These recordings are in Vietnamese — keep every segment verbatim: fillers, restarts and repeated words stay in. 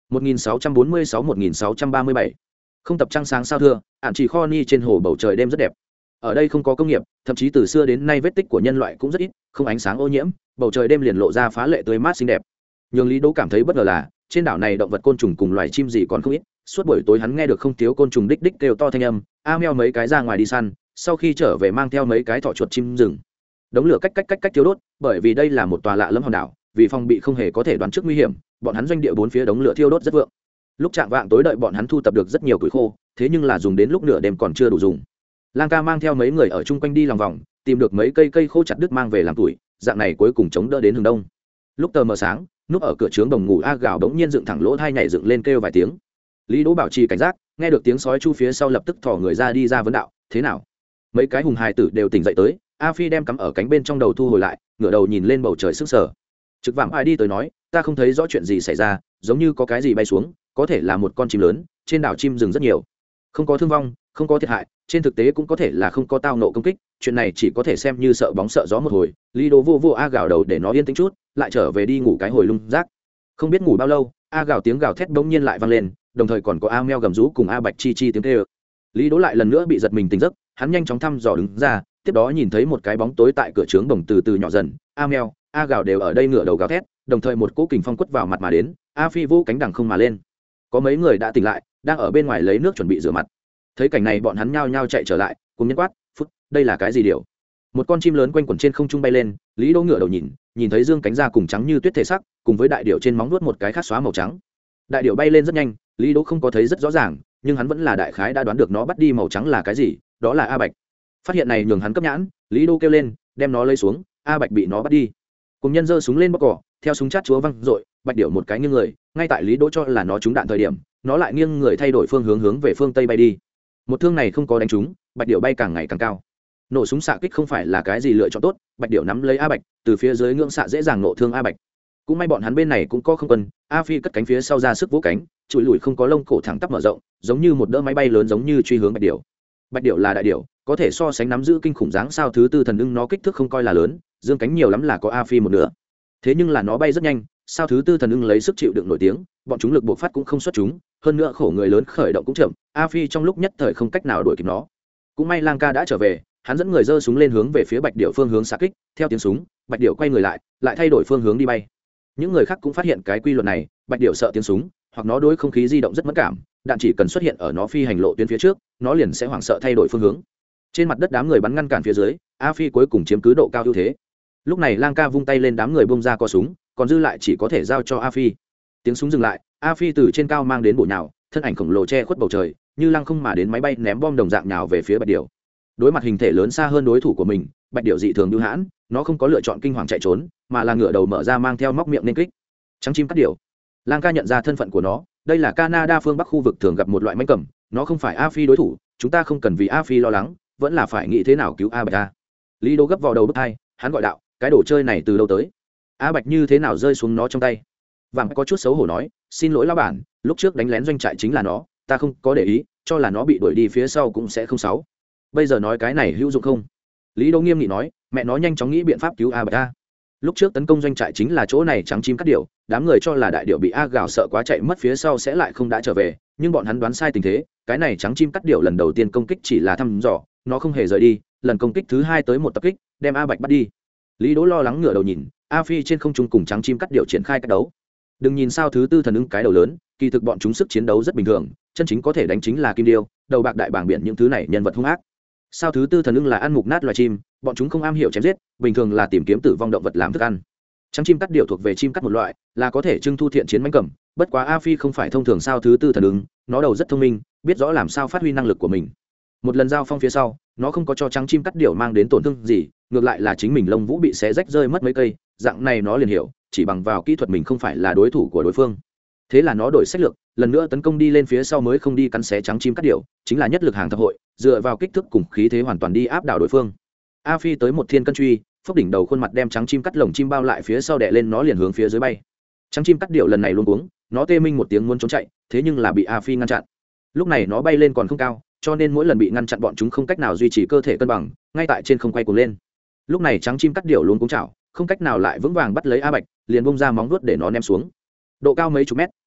một nghìn sáu trăm bốn mươi sáu một nghìn sáu trăm ba mươi bảy. Không tập trăng sáng sao thưa, ạn chỉ kho ni trên hồ bầu trời đêm rất đẹp. Ở đây không có công nghiệp, thậm chí từ xưa đến nay vết tích của nhân loại cũng rất ít, không ánh sáng ô nhiễm, bầu trời đêm liền lộ ra phá lệ tươi mát xinh đẹp. Nhưng Lý Đỗ cảm thấy bất ngờ là, trên đảo này động vật côn trùng cùng loài chim gì còn không ít, suốt buổi tối hắn nghe được không thiếu côn trùng đích đích kêu to thanh âm, a meo mấy cái ra ngoài đi săn, sau khi trở về mang theo mấy cái thỏ chuột chim rừng. Đống lửa cách cách cách cách thiếu đốt, bởi vì đây là một tòa lạ lẫm hòn đảo, vì phòng bị không hề có thể đoán trước nguy hiểm, bọn hắn doanh địa bốn phía đống lửa thiêu đốt rất vượng. Lúc chạng vạng tối đợi bọn hắn thu tập được rất nhiều củi khô, thế nhưng là dùng đến lúc nửa đêm còn chưa đủ dùng. Lang Ca mang theo mấy người ở chung quanh đi lòng vòng, tìm được mấy cây cây khô chặt đứt mang về làm tuổi, dạng này cuối cùng chống đỡ đến hướng đông. Lúc tờ mờ sáng, núp ở cửa trướng đồng ngủ a gào đống nhiên dựng thẳng lỗ thai nhảy dựng lên kêu vài tiếng. Lý Đỗ bảo trì cảnh giác, nghe được tiếng sói chu phía sau lập tức thò người ra đi ra vấn đạo, thế nào? Mấy cái hùng hài tử đều tỉnh dậy tới, A Phi đem cắm ở cánh bên trong đầu thu hồi lại, ngửa đầu nhìn lên bầu trời sững sờ. Trực vạm ai đi tới nói, ta không thấy rõ chuyện gì xảy ra, giống như có cái gì bay xuống, có thể là một con chim lớn, trên đảo chim rừng rất nhiều, không có thương vong, không có thiệt hại, trên thực tế cũng có thể là không có tao nộ công kích, chuyện này chỉ có thể xem như sợ bóng sợ gió một hồi. Lý Đỗ vô vô a gào đầu để nó yên tĩnh chút, lại trở về đi ngủ cái hồi lung rác. Không biết ngủ bao lâu, a gào tiếng gào thét bỗng nhiên lại vang lên, đồng thời còn có a meo gầm rú cùng a bạch chi chi tiếng kêu. Lý Đỗ lại lần nữa bị giật mình tỉnh giấc, hắn nhanh chóng thăm dò đứng ra, tiếp đó nhìn thấy một cái bóng tối tại cửa trướng đồng từ từ nhỏ dần, a meo, a gào đều ở đây ngửa đầu gào thét, đồng thời một cỗ kình phong quất vào mặt mà đến, a phi vô cánh đằng không mà lên. Có mấy người đã tỉnh lại, đang ở bên ngoài lấy nước chuẩn bị rửa mặt. Thấy cảnh này bọn hắn nhao nhao chạy trở lại, cùng nhân quát, phút, đây là cái gì điều? Một con chim lớn quanh quẩn trên không trung bay lên, Lý Đỗ ngửa đầu nhìn, nhìn thấy dương cánh ra cùng trắng như tuyết thể sắc, cùng với đại điểu trên móng vuốt một cái khác xóa màu trắng. Đại điểu bay lên rất nhanh, Lý Đỗ không có thấy rất rõ ràng, nhưng hắn vẫn là đại khái đã đoán được nó bắt đi màu trắng là cái gì, đó là a bạch. Phát hiện này nhường hắn cấp nhãn, Lý Đỗ kêu lên, đem nó lấy xuống, a bạch bị nó bắt đi. Cùng nhân giơ súng lên bóc cỏ, theo súng chát chúa văng rội, bạch điểu một cái nghiêng người, ngay tại Lý Đỗ cho là nó trúng đạn thời điểm, nó lại nghiêng người thay đổi phương hướng hướng về phương tây bay đi. Một thương này không có đánh trúng, bạch điểu bay càng ngày càng cao. Nổ súng xạ kích không phải là cái gì lựa chọn tốt, bạch điểu nắm lấy a bạch, từ phía dưới ngưỡng xạ dễ dàng nổ thương a bạch. Cũng may bọn hắn bên này cũng có không quân, a phi cất cánh phía sau ra sức vỗ cánh, chùi lùi không có lông cổ thẳng tắp mở rộng, giống như một đỡ máy bay lớn giống như truy hướng bạch điểu. Bạch điểu là đại điểu, có thể so sánh nắm giữ kinh khủng dáng sao thứ tư thần ưng, nó kích thước không coi là lớn, dương cánh nhiều lắm là có a phi một nửa. Thế nhưng là nó bay rất nhanh, sao thứ tư thần ưng lấy sức chịu đựng nổi tiếng, bọn chúng lực bộc phát cũng không xuất chúng, hơn nữa khổ người lớn khởi động cũng chậm, a phi trong lúc nhất thời không cách nào đuổi kịp nó. Cũng may Lang Ca đã trở về, hắn dẫn người giơ súng lên hướng về phía bạch điểu phương hướng xạ kích, theo tiếng súng, bạch điểu quay người lại, lại thay đổi phương hướng đi bay. Những người khác cũng phát hiện cái quy luật này, bạch điểu sợ tiếng súng, hoặc nó đối không khí di động rất mất cảm, đạn chỉ cần xuất hiện ở nó phi hành lộ tuyến phía trước, nó liền sẽ hoảng sợ thay đổi phương hướng. Trên mặt đất đám người bắn ngăn cản phía dưới, a phi cuối cùng chiếm cứ độ cao ưu thế. Lúc này Lang Ca vung tay lên, đám người bung ra co súng, còn dư lại chỉ có thể giao cho a phi. Tiếng súng dừng lại, a phi từ trên cao mang đến bổ nhào, thân ảnh khổng lồ che khuất bầu trời, như lăng không mà đến máy bay ném bom đồng dạng nhào về phía bạch điểu. Đối mặt hình thể lớn xa hơn đối thủ của mình, bạch điểu dị thường bưu hãn, nó không có lựa chọn kinh hoàng chạy trốn, mà là ngửa đầu mở ra mang theo móc miệng nên kích. Trắng chim cắt điểu. Lang Ca nhận ra thân phận của nó, đây là Canada phương Bắc khu vực thường gặp một loại mãnh cầm, nó không phải a phi đối thủ, chúng ta không cần vì a phi lo lắng, vẫn là phải nghĩ thế nào cứu a bạch a. Lý Đỗ gấp vào đầu bức hai, hắn gọi đạo, cái đồ chơi này từ đâu tới? A bạch như thế nào rơi xuống nó trong tay? Vàng có chút xấu hổ nói, xin lỗi lão bản, lúc trước đánh lén doanh trại chính là nó, ta không có để ý, cho là nó bị đuổi đi phía sau cũng sẽ không xấu. Bây giờ nói cái này hữu dụng không? Lý Đỗ nghiêm nghị nói, mẹ nó nhanh chóng nghĩ biện pháp cứu a bạch a. Lúc trước tấn công doanh trại chính là chỗ này trắng chim cắt điểu, đám người cho là đại điểu bị a gào sợ quá chạy mất phía sau sẽ lại không đã trở về, nhưng bọn hắn đoán sai tình thế, cái này trắng chim cắt điểu lần đầu tiên công kích chỉ là thăm dò, nó không hề rời đi, lần công kích thứ hai tới một tập kích, đem a bạch bắt đi. Lý Đỗ lo lắng ngửa đầu nhìn, a phi trên không trung cùng trắng chim cắt điểu triển khai cách đấu. Đừng nhìn sao thứ tư thần ưng cái đầu lớn, kỳ thực bọn chúng sức chiến đấu rất bình thường, chân chính có thể đánh chính là kim điêu, đầu bạc đại bảng biển những thứ này nhân vật hung ác. Sao thứ tư thần ưng là ăn mục nát loài chim, bọn chúng không am hiểu chém giết, bình thường là tìm kiếm tử vong động vật làm thức ăn. Trắng chim cắt điểu thuộc về chim cắt một loại, là có thể trưng thu thiện chiến mãnh cầm, bất quá a phi không phải thông thường sao thứ tư thần ưng, nó đầu rất thông minh, biết rõ làm sao phát huy năng lực của mình. Một lần giao phong phía sau, nó không có cho trắng chim cắt điểu mang đến tổn thương gì, ngược lại là chính mình lông vũ bị xé rách rơi mất mấy cây, dạng này nó liền hiểu, chỉ bằng vào kỹ thuật mình không phải là đối thủ của đối phương. Thế là nó đổi sách lược, lần nữa tấn công đi lên phía sau mới không đi cắn xé trắng chim cắt điểu, chính là nhất lực hàng thập hội, dựa vào kích thước cùng khí thế hoàn toàn đi áp đảo đối phương. A phi tới một thiên cân truy, phốc đỉnh đầu khuôn mặt đem trắng chim cắt lồng chim bao lại phía sau đè lên nó liền hướng phía dưới bay. Trắng chim cắt điểu lần này luôn cuống, nó tê minh một tiếng muốn trốn chạy, thế nhưng là bị A phi ngăn chặn. Lúc này nó bay lên còn không cao, cho nên mỗi lần bị ngăn chặn bọn chúng không cách nào duy trì cơ thể cân bằng, ngay tại trên không quay cuồng lên. Lúc này trắng chim cắt điểu luôn cuống chảo, không cách nào lại vững vàng bắt lấy A bạch, liền bung ra móng vuốt để nó ném xuống. Độ cao mấy chục mét,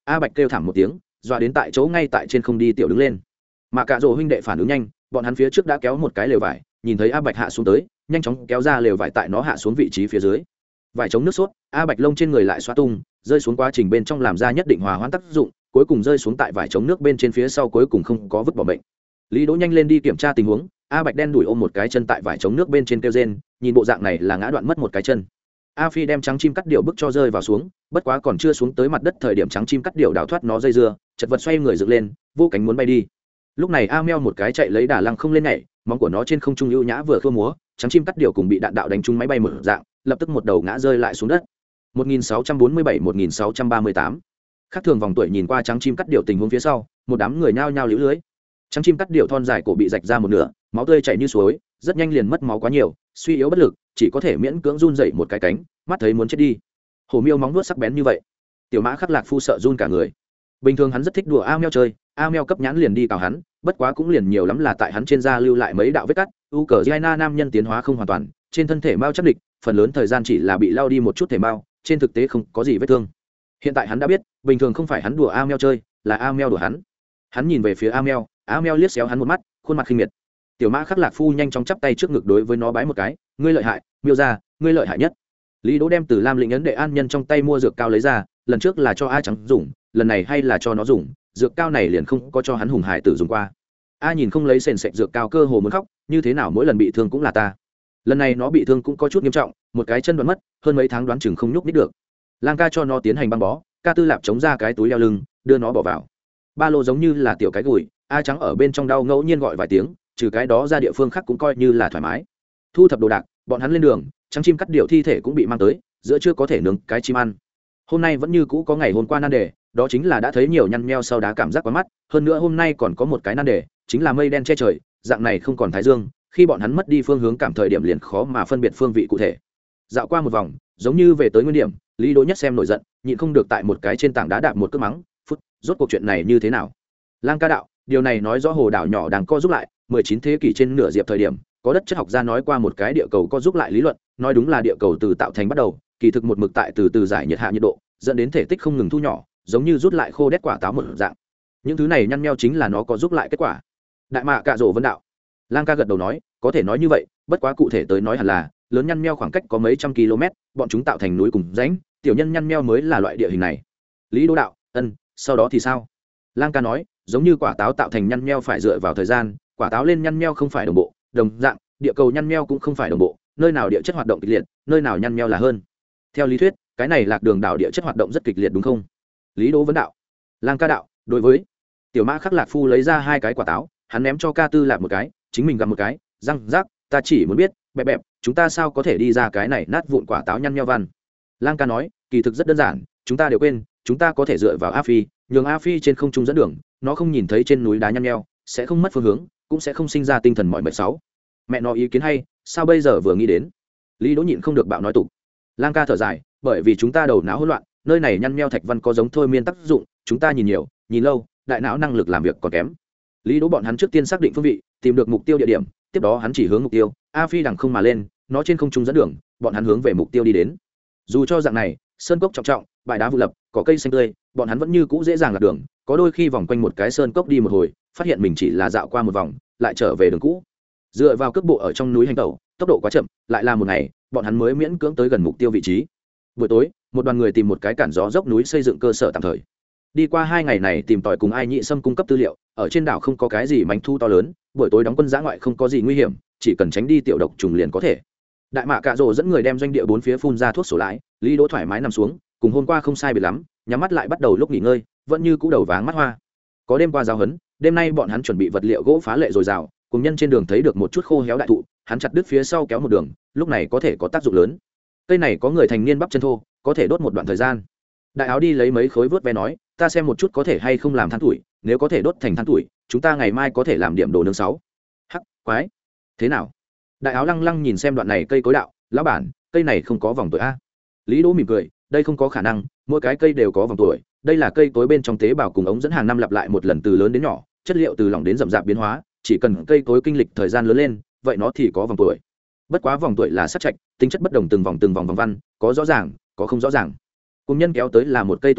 A Bạch kêu thảm một tiếng, dọa đến tại chỗ ngay tại trên không đi tiểu đứng lên. Mà cả rồ huynh đệ phản ứng nhanh, bọn hắn phía trước đã kéo một cái lều vải, nhìn thấy A Bạch hạ xuống tới, nhanh chóng kéo ra lều vải tại nó hạ xuống vị trí phía dưới. Vải chống nước sốt, A Bạch lông trên người lại xóa tung, rơi xuống quá trình bên trong làm ra nhất định hòa hoãn tác dụng, cuối cùng rơi xuống tại vải chống nước bên trên phía sau, cuối cùng không có vứt bỏ bệnh. Lý Đỗ nhanh lên đi kiểm tra tình huống, A Bạch đen đuổi ôm một cái chân tại vải chống nước bên trên kêu rên, nhìn bộ dạng này là ngã đoạn mất một cái chân. A Phi đem trắng chim cắt điểu bức cho rơi vào xuống, bất quá còn chưa xuống tới mặt đất thời điểm trắng chim cắt điểu đào thoát nó dây dưa, chật vật xoay người dựng lên, vô cánh muốn bay đi. Lúc này A Meo một cái chạy lấy đà lăng không lên nhảy, móng của nó trên không trung ưu nhã vừa khua múa, trắng chim cắt điểu cùng bị đạn đạo đánh trúng máy bay mở dạng, lập tức một đầu ngã rơi lại xuống đất. một nghìn sáu trăm bốn mươi bảy một nghìn sáu trăm ba mươi tám. Khác thường vòng tuổi nhìn qua trắng chim cắt điểu tình huống phía sau, một đám người nhao nhao liễu lưới. Trắng chim cắt điểu thon dài cổ bị rạch ra một nửa, máu tươi chảy như suối, rất nhanh liền mất máu quá nhiều, suy yếu bất lực, chỉ có thể miễn cưỡng run dậy một cái cánh, mắt thấy muốn chết đi. Hổ miêu móng vuốt sắc bén như vậy, tiểu mã khắc lạc phu sợ run cả người. Bình thường hắn rất thích đùa A Meo chơi, A Meo cấp nhãn liền đi cào hắn, bất quá cũng liền nhiều lắm là tại hắn trên da lưu lại mấy đạo vết cắt. Ukraine nam nhân tiến hóa không hoàn toàn, trên thân thể mao chắc địch, phần lớn thời gian chỉ là bị lao đi một chút thể mao, trên thực tế không có gì vết thương. Hiện tại hắn đã biết, bình thường không phải hắn đùa A Meo chơi, là A Meo đùa hắn. Hắn nhìn về phía A Meo, A Meo liếc xéo hắn một mắt, khuôn mặt khinh miệt. Tiểu mã khắc lạc phu nhanh chóng chắp tay trước ngực đối với nó bái một cái, ngươi lợi hại, miêu ra, ngươi lợi hại nhất. Lý Đỗ đem từ Lam Lĩnh ấn đệ an nhân trong tay mua dược cao lấy ra, lần trước là cho A trắng dùng, lần này hay là cho nó dùng, dược cao này liền không có cho hắn hùng hải tử dùng qua. A nhìn không lấy sền sệt dược cao cơ hồ muốn khóc, như thế nào mỗi lần bị thương cũng là ta. Lần này nó bị thương cũng có chút nghiêm trọng, một cái chân đoán mất, hơn mấy tháng đoán chừng không nhúc nhích được. Lang ca cho nó tiến hành băng bó, ca tư lạp chống ra cái túi đeo lưng, đưa nó bỏ vào. Ba lô giống như là tiểu cái gùi, A trắng ở bên trong đau ngẫu nhiên gọi vài tiếng, trừ cái đó ra địa phương khác cũng coi như là thoải mái. Thu thập đồ đạc, bọn hắn lên đường, trắng chim cắt điểu thi thể cũng bị mang tới, giữa chưa có thể nướng cái chim ăn. Hôm nay vẫn như cũ có ngày hôm qua nan đề, đó chính là đã thấy nhiều nhăn nheo sau đá cảm giác quá mắt, hơn nữa hôm nay còn có một cái nan đề, chính là mây đen che trời, dạng này không còn thái dương, khi bọn hắn mất đi phương hướng cảm thời điểm liền khó mà phân biệt phương vị cụ thể. Dạo qua một vòng, giống như về tới nguyên điểm, Lý Đỗ nhất xem nổi giận, nhịn không được tại một cái trên tảng đá đạp một cước mắng, phút, rốt cuộc chuyện này như thế nào? Lang ca đạo, điều này nói rõ hồ đảo nhỏ đang co giúp lại, mười chín thế kỷ trên nửa diệp thời điểm, có đất chất học gia nói qua một cái địa cầu co giúp lại lý luận, nói đúng là địa cầu từ tạo thành bắt đầu, kỳ thực một mực tại từ từ giải nhiệt hạ nhiệt độ, dẫn đến thể tích không ngừng thu nhỏ, giống như rút lại khô đét quả táo một dạng. Những thứ này nhăn nheo chính là nó có giúp lại kết quả. Đại mạ cạ rổ vấn đạo. Lang ca gật đầu nói, có thể nói như vậy, bất quá cụ thể tới nói hẳn là lớn nhăn nheo khoảng cách có mấy trăm km, bọn chúng tạo thành núi cùng rãnh, tiểu nhân nhăn nheo mới là loại địa hình này. Lý Đỗ đạo, ân, sau đó thì sao? Lang ca nói, giống như quả táo tạo thành nhăn nheo phải dựa vào thời gian, quả táo lên nhăn nheo không phải đồng bộ, đồng dạng, địa cầu nhăn nheo cũng không phải đồng bộ, nơi nào địa chất hoạt động kịch liệt, nơi nào nhăn nheo là hơn. Theo lý thuyết, cái này lạc đường đảo địa chất hoạt động rất kịch liệt đúng không? Lý Đỗ vấn đạo. Lang ca đạo, đối với tiểu mã khắc lạc phu lấy ra hai cái quả táo, hắn ném cho ca tư lạp một cái, chính mình gặm một cái, răng rác, ta chỉ muốn biết, bẹp bẹp, chúng ta sao có thể đi ra cái này nát vụn quả táo nhăn nheo văn. Lang ca nói, kỳ thực rất đơn giản, chúng ta đều quên, chúng ta có thể dựa vào A Phi, nhường A Phi trên không trung dẫn đường, nó không nhìn thấy trên núi đá nhăn nheo, sẽ không mất phương hướng, cũng sẽ không sinh ra tinh thần mỏi mệt sáu. Mẹ nó ý kiến hay, sao bây giờ vừa nghĩ đến? Lý Đỗ nhịn không được bạo nói tục. Lang ca thở dài, bởi vì chúng ta đầu não hỗn loạn, nơi này nhăn nheo thạch văn có giống thôi miên tác dụng, chúng ta nhìn nhiều, nhìn lâu, đại não năng lực làm việc còn kém. Lý Đỗ bọn hắn trước tiên xác định phương vị, tìm được mục tiêu địa điểm, tiếp đó hắn chỉ hướng mục tiêu, A Phi đằng không mà lên, nó trên không trung dẫn đường, bọn hắn hướng về mục tiêu đi đến. Dù cho dạng này, sơn cốc trọng trọng, bãi đá vụ lập, cỏ cây xanh tươi, bọn hắn vẫn như cũ dễ dàng lạc đường, có đôi khi vòng quanh một cái sơn cốc đi một hồi, phát hiện mình chỉ là dạo qua một vòng, lại trở về đường cũ. Dựa vào cước bộ ở trong núi hành tẩu, tốc độ quá chậm, lại là một ngày, bọn hắn mới miễn cưỡng tới gần mục tiêu vị trí. Buổi tối, một đoàn người tìm một cái cản gió dốc núi xây dựng cơ sở tạm thời. Đi qua hai ngày này tìm tòi cùng ai nhị xâm cung cấp tư liệu, ở trên đảo không có cái gì manh thu to lớn, buổi tối đóng quân giã ngoại không có gì nguy hiểm, chỉ cần tránh đi tiểu độc trùng liền có thể. Đại mạ cạ rồ dẫn người đem doanh địa bốn phía phun ra thuốc sổ lãi, Lý Đỗ thoải mái nằm xuống, cùng hôm qua không sai biệt lắm, nhắm mắt lại bắt đầu lúc nghỉ ngơi, vẫn như cũ đầu váng mắt hoa. Có đêm qua giao hấn, đêm nay bọn hắn chuẩn bị vật liệu gỗ phá lệ dồi dào, cùng nhân trên đường thấy được một chút khô héo đại thụ, hắn chặt đứt phía sau kéo một đường, lúc này có thể có tác dụng lớn. Cây này có người thành niên bắp chân thô, có thể đốt một đoạn thời gian. Đại áo đi lấy mấy khối vớt ve nói, ta xem một chút có thể hay không làm than tuổi, nếu có thể đốt thành than tuổi, chúng ta ngày mai có thể làm điểm đồ nướng sáu. Hắc, quái. Thế nào? Đại áo lăng lăng nhìn xem đoạn này cây cối đạo, lão bản, cây này không có vòng tuổi a. Lý Đỗ mỉm cười, đây không có khả năng, mỗi cái cây đều có vòng tuổi, đây là cây cối bên trong tế bào cùng ống dẫn hàng năm lặp lại một lần từ lớn đến nhỏ, chất liệu từ lỏng đến rậm rạp biến hóa, chỉ cần cây cối kinh lịch thời gian lớn lên, vậy nó thì có vòng tuổi. Bất quá vòng tuổi là sắc trạch, tính chất bất đồng từng vòng từng vòng vòng văn, có rõ ràng, có không rõ ràng. Cùng nhân kéo tới là một cây tùng cây,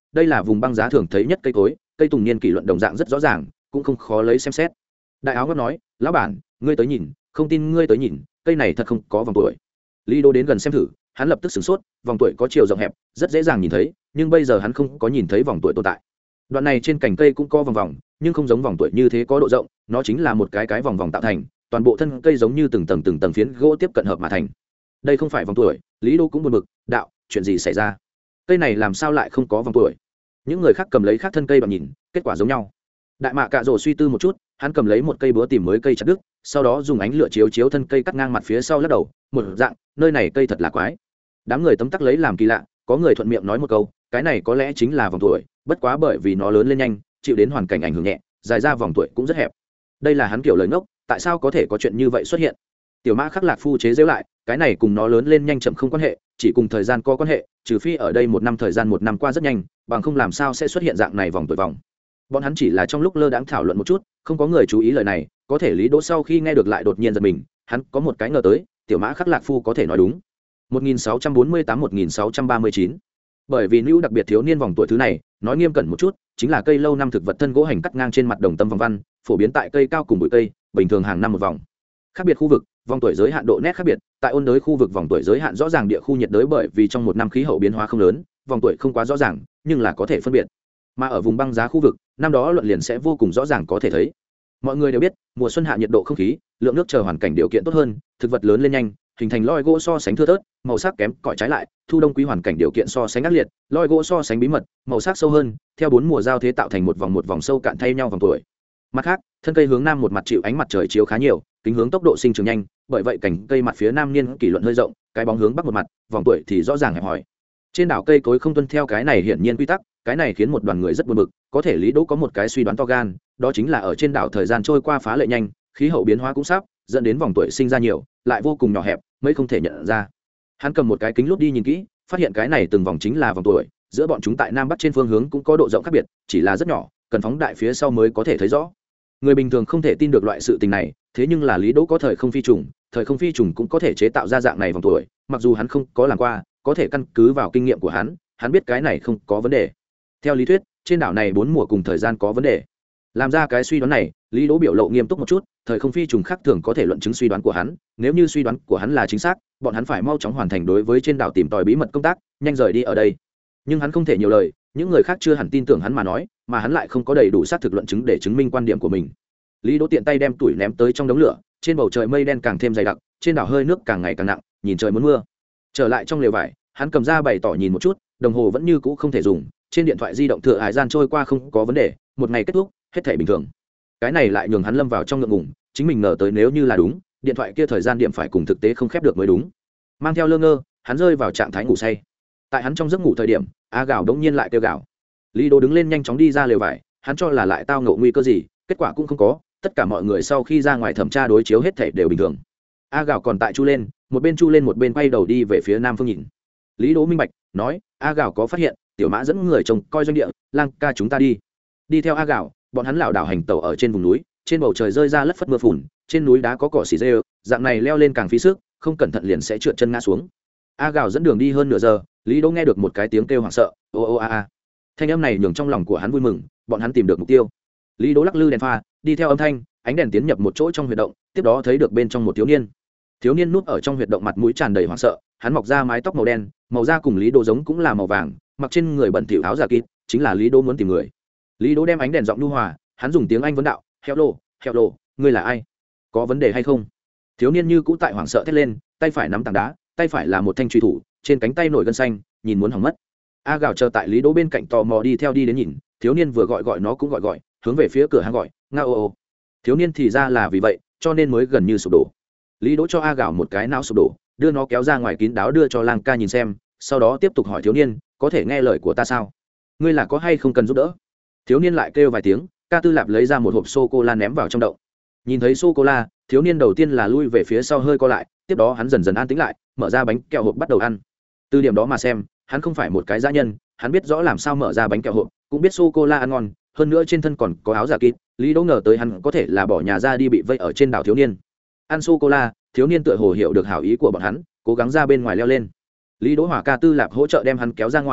đây là vùng băng giá thường thấy nhất cây cối, cây tùng niên kỷ luận đồng dạng rất rõ ràng, cũng không khó lấy xem xét. Đại áo ngất nói, lão bản, ngươi tới nhìn, không tin ngươi tới nhìn, cây này thật không có vòng tuổi. Lý Đỗ đến gần xem thử, hắn lập tức sửng sốt, vòng tuổi có chiều rộng hẹp, rất dễ dàng nhìn thấy, nhưng bây giờ hắn không có nhìn thấy vòng tuổi tồn tại. Đoạn này trên cành cây cũng có vòng vòng, nhưng không giống vòng tuổi như thế có độ rộng, nó chính là một cái cái vòng vòng tạo thành, toàn bộ thân cây giống như từng tầng từng tầng phiến gỗ tiếp cận hợp mà thành. Đây không phải vòng tuổi. Lý Đỗ cũng buồn bực, đạo, chuyện gì xảy ra? Cây này làm sao lại không có vòng tuổi? Những người khác cầm lấy khác thân cây bằng nhìn, kết quả giống nhau. Đại mạ cạ rồ suy tư một chút, hắn cầm lấy một cây búa tìm mới cây chặt đứt, sau đó dùng ánh lửa chiếu chiếu thân cây cắt ngang mặt phía sau lắc đầu, một dạng, nơi này cây thật là quái. Đám người tấm tắc lấy làm kỳ lạ, có người thuận miệng nói một câu, cái này có lẽ chính là vòng tuổi, bất quá bởi vì nó lớn lên nhanh, chịu đến hoàn cảnh ảnh hưởng nhẹ, dài ra vòng tuổi cũng rất hẹp. Đây là hắn kiểu lời ngốc, tại sao có thể có chuyện như vậy xuất hiện? Tiểu Mã Khắc Lạc Phu chế giễu lại, cái này cùng nó lớn lên nhanh chậm không quan hệ, chỉ cùng thời gian có quan hệ, trừ phi ở đây một năm thời gian một năm qua rất nhanh, bằng không làm sao sẽ xuất hiện dạng này vòng tuổi vòng. Bọn hắn chỉ là trong lúc lơ đãng thảo luận một chút, không có người chú ý lời này, có thể Lý Đỗ sau khi nghe được lại đột nhiên giật mình, hắn có một cái ngờ tới, Tiểu Mã Khắc Lạc Phu có thể nói đúng. một nghìn sáu trăm bốn mươi tám một nghìn sáu trăm ba mươi chín. Bởi vì lưu đặc biệt thiếu niên vòng tuổi thứ này, nói nghiêm cẩn một chút, chính là cây lâu năm thực vật thân gỗ hành cắt ngang trên mặt đồng tâm vòng văn, phổ biến tại cây cao cùng bụi cây, bình thường hàng năm một vòng. Khác biệt khu vực, vòng tuổi giới hạn độ nét khác biệt, tại ôn đới khu vực vòng tuổi giới hạn rõ ràng, địa khu nhiệt đới bởi vì trong một năm khí hậu biến hóa không lớn, vòng tuổi không quá rõ ràng, nhưng là có thể phân biệt. Mà ở vùng băng giá khu vực, năm đó luận liền sẽ vô cùng rõ ràng có thể thấy. Mọi người đều biết, mùa xuân hạ nhiệt độ không khí, lượng nước chờ hoàn cảnh điều kiện tốt hơn, thực vật lớn lên nhanh, hình thành loi gỗ so sánh thưa thớt, màu sắc kém cỏi trái lại, thu đông quý hoàn cảnh điều kiện so sánh ác liệt, loi gỗ so sánh bí mật, màu sắc sâu hơn, theo bốn mùa giao thế tạo thành một vòng một vòng sâu cạn thay nhau vòng tuổi. Mặt khác, thân cây hướng nam một mặt chịu ánh mặt trời chiếu khá nhiều, kính hướng tốc độ sinh trưởng nhanh, bởi vậy cành cây mặt phía nam niên kỷ luận hơi rộng, cái bóng hướng bắc một mặt, vòng tuổi thì rõ ràng hẹp hòi. Trên đảo cây cối không tuân theo cái này hiển nhiên quy tắc, cái này khiến một đoàn người rất buồn bực, có thể Lý Đỗ có một cái suy đoán to gan, đó chính là ở trên đảo thời gian trôi qua phá lệ nhanh, khí hậu biến hóa cũng sắp, dẫn đến vòng tuổi sinh ra nhiều, lại vô cùng nhỏ hẹp, mấy không thể nhận ra. Hắn cầm một cái kính lúp đi nhìn kỹ, phát hiện cái này từng vòng chính là vòng tuổi, giữa bọn chúng tại nam bắc trên phương hướng cũng có độ rộng khác biệt, chỉ là rất nhỏ, cần phóng đại phía sau mới có thể thấy rõ. Người bình thường không thể tin được loại sự tình này, thế nhưng là Lý Đỗ có thời không phi trùng, thời không phi trùng cũng có thể chế tạo ra dạng này vòng tuổi, mặc dù hắn không có làm qua, có thể căn cứ vào kinh nghiệm của hắn, hắn biết cái này không có vấn đề. Theo lý thuyết, trên đảo này bốn mùa cùng thời gian có vấn đề. Làm ra cái suy đoán này, Lý Đỗ biểu lộ nghiêm túc một chút, thời không phi trùng khác thường có thể luận chứng suy đoán của hắn, nếu như suy đoán của hắn là chính xác, bọn hắn phải mau chóng hoàn thành đối với trên đảo tìm tòi bí mật công tác, nhanh rời đi ở đây. Nhưng hắn không thể nhiều lời, những người khác chưa hẳn tin tưởng hắn mà nói, mà hắn lại không có đầy đủ xác thực luận chứng để chứng minh quan điểm của mình. Lý Đỗ tiện tay đem tuổi ném tới trong đống lửa, trên bầu trời mây đen càng thêm dày đặc, trên đảo hơi nước càng ngày càng nặng, nhìn trời muốn mưa. Trở lại trong lều vải, hắn cầm ra bày tỏ nhìn một chút, đồng hồ vẫn như cũ không thể dùng, trên điện thoại di động thừa hải gian trôi qua không có vấn đề, một ngày kết thúc, hết thảy bình thường. Cái này lại nhường hắn lâm vào trong ngượng ngùng, chính mình ngờ tới nếu như là đúng, điện thoại kia thời gian điểm phải cùng thực tế không khép được mới đúng. Mang theo lơ ngơ, hắn rơi vào trạng thái ngủ say. Tại hắn trong giấc ngủ thời điểm, a gạo đống nhiên lại kêu gào. Lý Đỗ đứng lên nhanh chóng đi ra lều vải, hắn cho là lại tao ngộ nguy cơ gì, kết quả cũng không có, tất cả mọi người sau khi ra ngoài thẩm tra đối chiếu hết thảy đều bình thường. A gạo còn tại chu lên, một bên chu lên một bên quay đầu đi về phía nam phương nhìn. Lý Đỗ minh bạch, nói, a gạo có phát hiện, tiểu mã dẫn người trông coi doanh địa, lang ca chúng ta đi. Đi theo a gạo, bọn hắn lảo đảo hành tẩu ở trên vùng núi, trên bầu trời rơi ra lất phất mưa phùn, trên núi đá có cỏ xì rêu, dạng này leo lên càng phí sức, không cẩn thận liền sẽ trượt chân ngã xuống. A gạo dẫn đường đi hơn nửa giờ, Lý Đỗ nghe được một cái tiếng kêu hoảng sợ, ô ô a a. Thanh âm này nhường trong lòng của hắn vui mừng, bọn hắn tìm được mục tiêu. Lý Đỗ lắc lư đèn pha, đi theo âm thanh, ánh đèn tiến nhập một chỗ trong huyệt động, tiếp đó thấy được bên trong một thiếu niên. Thiếu niên núp ở trong huyệt động, mặt mũi tràn đầy hoảng sợ, hắn mọc ra mái tóc màu đen, màu da cùng Lý Đỗ giống cũng là màu vàng, mặc trên người bẩn thỉu áo giả kín, chính là Lý Đỗ muốn tìm người. Lý Đỗ đem ánh đèn giọng nhu hòa, hắn dùng tiếng Anh vấn đạo, "Hello, hello, ngươi là ai? Có vấn đề hay không?" Thiếu niên như cũ tại hoảng sợ thét lên, tay phải nắm tảng đá, tay phải là một thanh chùy thủ, trên cánh tay nổi gân xanh, nhìn muốn hỏng mất. A gạo chờ tại Lý Đỗ bên cạnh tò mò đi theo đi đến nhìn, thiếu niên vừa gọi gọi nó cũng gọi gọi, hướng về phía cửa hang gọi, "Nga ô ô." Thiếu niên thì ra là vì vậy, cho nên mới gần như sụp đổ. Lý Đỗ cho A gạo một cái não sụp đổ, đưa nó kéo ra ngoài kín đáo đưa cho Lang ca nhìn xem, sau đó tiếp tục hỏi thiếu niên, "Có thể nghe lời của ta sao? Ngươi là có hay không cần giúp đỡ?" Thiếu niên lại kêu vài tiếng, Ca Tư Lạp lấy ra một hộp sô cô la ném vào trong động. Nhìn thấy sô cô la, thiếu niên đầu tiên là lui về phía sau hơi co lại, tiếp đó hắn dần dần an tĩnh lại, mở ra bánh kẹo hộp bắt đầu ăn. Từ điểm đó mà xem, hắn không phải một cái dã nhân, hắn biết rõ làm sao mở ra bánh kẹo hộp, cũng biết sô cô la ăn ngon, hơn nữa trên thân còn có áo giả kín. Lý Đỗ ngờ tới hắn có thể là bỏ nhà ra đi bị vây ở trên đảo thiếu niên. Ăn sô cô la, thiếu niên tựa hồ hiểu được hảo ý của bọn hắn, cố gắng ra bên ngoài leo lên. Lý Đỗ hỏa Ca Tư Lạp hỗ trợ đem hắn kéo ra ngoài,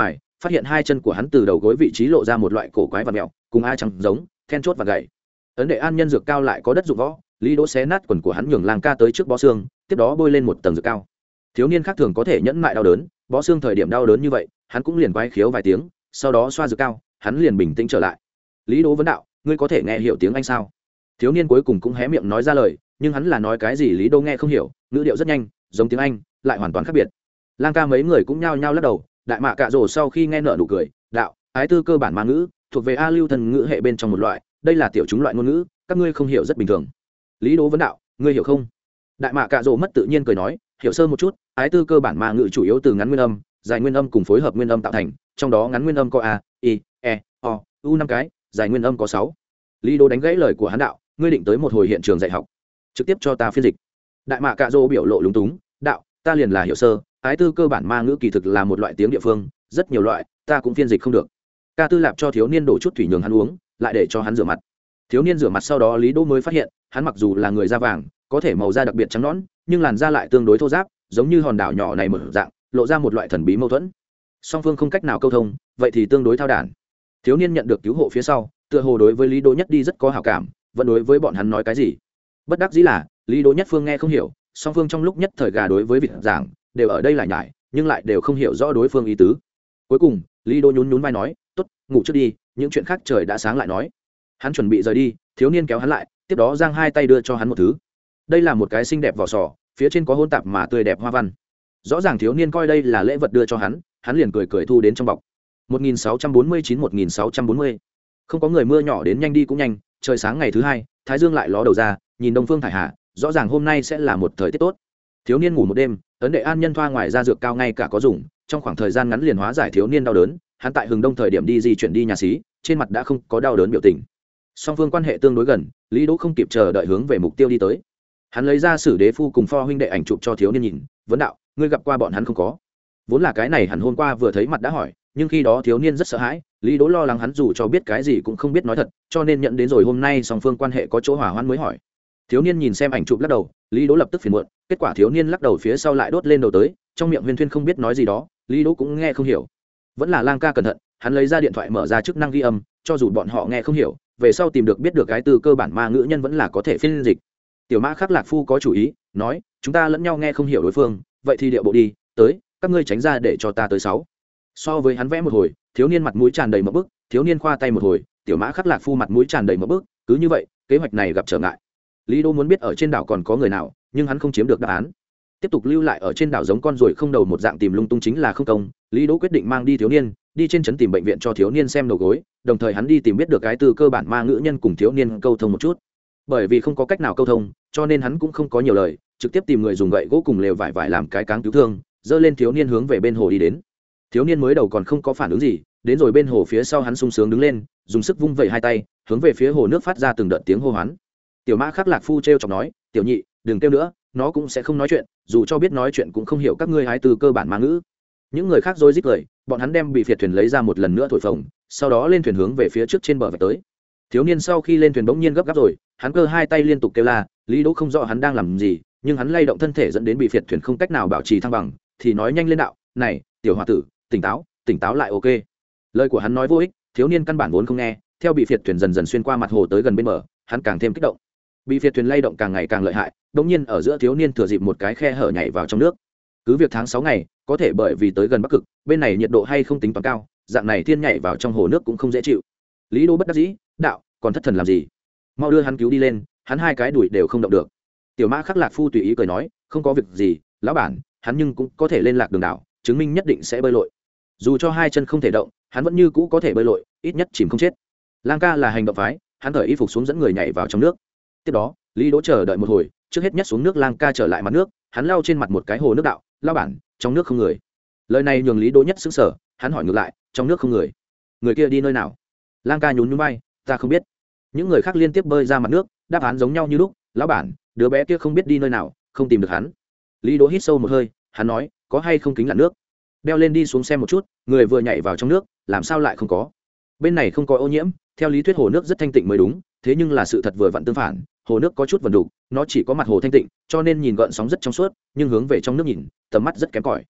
phát hiện hai chân của hắn từ đầu gối vị trí lộ ra một loại cổ quái và mẹo cùng a trắng giống then chốt và gậy. Ấn đệ an nhân dược cao lại có đất dụng võ, Lý Đỗ xé nát quần của hắn nhường Lang Ca tới trước bó xương, tiếp đó bôi lên một tầng dược cao. Thiếu niên khác thường có thể nhẫn mại đau đớn, bó xương thời điểm đau đớn như vậy, hắn cũng liền quái khiếu vài tiếng, sau đó xoa dược cao, hắn liền bình tĩnh trở lại. Lý Đỗ vấn đạo, ngươi có thể nghe hiểu tiếng Anh sao? Thiếu niên cuối cùng cũng hé miệng nói ra lời, nhưng hắn là nói cái gì Lý Đỗ nghe không hiểu, ngữ điệu rất nhanh, giống tiếng Anh, lại hoàn toàn khác biệt. Lang Ca mấy người cũng nhao nhao lắc đầu, đại mạ cạ rồ sau khi nghe nợ nụ cười, đạo, ái tư cơ bản ma ngữ, thuộc về a lưu thần ngữ hệ bên trong một loại, đây là tiểu chúng loại ngôn ngữ, các ngươi không hiểu rất bình thường. Lý Đỗ vấn đạo, ngươi hiểu không? Đại mạ cạ rồ mất tự nhiên cười nói, hiểu sơ một chút, ái tư cơ bản ma ngữ chủ yếu từ ngắn nguyên âm, dài nguyên âm cùng phối hợp nguyên âm tạo thành, trong đó ngắn nguyên âm có a, i, e, o, u năm cái, dài nguyên âm có sáu. Lý Đỗ đánh gãy lời của hắn đạo, ngươi định tới một hồi hiện trường dạy học, trực tiếp cho ta phiên dịch. Đại mạ cạ rồ biểu lộ lúng túng, đạo, ta liền là hiểu sơ, ái tư cơ bản ma ngữ kỳ thực là một loại tiếng địa phương, rất nhiều loại, ta cũng phiên dịch không được. Ca Tư Lạp cho thiếu niên đổ chút thủy nhường hắn uống, lại để cho hắn rửa mặt. Thiếu niên rửa mặt sau đó Lý Đỗ mới phát hiện, hắn mặc dù là người da vàng, có thể màu da đặc biệt trắng nõn, nhưng làn da lại tương đối thô ráp, giống như hòn đảo nhỏ này mở dạng, lộ ra một loại thần bí mâu thuẫn. Song phương không cách nào câu thông, vậy thì tương đối thao đản. Thiếu niên nhận được cứu hộ phía sau, tựa hồ đối với Lý Đỗ Nhất đi rất có hảo cảm, vẫn đối với bọn hắn nói cái gì. Bất đắc dĩ là, Lý Đỗ Nhất phương nghe không hiểu, song phương trong lúc nhất thời gà đối với vịt giảng, đều ở đây lại nhải, nhưng lại đều không hiểu rõ đối phương ý tứ. Cuối cùng, Lý Đỗ nhún nhún vai nói, "Tốt, ngủ trước đi, những chuyện khác trời đã sáng lại nói." Hắn chuẩn bị rời đi, thiếu niên kéo hắn lại, tiếp đó giang hai tay đưa cho hắn một thứ. Đây là một cái xinh đẹp vỏ sò, phía trên có hôn tạp mà tươi đẹp hoa văn. Rõ ràng thiếu niên coi đây là lễ vật đưa cho hắn, hắn liền cười cười thu đến trong bọc. một nghìn sáu trăm bốn mươi chín một nghìn sáu trăm bốn mươi. Không có người, mưa nhỏ đến nhanh đi cũng nhanh, trời sáng ngày thứ hai, thái dương lại ló đầu ra, nhìn đông phương thải hạ, rõ ràng hôm nay sẽ là một thời tiết tốt. Thiếu niên ngủ một đêm, ấn đệ an nhân thoa ngoài ra dược cao ngay cả có dùng, trong khoảng thời gian ngắn liền hóa giải thiếu niên đau đớn. Hắn tại hừng đông thời điểm đi di chuyển đi nhà xí, trên mặt đã không có đau đớn biểu tình. Song phương quan hệ tương đối gần, Lý Đỗ không kịp chờ đợi hướng về mục tiêu đi tới. Hắn lấy ra Sử Đế Phu cùng Pho huynh đệ ảnh chụp cho thiếu niên nhìn, vấn đạo, ngươi gặp qua bọn hắn không có? Vốn là cái này hẳn hôm qua vừa thấy mặt đã hỏi, nhưng khi đó thiếu niên rất sợ hãi, Lý Đỗ lo lắng hắn dù cho biết cái gì cũng không biết nói thật, cho nên nhận đến rồi hôm nay song phương quan hệ có chỗ hòa hoãn mới hỏi. Thiếu niên nhìn xem ảnh chụp lắc đầu, Lý Đỗ lập tức phiền muộn, kết quả thiếu niên lắc đầu phía sau lại đốt lên đầu tới, trong miệng huyên thuyên không biết nói gì đó, Lý Đỗ cũng nghe không hiểu. Vẫn là Lang Ca cẩn thận, hắn lấy ra điện thoại mở ra chức năng ghi âm, cho dù bọn họ nghe không hiểu, về sau tìm được biết được cái từ cơ bản ma ngữ nhân vẫn là có thể phiên dịch. Tiểu Mã Khắc Lạc Phu có chủ ý, nói, chúng ta lẫn nhau nghe không hiểu đối phương, vậy thì điệu bộ đi, tới, các ngươi tránh ra để cho ta tới sáu. So với hắn vẽ một hồi, thiếu niên mặt mũi tràn đầy mộng bức, thiếu niên khoa tay một hồi, Tiểu Mã Khắc Lạc Phu mặt mũi tràn đầy mộng bức, cứ như vậy, kế hoạch này gặp trở ngại. Lý Đỗ muốn biết ở trên đảo còn có người nào, nhưng hắn không chiếm được đáp án. Tiếp tục lưu lại ở trên đảo giống con ruồi không đầu một dạng tìm lung tung chính là không công. Lý Đỗ quyết định mang đi thiếu niên, đi trên trấn tìm bệnh viện cho thiếu niên xem đầu gối, đồng thời hắn đi tìm biết được cái từ cơ bản ma ngữ nhân cùng thiếu niên câu thông một chút. Bởi vì không có cách nào câu thông, cho nên hắn cũng không có nhiều lời, trực tiếp tìm người dùng gậy gỗ cùng lều vải vải làm cái cáng cứu thương, dơ lên thiếu niên hướng về bên hồ đi đến. Thiếu niên mới đầu còn không có phản ứng gì, đến rồi bên hồ phía sau hắn sung sướng đứng lên, dùng sức vung vẩy hai tay, hướng về phía hồ nước phát ra từng đợt tiếng hô hoán. Tiểu Mã Khắc Lạc Phu trêu chọc nói, tiểu nhị, đừng kêu nữa, nó cũng sẽ không nói chuyện, dù cho biết nói chuyện cũng không hiểu các ngươi hái từ cơ bản ma ngữ. Những người khác rối rít cười, bọn hắn đem bị phiệt thuyền lấy ra một lần nữa thổi phồng, sau đó lên thuyền hướng về phía trước trên bờ vạch tới. Thiếu niên sau khi lên thuyền bỗng nhiên gấp gáp rồi, hắn cơ hai tay liên tục kêu la, Lý Đỗ không rõ hắn đang làm gì, nhưng hắn lay động thân thể dẫn đến bị phiệt thuyền không cách nào bảo trì thăng bằng, thì nói nhanh lên đạo, này, tiểu hòa tử, tỉnh táo, tỉnh táo lại, ok. Lời của hắn nói vô ích, thiếu niên căn bản vốn không nghe, theo bị phiệt thuyền dần dần xuyên qua mặt hồ tới gần bên bờ, hắn càng thêm kích động. Bị phiệt thuyền lay động càng ngày càng lợi hại, đột nhiên ở giữa thiếu niên thừa dịp một cái khe hở nhảy vào trong nước. Cứ việc tháng sáu ngày, có thể bởi vì tới gần Bắc Cực, bên này nhiệt độ hay không tính toán cao, dạng này thiên nhảy vào trong hồ nước cũng không dễ chịu. Lý Đỗ bất đắc dĩ, đạo, còn thất thần làm gì? Mau đưa hắn cứu đi lên, hắn hai cái đùi đều không động được. Tiểu Mã Khắc Lạc Phu tùy ý cười nói, không có việc gì, lão bản, hắn nhưng cũng có thể lên lạc đường đảo, chứng minh nhất định sẽ bơi lội. Dù cho hai chân không thể động, hắn vẫn như cũ có thể bơi lội, ít nhất chìm không chết. Lang Ca là hành động phái, hắn thở y phục xuống dẫn người nhảy vào trong nước. Tiếp đó, Lý Đỗ chờ đợi một hồi, trước hết nhất xuống nước. Lang Ca trở lại mặt nước, hắn lau trên mặt một cái hồ nước đạo, lão bản, trong nước không người. Lời này nhường Lý Đỗ nhất sững sờ, hắn hỏi ngược lại, trong nước không người, người kia đi nơi nào? Lang Ca nhún nhún vai, ta không biết. Những người khác liên tiếp bơi ra mặt nước, đáp án giống nhau như lúc, lão bản, đứa bé kia không biết đi nơi nào, không tìm được hắn. Lý Đỗ hít sâu một hơi, hắn nói, có hay không kính lặn nước, đeo lên đi xuống xem một chút. Người vừa nhảy vào trong nước, làm sao lại không có? Bên này không có ô nhiễm, theo lý thuyết hồ nước rất thanh tịnh mới đúng, thế nhưng là sự thật vừa vặn tương phản, hồ nước có chút vần đục, nó chỉ có mặt hồ thanh tịnh, cho nên nhìn gợn sóng rất trong suốt, nhưng hướng về trong nước nhìn, tầm mắt rất kém cỏi.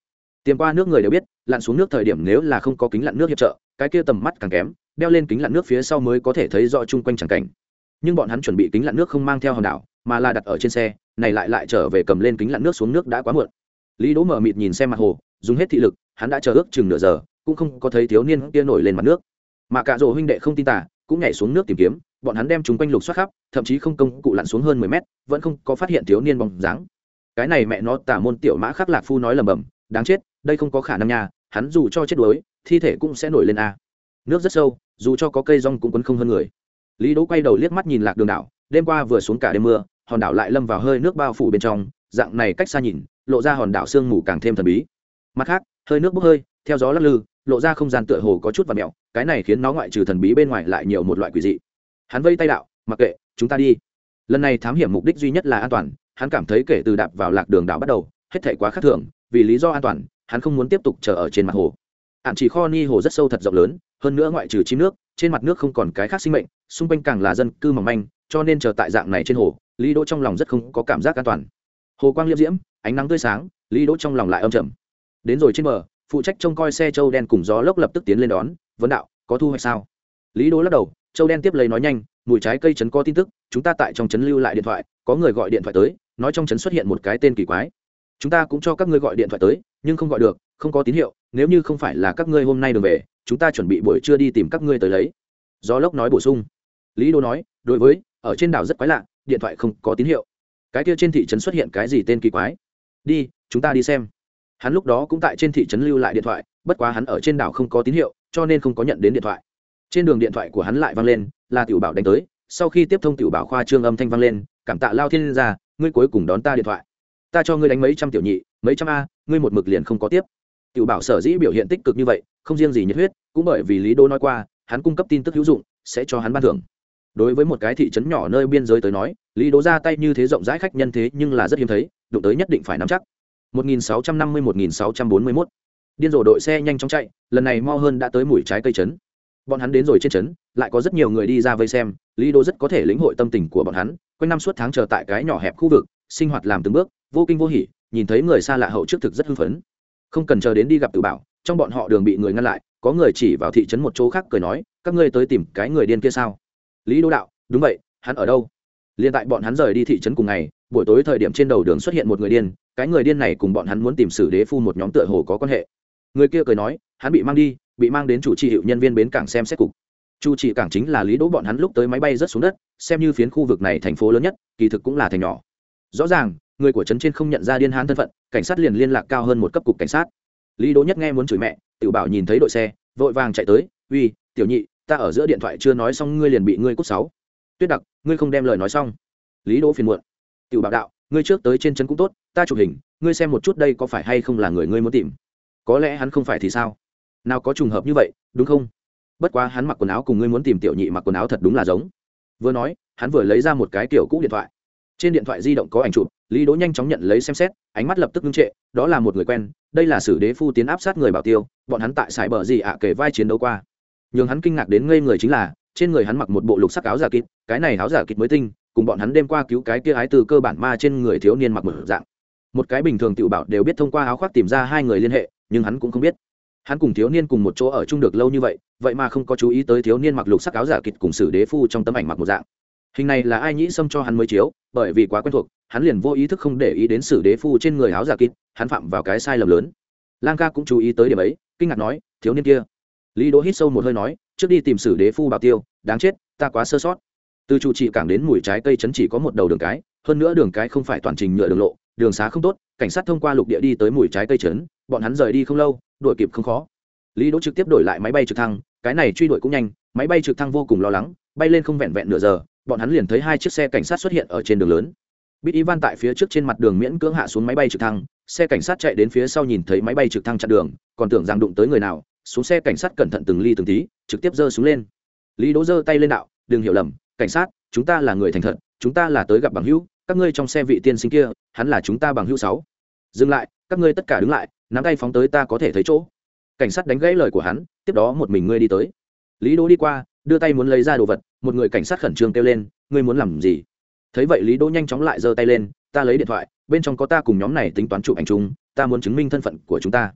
tiềm qua nước người đều biết lặn xuống nước thời điểm nếu là không có kính lặn nước hiệp trợ cái kia tầm mắt càng kém, đeo lên kính lặn nước phía sau mới có thể thấy rõ chung quanh chẳng cảnh. Nhưng bọn hắn chuẩn bị kính lặn nước không mang theo hòn đảo mà là đặt ở trên xe này, lại lại trở về cầm lên kính lặn nước xuống nước đã quá muộn. Lý Đỗ mở mịt nhìn xem mặt hồ, dùng hết thị lực, hắn đã chờ ước chừng nửa giờ cũng không có thấy thiếu niên kia nổi lên mặt nước. Mà cả rồ huynh đệ không tin tả cũng nhảy xuống nước tìm kiếm, bọn hắn đem chúng quanh lục soát khắp, thậm chí không công cụ lặn xuống hơn mười mét vẫn không có phát hiện thiếu niên bóng dáng. Cái này mẹ nó tả môn tiểu mã khắc lạc phu nói lầm bầm, đáng chết, đây không có khả năng nha, hắn dù cho chết đuối thi thể cũng sẽ nổi lên a. Nước rất sâu, dù cho có cây rong cũng quấn không hơn người. Lý Đỗ quay đầu liếc mắt nhìn lạc đường đảo, đêm qua vừa xuống cả đêm mưa, hòn đảo lại lâm vào hơi nước bao phủ bên trong, dạng này cách xa nhìn lộ ra hòn đảo sương mù càng thêm thần bí. Mặt khác, hơi nước bốc hơi theo gió lắc lư, lộ ra không gian tựa hồ có chút vặn mèo, cái này khiến nó ngoại trừ thần bí bên ngoài lại nhiều một loại quỷ dị. Hắn vây tay đạo, mặc kệ, chúng ta đi. Lần này thám hiểm mục đích duy nhất là an toàn, hắn cảm thấy kể từ đạp vào lạc đường đảo bắt đầu hết thảy quá khác thường, vì lý do an toàn hắn không muốn tiếp tục chờ ở trên mặt hồ. Ản chỉ kho ni hồ rất sâu thật rộng lớn, hơn nữa ngoại trừ chim nước trên mặt nước không còn cái khác sinh mệnh, xung quanh càng là dân cư mỏng manh, cho nên chờ tại dạng này trên hồ Lý Đỗ trong lòng rất không có cảm giác an toàn. Hồ quang liêm diễm, ánh nắng tươi sáng, Lý Đỗ trong lòng lại âm trầm. Đến rồi trên bờ, phụ trách trông coi xe châu đen cùng gió lốc lập tức tiến lên đón, vấn đạo, có thu hoạch sao? Lý Đỗ lắc đầu, châu đen tiếp lấy nói nhanh, mùi trái cây trấn có tin tức, chúng ta tại trong trấn lưu lại điện thoại, có người gọi điện thoại tới, nói trong trấn xuất hiện một cái tên kỳ quái. Chúng ta cũng cho các ngươi gọi điện thoại tới, nhưng không gọi được, không có tín hiệu, nếu như không phải là các ngươi hôm nay đường về, chúng ta chuẩn bị buổi trưa đi tìm các ngươi tới lấy. Gió lốc nói bổ sung. Lý Đỗ nói, đối với, ở trên đảo rất quái lạ, điện thoại không có tín hiệu. Cái kia trên thị trấn xuất hiện cái gì tên kỳ quái? Đi, chúng ta đi xem. Hắn lúc đó cũng tại trên thị trấn lưu lại điện thoại, bất quá hắn ở trên đảo không có tín hiệu, cho nên không có nhận đến điện thoại. Trên đường điện thoại của hắn lại vang lên, là tiểu bảo đánh tới, sau khi tiếp thông tiểu bảo khoa trương âm thanh vang lên, cảm tạ lao thiên gia, ngươi cuối cùng đón ta điện thoại. Ta cho ngươi đánh mấy trăm tiểu nhị, mấy trăm a, ngươi một mực liền không có tiếp. Tiểu bảo sở dĩ biểu hiện tích cực như vậy, không riêng gì nhiệt huyết, cũng bởi vì Lý Đỗ nói qua, hắn cung cấp tin tức hữu dụng, sẽ cho hắn ban thưởng. Đối với một cái thị trấn nhỏ nơi biên giới tới nói, Lý Đỗ ra tay như thế rộng rãi khách nhân thế nhưng là rất hiếm thấy, đụng tới nhất định phải nắm chắc. một nghìn sáu trăm năm mươi một nghìn sáu trăm bốn mươi mốt Điên rồ đội xe nhanh chóng chạy, lần này mau hơn đã tới mũi trái cây trấn. Bọn hắn đến rồi trên trấn, lại có rất nhiều người đi ra vây xem, Lý Đỗ rất có thể lĩnh hội tâm tình của bọn hắn, quanh năm suốt tháng chờ tại cái nhỏ hẹp khu vực, sinh hoạt làm từng bước, vô kinh vô hỉ, nhìn thấy người xa lạ hậu trước thực rất hưng phấn. Không cần chờ đến đi gặp Tử Bảo, trong bọn họ đường bị người ngăn lại, có người chỉ vào thị trấn một chỗ khác cười nói, các ngươi tới tìm cái người điên kia sao? Lý Đỗ đạo, đúng vậy, hắn ở đâu? Liên tại bọn hắn rời đi thị trấn cùng ngày, buổi tối thời điểm trên đầu đường xuất hiện một người điên, cái người điên này cùng bọn hắn muốn tìm Sử Đế Phu một nhóm tựa hồ có quan hệ. Người kia cười nói, hắn bị mang đi, bị mang đến chủ trì hiệu nhân viên bến cảng xem xét cục. Chủ trì cảng chính là Lý Đỗ bọn hắn lúc tới máy bay rớt xuống đất, xem như phiến khu vực này thành phố lớn nhất, kỳ thực cũng là thành nhỏ. Rõ ràng, người của trấn trên không nhận ra điên hán thân phận, cảnh sát liền liên lạc cao hơn một cấp cục cảnh sát. Lý Đỗ nhất nghe muốn chửi mẹ, Tiểu Bảo nhìn thấy đội xe, vội vàng chạy tới, "Uy, tiểu nhị, ta ở giữa điện thoại chưa nói xong ngươi liền bị ngươi cút sáu." Tuyết Đặc, ngươi không đem lời nói xong. Lý Đỗ phiền muộn. Tiểu Bảo đạo, ngươi trước tới trên trấn cũng tốt, ta chụp hình, ngươi xem một chút đây có phải hay không là người ngươi muốn tìm. Có lẽ hắn không phải thì sao? Nào có trùng hợp như vậy, đúng không? Bất quá hắn mặc quần áo cùng ngươi muốn tìm tiểu nhị mặc quần áo thật đúng là giống. Vừa nói, hắn vừa lấy ra một cái kiểu cũ điện thoại. Trên điện thoại di động có ảnh chụp, Lý Đỗ nhanh chóng nhận lấy xem xét, ánh mắt lập tức ngưng trệ, đó là một người quen, đây là Sử Đế Phu tiến áp sát người Bảo Tiêu, bọn hắn tại sải bờ gì ạ kể vai chiến đấu qua. Nhưng hắn kinh ngạc đến ngây người chính là, trên người hắn mặc một bộ lục sắc áo giả kịt, cái này áo giả kịt mới tinh, cùng bọn hắn đêm qua cứu cái kia ái từ cơ bản ma trên người thiếu niên mặc một dạng. Một cái bình thường Tiểu Bảo đều biết thông qua áo khoác tìm ra hai người liên hệ, nhưng hắn cũng không biết. Hắn cùng thiếu niên cùng một chỗ ở chung được lâu như vậy, vậy mà không có chú ý tới thiếu niên mặc lục sắc áo giả kịt cùng Sử Đế Phu trong tấm ảnh mặc một dạng. Hình này là ai nhĩ xâm cho hắn mới chiếu, bởi vì quá quen thuộc, hắn liền vô ý thức không để ý đến Sử Đế Phu trên người áo giả kịt, hắn phạm vào cái sai lầm lớn. Lang ca cũng chú ý tới điểm ấy, kinh ngạc nói, thiếu niên kia. Lý Đỗ hít sâu một hơi nói, trước đi tìm Sử Đế Phu Bảo Tiêu, đáng chết, ta quá sơ sót. Từ chủ trị cảng đến mũi trái cây trấn chỉ có một đầu đường cái, hơn nữa đường cái không phải toàn trình nhựa đường lộ, đường xá không tốt, cảnh sát thông qua lục địa đi tới mũi trái cây trấn, bọn hắn rời đi không lâu, đuổi kịp không khó. Lý Đỗ trực tiếp đổi lại máy bay trực thăng, cái này truy đuổi cũng nhanh, máy bay trực thăng vô cùng lo lắng, bay lên không vẹn vẹn nửa giờ, bọn hắn liền thấy hai chiếc xe cảnh sát xuất hiện ở trên đường lớn. Bít Ivan tại phía trước trên mặt đường miễn cưỡng hạ xuống máy bay trực thăng, xe cảnh sát chạy đến phía sau nhìn thấy máy bay trực thăng chặn đường, còn tưởng rằng đụng tới người nào, xuống xe cảnh sát cẩn thận từng ly từng tí, trực tiếp giơ xuống lên. Lý Đỗ giơ tay lên đạo, đừng hiểu lầm, cảnh sát, chúng ta là người thành thật, chúng ta là tới gặp bằng hữu, các ngươi trong xe vị tiên sinh kia, hắn là chúng ta bằng hữu sáu. Dừng lại, các ngươi tất cả đứng lại, nắm tay phóng tới ta có thể thấy chỗ. Cảnh sát đánh gãy lời của hắn, tiếp đó một mình ngươi đi tới. Lý Đỗ đi qua, đưa tay muốn lấy ra đồ vật, một người cảnh sát khẩn trương kêu lên, ngươi muốn làm gì? Thấy vậy Lý Đỗ nhanh chóng lại giơ tay lên, ta lấy điện thoại, bên trong có ta cùng nhóm này tính toán chụp ảnh chung, ta muốn chứng minh thân phận của chúng ta.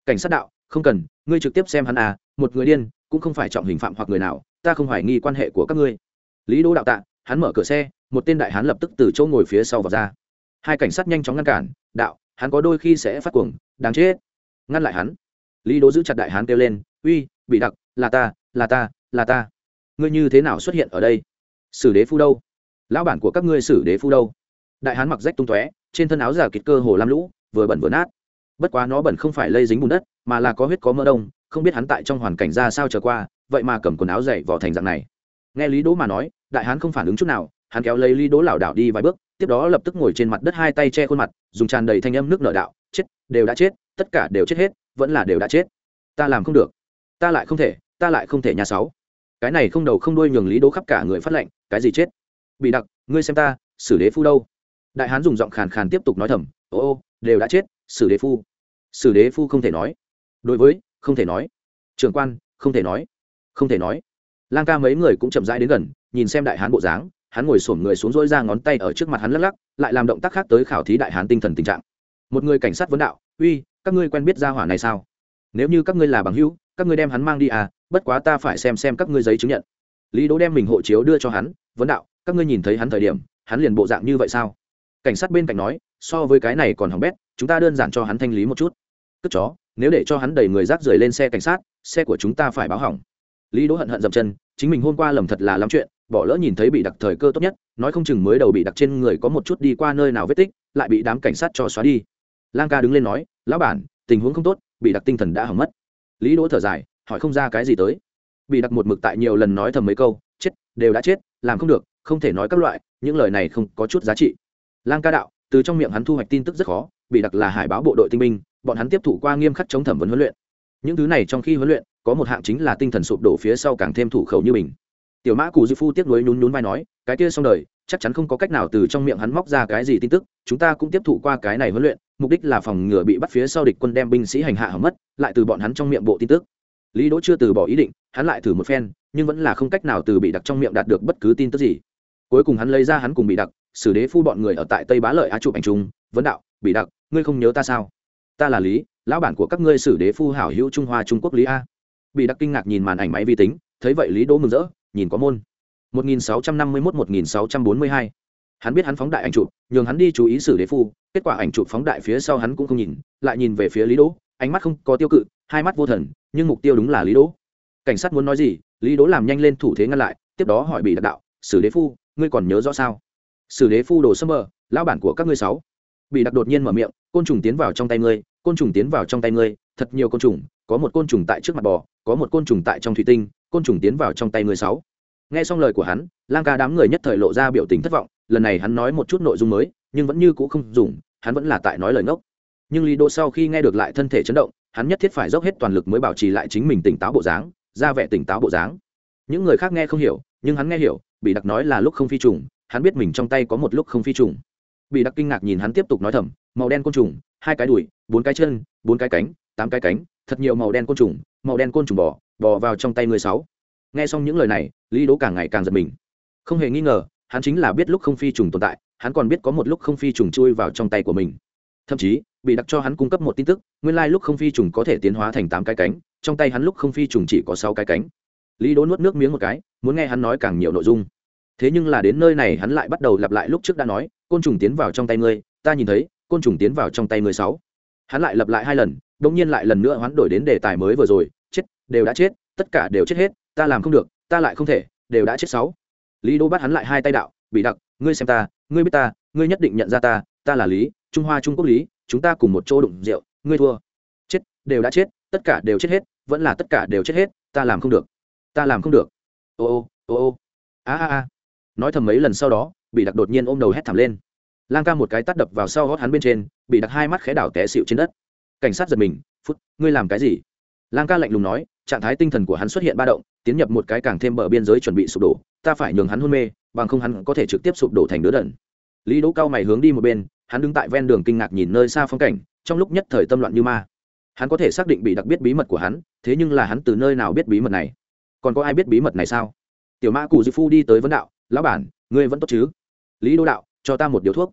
cảnh sát đạo không cần, ngươi trực tiếp xem hắn à, một người điên cũng không phải trọng hình phạm hoặc người nào, ta không hoài nghi quan hệ của các ngươi. Lý Đỗ đạo tạ, hắn mở cửa xe, một tên đại hán lập tức từ chỗ ngồi phía sau vào ra. Hai cảnh sát nhanh chóng ngăn cản, đạo hắn có đôi khi sẽ phát cuồng, đáng chết. Ngăn lại hắn. Lý Đỗ giữ chặt đại hán kêu lên, uy, bị đặc, là ta, là ta, là ta. Ngươi như thế nào xuất hiện ở đây? Sử đế phu đâu? Lão bản của các ngươi Sử đế phu đâu? Đại hán mặc rách tung tóe, trên thân áo giả kịt cơ hồ lam lũ, vừa bẩn vừa nát. Bất quá nó bẩn không phải lây dính bùn đất, mà là có huyết có mỡ đông, không biết hắn tại trong hoàn cảnh ra sao trở qua, vậy mà cầm quần áo dày vò thành dạng này. Nghe Lý Đỗ mà nói, đại hán không phản ứng chút nào, hắn kéo lấy Lý Đỗ lảo đảo đi vài bước, tiếp đó lập tức ngồi trên mặt đất, hai tay che khuôn mặt, dùng tràn đầy thanh âm nước nở đạo, chết, đều đã chết, tất cả đều chết hết, vẫn là đều đã chết. Ta làm không được, ta lại không thể, ta lại không thể nhà sáu. Cái này không đầu không đuôi nhường Lý Đỗ khắp cả người phát lệnh, cái gì chết? Bị đặc, ngươi xem ta, Sử đế phu đâu? Đại hán dùng giọng khàn khàn tiếp tục nói thầm, ô ô, đều đã chết, Sử đế phu. Sử đế phu không thể nói. Đối với, không thể nói. Trưởng quan, không thể nói. Không thể nói. Lang ca mấy người cũng chậm rãi đến gần, nhìn xem đại hán bộ dáng, hắn ngồi xổm người xuống dỗi ra ngón tay ở trước mặt hắn lắc lắc, lại làm động tác khác tới khảo thí đại hán tinh thần tình trạng. Một người cảnh sát vấn đạo, uy, các ngươi quen biết gia hỏa này sao? Nếu như các ngươi là bằng hữu, các ngươi đem hắn mang đi à, bất quá ta phải xem xem các ngươi giấy chứng nhận. Lý Đỗ đem mình hộ chiếu đưa cho hắn, vấn đạo, các ngươi nhìn thấy hắn thời điểm, hắn liền bộ dạng như vậy sao? Cảnh sát bên cạnh nói, so với cái này còn hỏng bét, chúng ta đơn giản cho hắn thanh lý một chút. Cất chó, nếu để cho hắn đẩy người rác rưởi lên xe cảnh sát, xe của chúng ta phải báo hỏng. Lý Đỗ hận hận dậm chân, chính mình hôm qua lầm thật là lắm chuyện, bỏ lỡ nhìn thấy bị đặc thời cơ tốt nhất, nói không chừng mới đầu bị đặc trên người có một chút đi qua nơi nào vết tích, lại bị đám cảnh sát cho xóa đi. Lang ca đứng lên nói, lão bản, tình huống không tốt, bị đặc tinh thần đã hỏng mất. Lý Đỗ thở dài, hỏi không ra cái gì tới. Bị đặc một mực tại nhiều lần nói thầm mấy câu, chết, đều đã chết, làm không được, không thể nói các loại, những lời này không có chút giá trị. Lang ca đạo, từ trong miệng hắn thu hoạch tin tức rất khó, bị đặc là hải báo bộ đội tinh binh, bọn hắn tiếp thụ qua nghiêm khắc chống thẩm vấn huấn luyện. Những thứ này trong khi huấn luyện, có một hạng chính là tinh thần sụp đổ phía sau càng thêm thủ khẩu như mình. Tiểu Mã Cù Dư Phu tiếc nuối nhún nhún vai nói, cái kia xong đời, chắc chắn không có cách nào từ trong miệng hắn móc ra cái gì tin tức, chúng ta cũng tiếp thụ qua cái này huấn luyện, mục đích là phòng ngừa bị bắt phía sau địch quân đem binh sĩ hành hạ hỏng mất, lại từ bọn hắn trong miệng bộ tin tức. Lý Đỗ chưa từ bỏ ý định, hắn lại thử một phen, nhưng vẫn là không cách nào từ bị đặc trong miệng đạt được bất cứ tin tức gì. Cuối cùng hắn lấy ra hắn cùng bị đặc, Sử đế phu bọn người ở tại Tây Bá Lợi Á chụp ảnh chung, vấn đạo, bị đặc, ngươi không nhớ ta sao? Ta là Lý, lão bản của các ngươi Sử đế phu hảo hữu Trung Hoa Trung Quốc Lý a. Bị đặc kinh ngạc nhìn màn ảnh máy vi tính, thấy vậy Lý Đỗ mừng rỡ, nhìn có môn. một nghìn sáu trăm năm mươi mốt một nghìn sáu trăm bốn mươi hai. Hắn biết hắn phóng đại ảnh chụp, nhường hắn đi chú ý Sử đế phu, kết quả ảnh chụp phóng đại phía sau hắn cũng không nhìn, lại nhìn về phía Lý Đỗ, ánh mắt không có tiêu cự, hai mắt vô thần, nhưng mục tiêu đúng là Lý Đỗ. Cảnh sát muốn nói gì, Lý Đỗ làm nhanh lên thủ thế ngăn lại, tiếp đó hỏi bị đặc đạo, Sử đế phu, ngươi còn nhớ rõ sao? Sử đế phu đồ sâm mờ, lão bản của các ngươi sáu. Bị đặc đột nhiên mở miệng, côn trùng tiến vào trong tay ngươi, côn trùng tiến vào trong tay ngươi, thật nhiều côn trùng, có một côn trùng tại trước mặt bò, có một côn trùng tại trong thủy tinh, côn trùng tiến vào trong tay ngươi sáu. Nghe xong lời của hắn, Lang ca đám người nhất thời lộ ra biểu tình thất vọng, lần này hắn nói một chút nội dung mới, nhưng vẫn như cũ không dùng, hắn vẫn là tại nói lời ngốc. Nhưng Lý Đỗ sau khi nghe được lại thân thể chấn động, hắn nhất thiết phải dốc hết toàn lực mới bảo trì lại chính mình tỉnh táo bộ dáng, ra vẻ tỉnh táo bộ dáng. Những người khác nghe không hiểu, nhưng hắn nghe hiểu, bị đặc nói là lúc không phi trùng, hắn biết mình trong tay có một lúc không phi trùng. Bị đặc kinh ngạc nhìn hắn tiếp tục nói thầm, màu đen côn trùng, hai cái đùi, bốn cái chân, bốn cái cánh, tám cái cánh, thật nhiều màu đen côn trùng, màu đen côn trùng bò, bò vào trong tay người sáu. Nghe xong những lời này, Lý Đỗ càng ngày càng giật mình. Không hề nghi ngờ, hắn chính là biết lúc không phi trùng tồn tại, hắn còn biết có một lúc không phi trùng chui vào trong tay của mình. Thậm chí, bị đặc cho hắn cung cấp một tin tức, nguyên lai lúc không phi trùng có thể tiến hóa thành tám cái cánh, trong tay hắn lúc không phi trùng chỉ có sáu cái cánh. Lý Đỗ nuốt nước miếng một cái, muốn nghe hắn nói càng nhiều nội dung. Thế nhưng là đến nơi này hắn lại bắt đầu lặp lại lúc trước đã nói, côn trùng tiến vào trong tay ngươi, ta nhìn thấy, côn trùng tiến vào trong tay ngươi sáu. Hắn lại lặp lại hai lần, đột nhiên lại lần nữa hoán đổi đến đề tài mới vừa rồi, chết, đều đã chết, tất cả đều chết hết, ta làm không được, ta lại không thể, đều đã chết sáu. Lý Đỗ bắt hắn lại hai tay đạo, bị đặc, ngươi xem ta, ngươi biết ta, ngươi nhất định nhận ra ta, ta là Lý, Trung Hoa Trung Quốc Lý, chúng ta cùng một chỗ đụng rượu, ngươi thua. Chết, đều đã chết, tất cả đều chết hết, vẫn là tất cả đều chết hết, ta làm không được, ta làm không được. Ô ô ô ô, a a a. Nói thầm mấy lần sau đó, bị đặc đột nhiên ôm đầu hét thảm lên. Lang ca một cái tát đập vào sau gót hắn bên trên, bị đặc hai mắt khẽ đảo té xịu trên đất. Cảnh sát giật mình, phút, ngươi làm cái gì? Lang ca lạnh lùng nói, trạng thái tinh thần của hắn xuất hiện ba động, tiến nhập một cái càng thêm bờ biên giới chuẩn bị sụp đổ, ta phải nhường hắn hôn mê, bằng không hắn có thể trực tiếp sụp đổ thành đứa đần. Lý Đỗ cao mày hướng đi một bên, hắn đứng tại ven đường kinh ngạc nhìn nơi xa phong cảnh, trong lúc nhất thời tâm loạn như ma. Hắn có thể xác định bị đặc biết bí mật của hắn, thế nhưng là hắn từ nơi nào biết bí mật này? Còn có ai biết bí mật này sao? Tiểu Mã Cù Dư Phu đi tới vấn đạo, lão bản, ngươi vẫn tốt chứ? Lý Đỗ đạo, cho ta một điếu thuốc.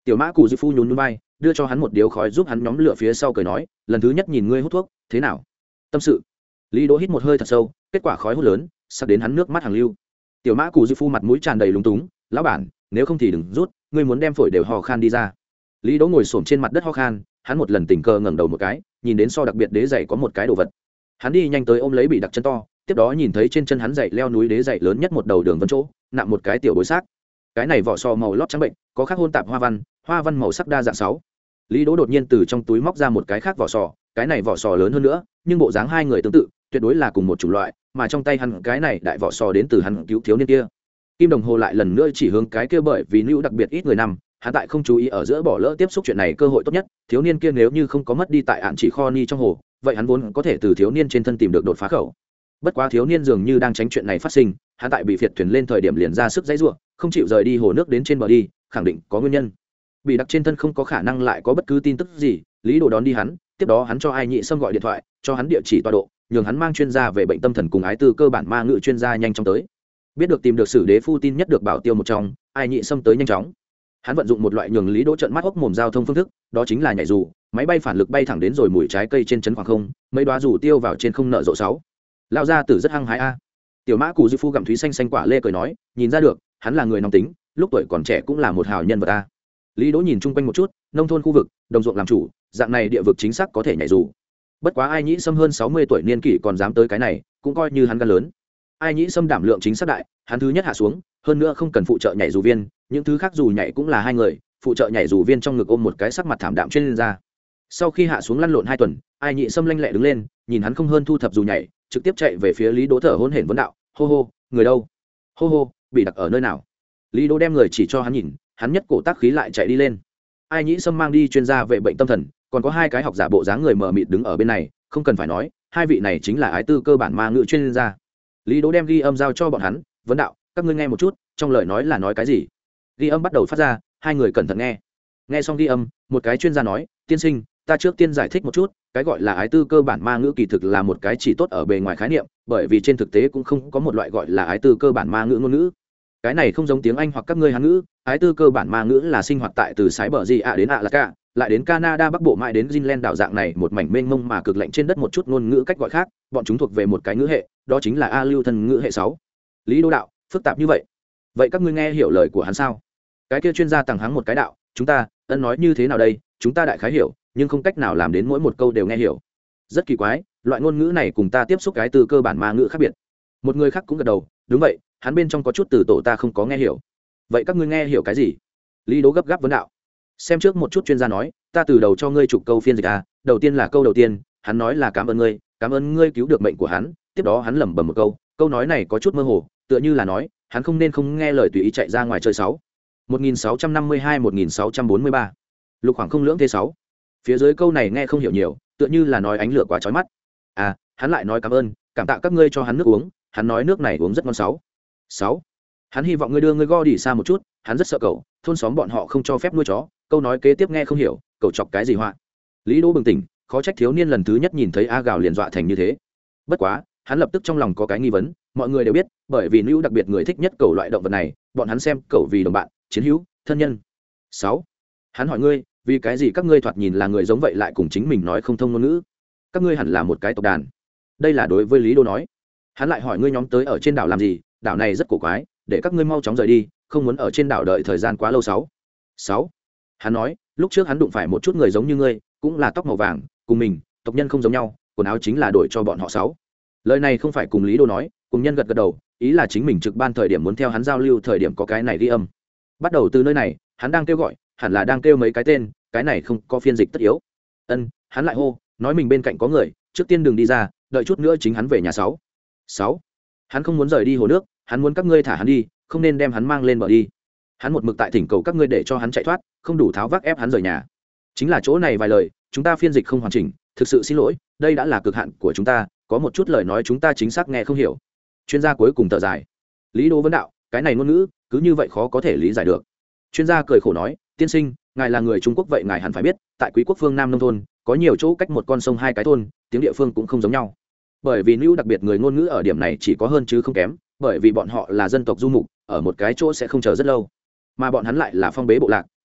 Tiểu mã cụ dư phu nhún nhún vai, đưa cho hắn một điếu khói giúp hắn nhóm lửa phía sau cười nói, lần thứ nhất nhìn ngươi hút thuốc thế nào, tâm sự. Lý Đỗ hít một hơi thật sâu, kết quả khói hút lớn sắp đến hắn nước mắt hàng lưu. Tiểu mã cụ dư phu mặt mũi tràn đầy lúng túng, lão bản nếu không thì đừng rút, ngươi muốn đem phổi đều ho khan đi ra. Lý Đỗ ngồi xổm trên mặt đất ho khan, hắn một lần tình cờ ngẩng đầu một cái, nhìn đến so đặc biệt đế giày có một cái đồ vật. Hắn đi nhanh tới ôm lấy bị đặc chân to, tiếp đó nhìn thấy trên chân hắn giày leo núi đế giày lớn nhất một đầu đường vân chỗ, nặng một cái tiểu bối xác. Cái này vỏ sò màu lót trắng bệnh, có khắc hôn tạp hoa văn, hoa văn màu sắc đa dạng sáu. Lý Đỗ đột nhiên từ trong túi móc ra một cái khác vỏ sò, cái này vỏ sò lớn hơn nữa, nhưng bộ dáng hai người tương tự, tuyệt đối là cùng một chủng loại, mà trong tay hắn cái này đại vỏ sò đến từ hắn cứu thiếu niên kia. Kim đồng hồ lại lần nữa chỉ hướng cái kia bởi vì nữ đặc biệt ít người nằm, hắn tại không chú ý ở giữa bỏ lỡ tiếp xúc chuyện này cơ hội tốt nhất, thiếu niên kia nếu như không có mất đi tại án chỉ kho ni trong hồ, vậy hắn vốn có thể từ thiếu niên trên thân tìm được đột phá khẩu. Bất quá thiếu niên dường như đang tránh chuyện này phát sinh, hắn tại bị phiệt thuyền lên thời điểm liền ra sức dãy rủa, không chịu rời đi hồ nước đến trên bờ đi, khẳng định có nguyên nhân. Bị đặc trên thân không có khả năng lại có bất cứ tin tức gì, Lý Đồ đón đi hắn, tiếp đó hắn cho Ai Nhị Sâm gọi điện thoại, cho hắn địa chỉ tọa độ, nhường hắn mang chuyên gia về bệnh tâm thần cùng ái tư cơ bản ma ngữ chuyên gia nhanh chóng tới. Biết được tìm được sử đế phu tin nhất được bảo tiêu một trong, Ai Nhị Sâm tới nhanh chóng. Hắn vận dụng một loại nhường Lý Đỗ trợn mắt hốc mồm giao thông phương thức, đó chính là nhảy dù, máy bay phản lực bay thẳng đến rồi mùi trái cây trên trấn khoảng không, mấy đóa dù tiêu vào trên không nợ rộ sáu. Lão gia tử rất hăng hái a. Tiểu mã cụ dư phu gặm thúy xanh xanh quả lê cười nói, nhìn ra được, hắn là người nóng tính, lúc tuổi còn trẻ cũng là một hào nhân vật a. Lý Đỗ nhìn chung quanh một chút, nông thôn khu vực, đồng ruộng làm chủ, dạng này địa vực chính xác có thể nhảy dù. Bất quá Ai Nhĩ Sâm hơn sáu mươi tuổi niên kỷ còn dám tới cái này, cũng coi như hắn gan lớn. Ai Nhĩ Sâm đảm lượng chính xác đại, hắn thứ nhất hạ xuống, hơn nữa không cần phụ trợ nhảy dù viên, những thứ khác dù nhảy cũng là hai người, phụ trợ nhảy dù viên trong ngực ôm một cái sắc mặt thảm đạm trên ra. Sau khi hạ xuống lăn lộn hai tuần, Ai Nhĩ Sâm lanh lẹ đứng lên, nhìn hắn không hơn thu thập dù nhảy, trực tiếp chạy về phía Lý Đỗ thở hổn hển vấn đạo, hô hô, người đâu? Hô hô, bị đặc ở nơi nào? Lý Đỗ đem người chỉ cho hắn nhìn, hắn nhất cổ tác khí lại chạy đi lên. Ai Nhĩ Sâm mang đi chuyên gia về bệnh tâm thần, còn có hai cái học giả bộ dáng người mờ mịt đứng ở bên này, không cần phải nói, hai vị này chính là ái tư cơ bản ma ngữ chuyên gia. Lý Đỗ đem ghi âm giao cho bọn hắn, vấn đạo, các ngươi nghe một chút, trong lời nói là nói cái gì? Ghi âm bắt đầu phát ra, hai người cẩn thận nghe. Nghe xong ghi âm, một cái chuyên gia nói, tiên sinh, ta trước tiên giải thích một chút, cái gọi là ái tư cơ bản ma ngữ kỳ thực là một cái chỉ tốt ở bề ngoài khái niệm, bởi vì trên thực tế cũng không có một loại gọi là ái tư cơ bản ma ngữ ngôn ngữ. Cái này không giống tiếng Anh hoặc các ngươi Hán ngữ, ái tư cơ bản ma ngữ là sinh hoạt tại từ sái bờ gì ạ đến ạ là cả, lại đến Canada bắc bộ mãi đến Greenland đảo dạng này một mảnh mênh mông mà cực lạnh trên đất một chút ngôn ngữ cách gọi khác, bọn chúng thuộc về một cái ngữ hệ, đó chính là A lưu thân ngữ hệ sáu. Lý Đỗ đạo, phức tạp như vậy. Vậy các ngươi nghe hiểu lời của hắn sao? Cái kia chuyên gia tàng hắng một cái đạo, chúng ta, ân nói như thế nào đây, chúng ta đại khái hiểu, nhưng không cách nào làm đến mỗi một câu đều nghe hiểu. Rất kỳ quái, loại ngôn ngữ này cùng ta tiếp xúc cái từ cơ bản ma ngữ khác biệt. Một người khác cũng gật đầu, đúng vậy, hắn bên trong có chút từ tổ ta không có nghe hiểu. Vậy các ngươi nghe hiểu cái gì? Lý Đỗ gấp gáp vấn đạo. Xem trước một chút chuyên gia nói, ta từ đầu cho ngươi chụp câu phiên dịch à, đầu tiên là câu đầu tiên, hắn nói là cảm ơn ngươi, cảm ơn ngươi cứu được mệnh của hắn, tiếp đó hắn lẩm bẩm một câu, câu nói này có chút mơ hồ, tựa như là nói, hắn không nên không nghe lời tùy ý chạy ra ngoài chơi sáu. một nghìn sáu trăm năm mươi hai một nghìn sáu trăm bốn mươi ba. Lục khoảng không lưỡng thế sáu. Phía dưới câu này nghe không hiểu nhiều, tựa như là nói ánh lửa quá chói mắt. À, hắn lại nói cảm ơn, cảm tạ các ngươi cho hắn nước uống, hắn nói nước này uống rất ngon sáu. sáu. Hắn hy vọng ngươi đưa ngươi go đi xa một chút, hắn rất sợ cậu, thôn xóm bọn họ không cho phép nuôi chó, câu nói kế tiếp nghe không hiểu, cậu chọc cái gì họa. Lý Đỗ bừng tỉnh, khó trách thiếu niên lần thứ nhất nhìn thấy A Gào liền dọa thành như thế. Bất quá, hắn lập tức trong lòng có cái nghi vấn, mọi người đều biết, bởi vì nữ đặc biệt người thích nhất cậu loại động vật này, bọn hắn xem cậu vì đồng bạn, chiến hữu, thân nhân. sáu. Hắn hỏi ngươi, vì cái gì các ngươi thoạt nhìn là người giống vậy lại cùng chính mình nói không thông ngôn ngữ? Các ngươi hẳn là một cái tộc đàn. Đây là đối với Lý Đỗ nói. Hắn lại hỏi ngươi nhóm tới ở trên đảo làm gì, đảo này rất cổ quái, để các ngươi mau chóng rời đi, không muốn ở trên đảo đợi thời gian quá lâu sáu. sáu. Hắn nói, lúc trước hắn đụng phải một chút người giống như ngươi, cũng là tóc màu vàng, cùng mình, tộc nhân không giống nhau, quần áo chính là đổi cho bọn họ sáu. Lời này không phải cùng Lý Đỗ nói, cùng nhân gật gật đầu, ý là chính mình trực ban thời điểm muốn theo hắn giao lưu thời điểm có cái này ghi âm. Bắt đầu từ nơi này, hắn đang kêu gọi, hẳn là đang kêu mấy cái tên, cái này không có phiên dịch tất yếu. Ân, hắn lại hô, nói mình bên cạnh có người, trước tiên đừng đi ra, đợi chút nữa chính hắn về nhà sáu. sáu. Hắn không muốn rời đi hồ nước, hắn muốn các ngươi thả hắn đi, không nên đem hắn mang lên bờ đi. Hắn một mực tại thỉnh cầu các ngươi để cho hắn chạy thoát, không đủ tháo vác ép hắn rời nhà. Chính là chỗ này vài lời, chúng ta phiên dịch không hoàn chỉnh, thực sự xin lỗi, đây đã là cực hạn của chúng ta, có một chút lời nói chúng ta chính xác nghe không hiểu. Chuyên gia cuối cùng thở dài. Lý Đỗ vấn đạo, cái này ngôn ngữ, cứ như vậy khó có thể lý giải được. Chuyên gia cười khổ nói, tiên sinh, ngài là người Trung Quốc vậy ngài hẳn phải biết, tại Quý quốc phương Nam nông thôn, có nhiều chỗ cách một con sông hai cái thôn, tiếng địa phương cũng không giống nhau. Bởi vì nữ đặc biệt người ngôn ngữ ở điểm này chỉ có hơn chứ không kém, bởi vì bọn họ là dân tộc du mục, ở một cái chỗ sẽ không chờ rất lâu, mà bọn hắn lại là phong bế bộ lạc,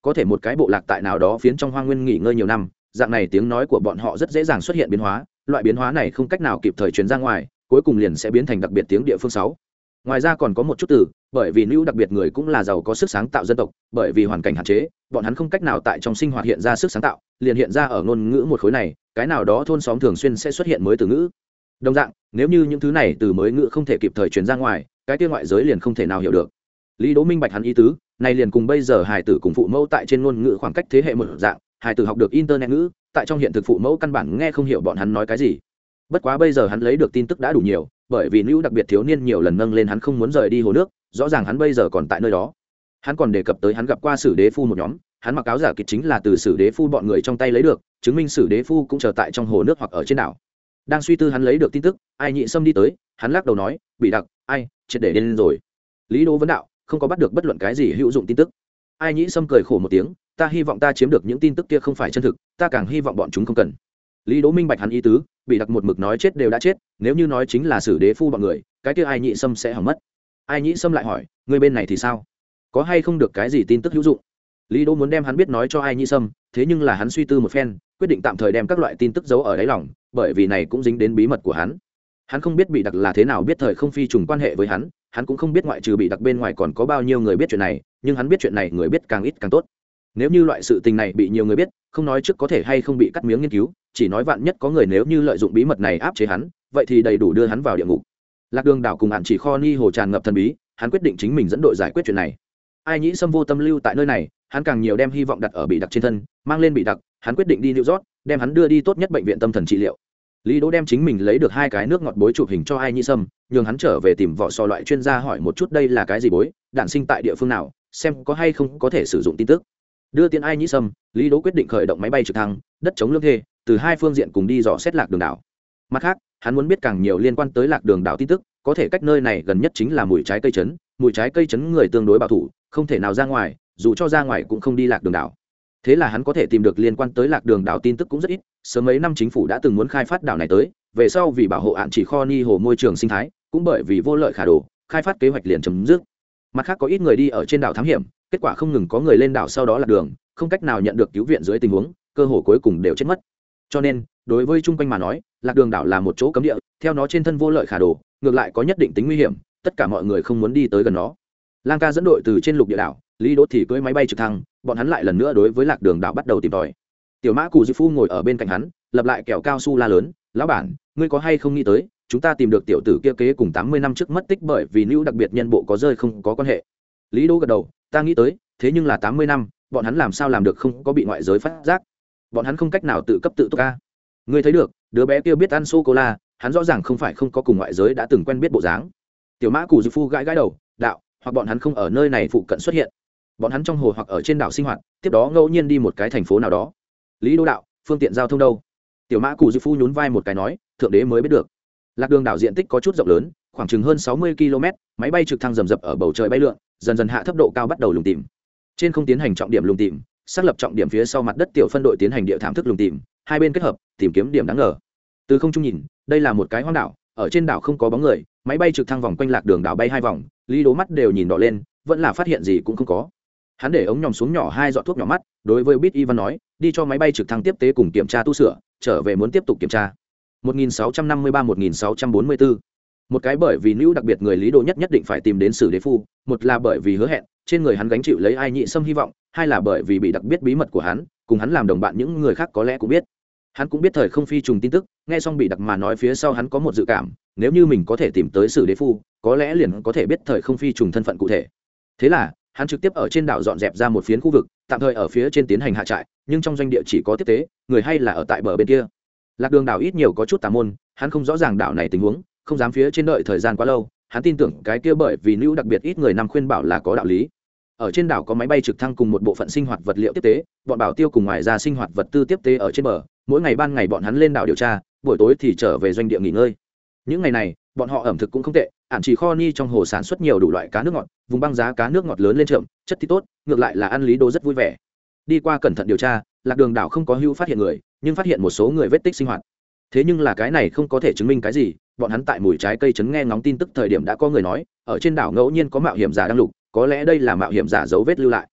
có thể một cái bộ lạc tại nào đó phiến trong hoang nguyên nghỉ ngơi nhiều năm, dạng này tiếng nói của bọn họ rất dễ dàng xuất hiện biến hóa, loại biến hóa này không cách nào kịp thời truyền ra ngoài, cuối cùng liền sẽ biến thành đặc biệt tiếng địa phương sáu. Ngoài ra còn có một chút từ, bởi vì nữ đặc biệt người cũng là giàu có sức sáng tạo dân tộc, bởi vì hoàn cảnh hạn chế, bọn hắn không cách nào tại trong sinh hoạt hiện ra sức sáng tạo, liền hiện ra ở ngôn ngữ một khối này, cái nào đó thôn xóm thường xuyên sẽ xuất hiện mới từ ngữ. Đồng dạng, nếu như những thứ này từ mới ngữ không thể kịp thời truyền ra ngoài, cái kia ngoại giới liền không thể nào hiểu được. Lý Đỗ minh bạch hắn ý tứ, này liền cùng bây giờ hài tử cùng phụ mẫu tại trên ngôn ngữ khoảng cách thế hệ một dạng, hài tử học được internet ngữ, tại trong hiện thực phụ mẫu căn bản nghe không hiểu bọn hắn nói cái gì. Bất quá bây giờ hắn lấy được tin tức đã đủ nhiều, bởi vì nữ đặc biệt thiếu niên nhiều lần nâng lên hắn không muốn rời đi hồ nước, rõ ràng hắn bây giờ còn tại nơi đó. Hắn còn đề cập tới hắn gặp qua Sử Đế Phu một nhóm, hắn mặc áo giả kịch chính là từ Sử Đế Phu bọn người trong tay lấy được, chứng minh Sử Đế Phu cũng chờ tại trong hồ nước hoặc ở trên đảo. Đang suy tư hắn lấy được tin tức, Ai Nhị Sâm đi tới, hắn lắc đầu nói, bị đặc, ai, triệt để điên rồi. Lý Đỗ vấn đạo, không có bắt được bất luận cái gì hữu dụng tin tức. Ai Nhị Sâm cười khổ một tiếng, ta hy vọng ta chiếm được những tin tức kia không phải chân thực, ta càng hy vọng bọn chúng không cần. Lý Đỗ minh bạch hắn ý tứ, bị đặc một mực nói chết đều đã chết, nếu như nói chính là Sử Đế Phu bọn người, cái kia Ai Nhị Sâm sẽ hỏng mất. Ai Nhị Sâm lại hỏi, người bên này thì sao, có hay không được cái gì tin tức hữu dụng? Lý Đỗ muốn đem hắn biết nói cho Ai Nhị Sâm, thế nhưng là hắn suy tư một phen, quyết định tạm thời đem các loại tin tức giấu ở đáy lòng, bởi vì này cũng dính đến bí mật của hắn. Hắn không biết bị đặc là thế nào biết thời không phi trùng quan hệ với hắn, hắn cũng không biết ngoại trừ bị đặc bên ngoài còn có bao nhiêu người biết chuyện này, nhưng hắn biết chuyện này người biết càng ít càng tốt. Nếu như loại sự tình này bị nhiều người biết, không nói trước có thể hay không bị cắt miếng nghiên cứu, chỉ nói vạn nhất có người nếu như lợi dụng bí mật này áp chế hắn, vậy thì đầy đủ đưa hắn vào địa ngục. Lạc Đường đảo cùng Ản Chỉ Kho Ni hồ tràn ngập thần bí, hắn quyết định chính mình dẫn đội giải quyết chuyện này. Ai Nhĩ Sâm vô tâm lưu tại nơi này, hắn càng nhiều đem hy vọng đặt ở bị đặc trên thân, mang lên bị đặc, hắn quyết định đi New York, đem hắn đưa đi tốt nhất bệnh viện tâm thần trị liệu. Lý Đỗ đem chính mình lấy được hai cái nước ngọt bối chụp hình cho Ai Nhĩ Sâm, nhường hắn trở về tìm vỏ sò loại chuyên gia hỏi một chút đây là cái gì bối, đản sinh tại địa phương nào, xem có hay không có thể sử dụng tin tức. Đưa tiền Ai Nhĩ Sâm, Lý Đỗ quyết định khởi động máy bay trực thăng, đất chống lương thê, từ hai phương diện cùng đi dò xét Lạc Đường đảo. Mặt khác, hắn muốn biết càng nhiều liên quan tới Lạc Đường đảo tin tức, có thể cách nơi này gần nhất chính là mùi trái cây trấn, mùi trái cây trấn người tương đối bảo thủ, không thể nào ra ngoài, dù cho ra ngoài cũng không đi Lạc Đường đảo. Thế là hắn có thể tìm được liên quan tới Lạc Đường đảo tin tức cũng rất ít, sớm mấy năm chính phủ đã từng muốn khai phát đảo này tới, về sau vì bảo hộ Ản Chỉ Kho Ni hồ môi trường sinh thái, cũng bởi vì vô lợi khả đồ, khai phát kế hoạch liền chấm dứt. Mặt khác có ít người đi ở trên đảo thám hiểm, kết quả không ngừng có người lên đảo sau đó lạc đường, không cách nào nhận được cứu viện dưới tình huống, cơ hội cuối cùng đều chết mất. Cho nên, đối với chung quanh mà nói, Lạc Đường đảo là một chỗ cấm địa, theo nó trên thân vô lợi khả đồ, ngược lại có nhất định tính nguy hiểm, tất cả mọi người không muốn đi tới gần nó. Lang Ca dẫn đội từ trên lục địa đảo, Lý Đỗ thì cưỡi máy bay trực thăng, bọn hắn lại lần nữa đối với Lạc Đường đảo bắt đầu tìm tòi. Tiểu Mã Cù Dư Phu ngồi ở bên cạnh hắn, lập lại kẹo cao su la lớn, "Lão bản, ngươi có hay không nghĩ tới, chúng ta tìm được tiểu tử kia kế cùng tám mươi năm trước mất tích bởi vì nữ đặc biệt nhân bộ có rơi không có quan hệ?" Lý Đỗ gật đầu, "Ta nghĩ tới, thế nhưng là tám mươi năm, bọn hắn làm sao làm được không có bị ngoại giới phát giác? Bọn hắn không cách nào tự cấp tự túc a. Ngươi thấy được, đứa bé kia biết ăn sô cô la, hắn rõ ràng không phải không có cùng ngoại giới đã từng quen biết bộ dáng." Tiểu Mã Cù Dư Phu gãi gãi đầu, "Đạo, hoặc bọn hắn không ở nơi này phụ cận xuất hiện, bọn hắn trong hồ hoặc ở trên đảo sinh hoạt, tiếp đó ngẫu nhiên đi một cái thành phố nào đó." Lý Đỗ đạo, "Phương tiện giao thông đâu?" Tiểu Mã Cù Dư Phu nhún vai một cái nói, "Thượng đế mới biết được." Lạc Đường đảo diện tích có chút rộng lớn, khoảng chừng hơn sáu mươi ki lô mét, máy bay trực thăng rầm rập ở bầu trời bay lượn, dần dần hạ thấp độ cao bắt đầu lùng tìm. Trên không tiến hành trọng điểm lùng tìm, xác lập trọng điểm phía sau mặt đất tiểu phân đội tiến hành địa thảm thức lùng tìm, hai bên kết hợp, tìm kiếm điểm đáng ngờ. Từ không trung nhìn, đây là một cái hoang đảo, ở trên đảo không có bóng người, máy bay trực thăng vòng quanh Lạc Đường đảo bay hai vòng, Lý Đỗ mắt đều nhìn đỏ lên, vẫn là phát hiện gì cũng không có. Hắn để ống nhòm xuống nhỏ hai giọt thuốc nhỏ mắt, đối với Bit Ivan nói, "Đi cho máy bay trực thăng tiếp tế cùng kiểm tra tu sửa, trở về muốn tiếp tục kiểm tra." một nghìn sáu trăm năm mươi ba một nghìn sáu trăm bốn mươi tư. Một cái bởi vì nữ đặc biệt người Lý Đỗ nhất nhất định phải tìm đến Sử Đế Phu, một là bởi vì hứa hẹn, trên người hắn gánh chịu lấy Ai Nhị Sâm hy vọng, hai là bởi vì bị đặc biết bí mật của hắn, cùng hắn làm đồng bạn những người khác có lẽ cũng biết. Hắn cũng biết thời không phi trùng tin tức, nghe xong bị đặc mà nói phía sau hắn có một dự cảm, nếu như mình có thể tìm tới Sử Đế Phu, có lẽ liền có thể biết thời không phi trùng thân phận cụ thể. Thế là, hắn trực tiếp ở trên đảo dọn dẹp ra một phiến khu vực, tạm thời ở phía trên tiến hành hạ trại, nhưng trong doanh địa chỉ có tiếp tế, người hay là ở tại bờ bên kia. Lạc Đường đảo ít nhiều có chút tà môn, hắn không rõ ràng đảo này tình huống, không dám phía trên đợi thời gian quá lâu, hắn tin tưởng cái kia bởi vì nữ đặc biệt ít người nằm khuyên bảo là có đạo lý. Ở trên đảo có máy bay trực thăng cùng một bộ phận sinh hoạt vật liệu tiếp tế, bọn bảo tiêu cùng ngoài ra sinh hoạt vật tư tiếp tế ở trên bờ, mỗi ngày ban ngày bọn hắn lên đảo điều tra, buổi tối thì trở về doanh địa nghỉ ngơi. Những ngày này, bọn họ ẩm thực cũng không tệ, Ản Chỉ Kho Ni trong hồ sản xuất nhiều đủ loại cá nước ngọt, vùng băng giá cá nước ngọt lớn lên trộm, chất thì tốt, ngược lại là ăn Lý Đỗ rất vui vẻ. Đi qua cẩn thận điều tra, Lạc Đường đảo không có hữu phát hiện người, nhưng phát hiện một số người vết tích sinh hoạt. Thế nhưng là cái này không có thể chứng minh cái gì, bọn hắn tại mùi trái cây trấn nghe ngóng tin tức thời điểm đã có người nói, ở trên đảo ngẫu nhiên có mạo hiểm giả đang lục, có lẽ đây là mạo hiểm giả dấu vết lưu lại.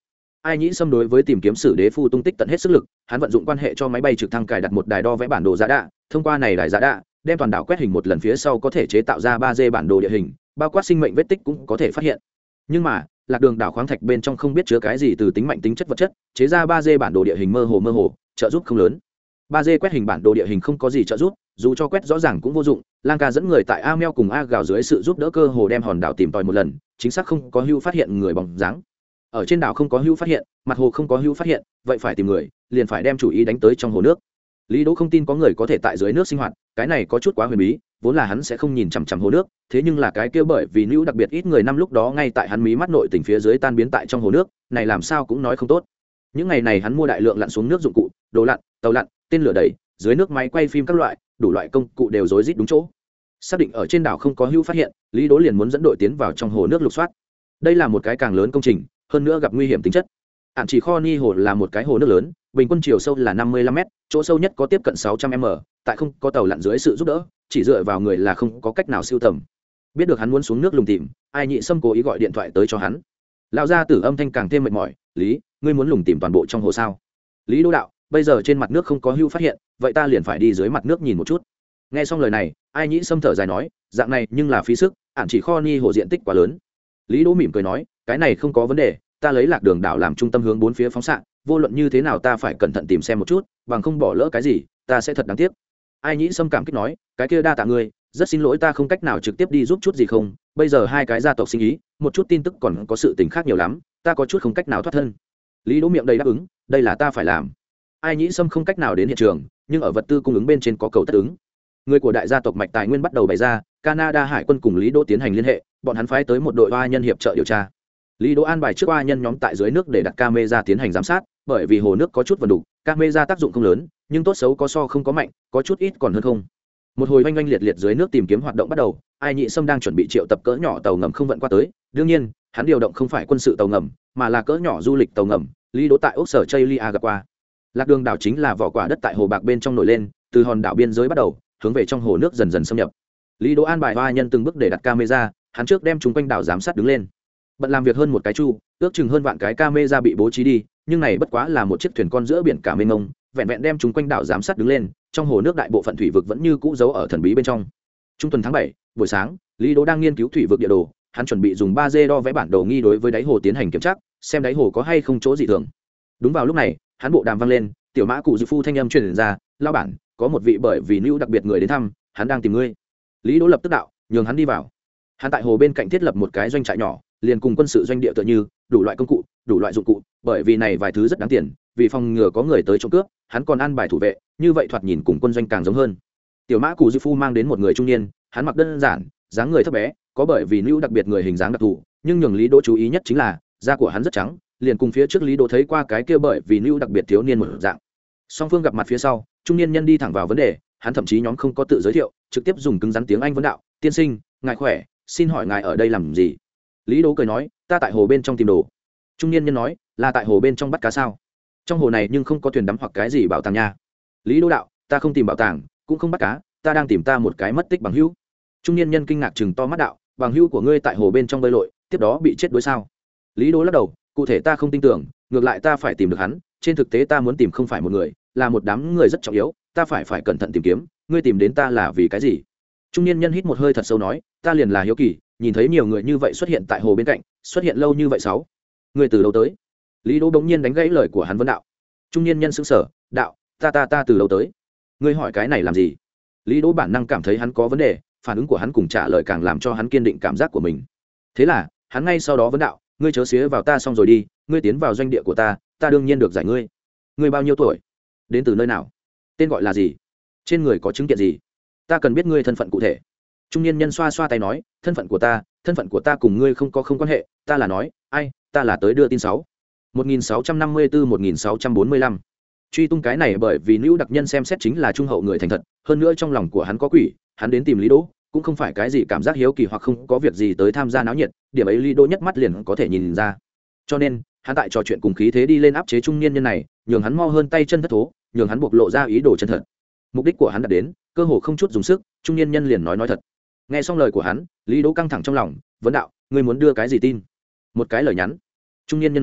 Ai Nhĩ Sâm đối với tìm kiếm sử đế phu tung tích tận hết sức lực, hắn vận dụng quan hệ cho máy bay trực thăng cài đặt một đài đo vẽ bản đồ giá đạ, thông qua này đài giá đạ, đem toàn đảo quét hình một lần phía sau có thể chế tạo ra ba D bản đồ địa hình, bao quát sinh mệnh vết tích cũng có thể phát hiện. Nhưng mà, lạc đường đảo khoáng thạch bên trong không biết chứa cái gì từ tính mạnh tính chất vật chất, chế ra ba D bản đồ địa hình mơ hồ mơ hồ, trợ giúp không lớn. ba D quét hình bản đồ địa hình không có gì trợ giúp, dù cho quét rõ ràng cũng vô dụng. Lang Ca dẫn người tại A Meo cùng A Gào dưới sự giúp đỡ cơ hồ đem hòn đảo tìm tòi một lần, chính xác không có hưu phát hiện người bóng dáng. Ở trên đảo không có hưu phát hiện, mặt hồ không có hưu phát hiện, vậy phải tìm người, liền phải đem chủ ý đánh tới trong hồ nước. Lý Đỗ không tin có người có thể tại dưới nước sinh hoạt, cái này có chút quá huyền bí, vốn là hắn sẽ không nhìn chằm chằm hồ nước, thế nhưng là cái kia bởi vì nữ đặc biệt ít người năm lúc đó ngay tại hắn mí mắt nội tình phía dưới tan biến tại trong hồ nước, này làm sao cũng nói không tốt. Những ngày này hắn mua đại lượng lặn xuống nước dụng cụ, đồ lặn, tàu lặn, tên lửa đẩy, dưới nước máy quay phim các loại, đủ loại công cụ đều rối rít đúng chỗ. Xác định ở trên đảo không có hưu phát hiện, Lý Đỗ liền muốn dẫn đội tiến vào trong hồ nước lục soát. Đây là một cái càng lớn công trình, hơn nữa gặp nguy hiểm tính chất. Ản Chỉ Kho Ni hồ là một cái hồ nước lớn, bình quân chiều sâu là năm mươi lăm mét, chỗ sâu nhất có tiếp cận sáu trăm mét, tại không có tàu lặn dưới sự giúp đỡ, chỉ dựa vào người là không có cách nào siêu tầm. Biết được hắn muốn xuống nước lùng tìm, Ai Nhị Sâm cố ý gọi điện thoại tới cho hắn. Lão gia tử âm thanh càng thêm mệt mỏi, "Lý, ngươi muốn lùng tìm toàn bộ trong hồ sao?" Lý Đỗ đạo, "Bây giờ trên mặt nước không có hưu phát hiện, vậy ta liền phải đi dưới mặt nước nhìn một chút." Nghe xong lời này, Ai Nhị Sâm thở dài nói, "Dạng này nhưng là phí sức, Ản Chỉ Kho Ni hồ diện tích quá lớn." Lý Đỗ mỉm cười nói, "Cái này không có vấn đề, ta lấy lạc đường đảo làm trung tâm hướng bốn phía phóng xạ, vô luận như thế nào ta phải cẩn thận tìm xem một chút, bằng không bỏ lỡ cái gì, ta sẽ thật đáng tiếc." Ai Nhĩ Sâm cảm kích nói, "Cái kia đa tạ ngươi, rất xin lỗi ta không cách nào trực tiếp đi giúp chút gì không, bây giờ hai cái gia tộc sinh ý, một chút tin tức còn có sự tình khác nhiều lắm, ta có chút không cách nào thoát thân." Lý Đỗ miệng đầy đáp ứng, đây là ta phải làm. Ai Nhĩ Sâm không cách nào đến hiện trường, nhưng ở vật tư cung ứng bên trên có cầu tất ứng. Người của đại gia tộc mạch tài nguyên bắt đầu bày ra, Canada hải quân cùng Lý Đỗ tiến hành liên hệ, bọn hắn phái tới một đội oa nhân hiệp trợ điều tra. Lý Đỗ an bài trước oa nhân nhóm tại dưới nước để đặt camera tiến hành giám sát, bởi vì hồ nước có chút vần đục, camera tác dụng không lớn, nhưng tốt xấu có so không có mạnh, có chút ít còn hơn không. Một hồi oanh oanh liệt liệt dưới nước tìm kiếm hoạt động bắt đầu, Ai Nhị Sâm đang chuẩn bị triệu tập cỡ nhỏ tàu ngầm không vận qua tới, đương nhiên, hắn điều động không phải quân sự tàu ngầm, mà là cỡ nhỏ du lịch tàu ngầm. Lý Đỗ tại ốc sở Chailia gặp qua. Lạc đường đảo chính là vỏ quả đất tại hồ bạc bên trong nổi lên, từ hòn đảo biên giới bắt đầu, hướng về trong hồ nước dần dần xâm nhập. Lý Đỗ an bài oa nhân từng bước để đặt camera, hắn trước đem chúng quanh đảo giám sát đứng lên. Bận làm việc hơn một cái chu, ước chừng hơn vạn cái camera bị bố trí đi, nhưng này bất quá là một chiếc thuyền con giữa biển cả mênh mông, vẹn vẹn đem chúng quanh đảo giám sát đứng lên, trong hồ nước đại bộ phận thủy vực vẫn như cũ giấu ở thần bí bên trong. Trung tuần tháng bảy, buổi sáng, Lý Đỗ đang nghiên cứu thủy vực địa đồ, hắn chuẩn bị dùng ba D đo vẽ bản đồ nghi đối với đáy hồ tiến hành kiểm tra, xem đáy hồ có hay không chỗ dị thường. Đúng vào lúc này, hắn bộ đàm vang lên, tiểu mã cụ dư phu thanh âm truyền ra, "Lão bản, có một vị bởi vì lưu đặc biệt người đến thăm, hắn đang tìm ngươi." Lý Đỗ lập tức đạo, nhường hắn đi vào. Hắn tại hồ bên cạnh thiết lập một cái doanh trại nhỏ, liền cùng quân sự doanh địa tựa như, đủ loại công cụ, đủ loại dụng cụ, bởi vì này vài thứ rất đáng tiền, vì phòng ngừa có người tới trộm cướp, hắn còn ăn bài thủ vệ, như vậy thoạt nhìn cùng quân doanh càng giống hơn. Tiểu mã cụ dư phu mang đến một người trung niên, hắn mặc đơn giản, dáng người thấp bé, có bởi vì lưu đặc biệt người hình dáng đặc thù, nhưng nhường Lý Đỗ chú ý nhất chính là da của hắn rất trắng, liền cùng phía trước Lý Đỗ thấy qua cái kia bởi vì lưu đặc biệt thiếu niên một dạng. Song phương gặp mặt phía sau, trung niên nhân đi thẳng vào vấn đề, hắn thậm chí nhóm không có tự giới thiệu, trực tiếp dùng cứng rắn tiếng Anh vấn đạo, "Tiên sinh, ngài khỏe, xin hỏi ngài ở đây làm gì?" Lý Đỗ cười nói, "Ta tại hồ bên trong tìm đồ." Trung niên nhân nói, "Là tại hồ bên trong bắt cá sao?" "Trong hồ này nhưng không có thuyền đắm hoặc cái gì bảo tàng nha." Lý Đỗ đạo, "Ta không tìm bảo tàng, cũng không bắt cá, ta đang tìm ta một cái mất tích bằng hữu." Trung niên nhân kinh ngạc chừng to mắt đạo, "Bằng hữu của ngươi tại hồ bên trong bơi lội, tiếp đó bị chết đuối sao?" Lý Đỗ lắc đầu, "Cụ thể ta không tin tưởng, ngược lại ta phải tìm được hắn, trên thực tế ta muốn tìm không phải một người, là một đám người rất trọng yếu, ta phải phải cẩn thận tìm kiếm, ngươi tìm đến ta là vì cái gì?" Trung niên nhân hít một hơi thật sâu nói, "Ta liền là hiếu kỳ, nhìn thấy nhiều người như vậy xuất hiện tại hồ bên cạnh, xuất hiện lâu như vậy sáu. Ngươi từ đâu tới?" Lý Đỗ bỗng nhiên đánh gãy lời của hắn vấn đạo. Trung niên nhân sững sờ, đạo, "Ta ta ta từ đâu tới? Ngươi hỏi cái này làm gì?" Lý Đỗ bản năng cảm thấy hắn có vấn đề, phản ứng của hắn cùng trả lời càng làm cho hắn kiên định cảm giác của mình. Thế là, hắn ngay sau đó vấn đạo, "Ngươi chớ xía vào ta xong rồi đi, ngươi tiến vào doanh địa của ta, ta đương nhiên được giải ngươi. Ngươi bao nhiêu tuổi? Đến từ nơi nào? Tên gọi là gì? Trên người có chứng kiện gì? Ta cần biết ngươi thân phận cụ thể." Trung niên nhân xoa xoa tay nói, "Thân phận của ta, thân phận của ta cùng ngươi không có không quan hệ, ta là nói, ai, ta là tới đưa tin sáu. một nghìn sáu trăm năm mươi tư một nghìn sáu trăm bốn mươi lăm. Truy tung cái này bởi vì Nữu đặc nhân xem xét chính là trung hậu người thành thật, hơn nữa trong lòng của hắn có quỷ, hắn đến tìm Lý Đỗ, cũng không phải cái gì cảm giác hiếu kỳ hoặc không có việc gì tới tham gia náo nhiệt, điểm ấy Lý Đỗ nhất mắt liền có thể nhìn ra. Cho nên, hắn tại trò chuyện cùng khí thế đi lên áp chế trung niên nhân này, nhường hắn mo hơn tay chân thất thố, nhường hắn bộc lộ ra ý đồ chân thật. Mục đích của hắn đạt đến, cơ hồ không chút dùng sức, trung niên nhân liền nói nói thật. Nghe xong lời của hắn, Lý Đỗ căng thẳng trong lòng, vấn đạo, "Ngươi muốn đưa cái gì tin?" "Một cái lời nhắn." Trung niên nhân nói,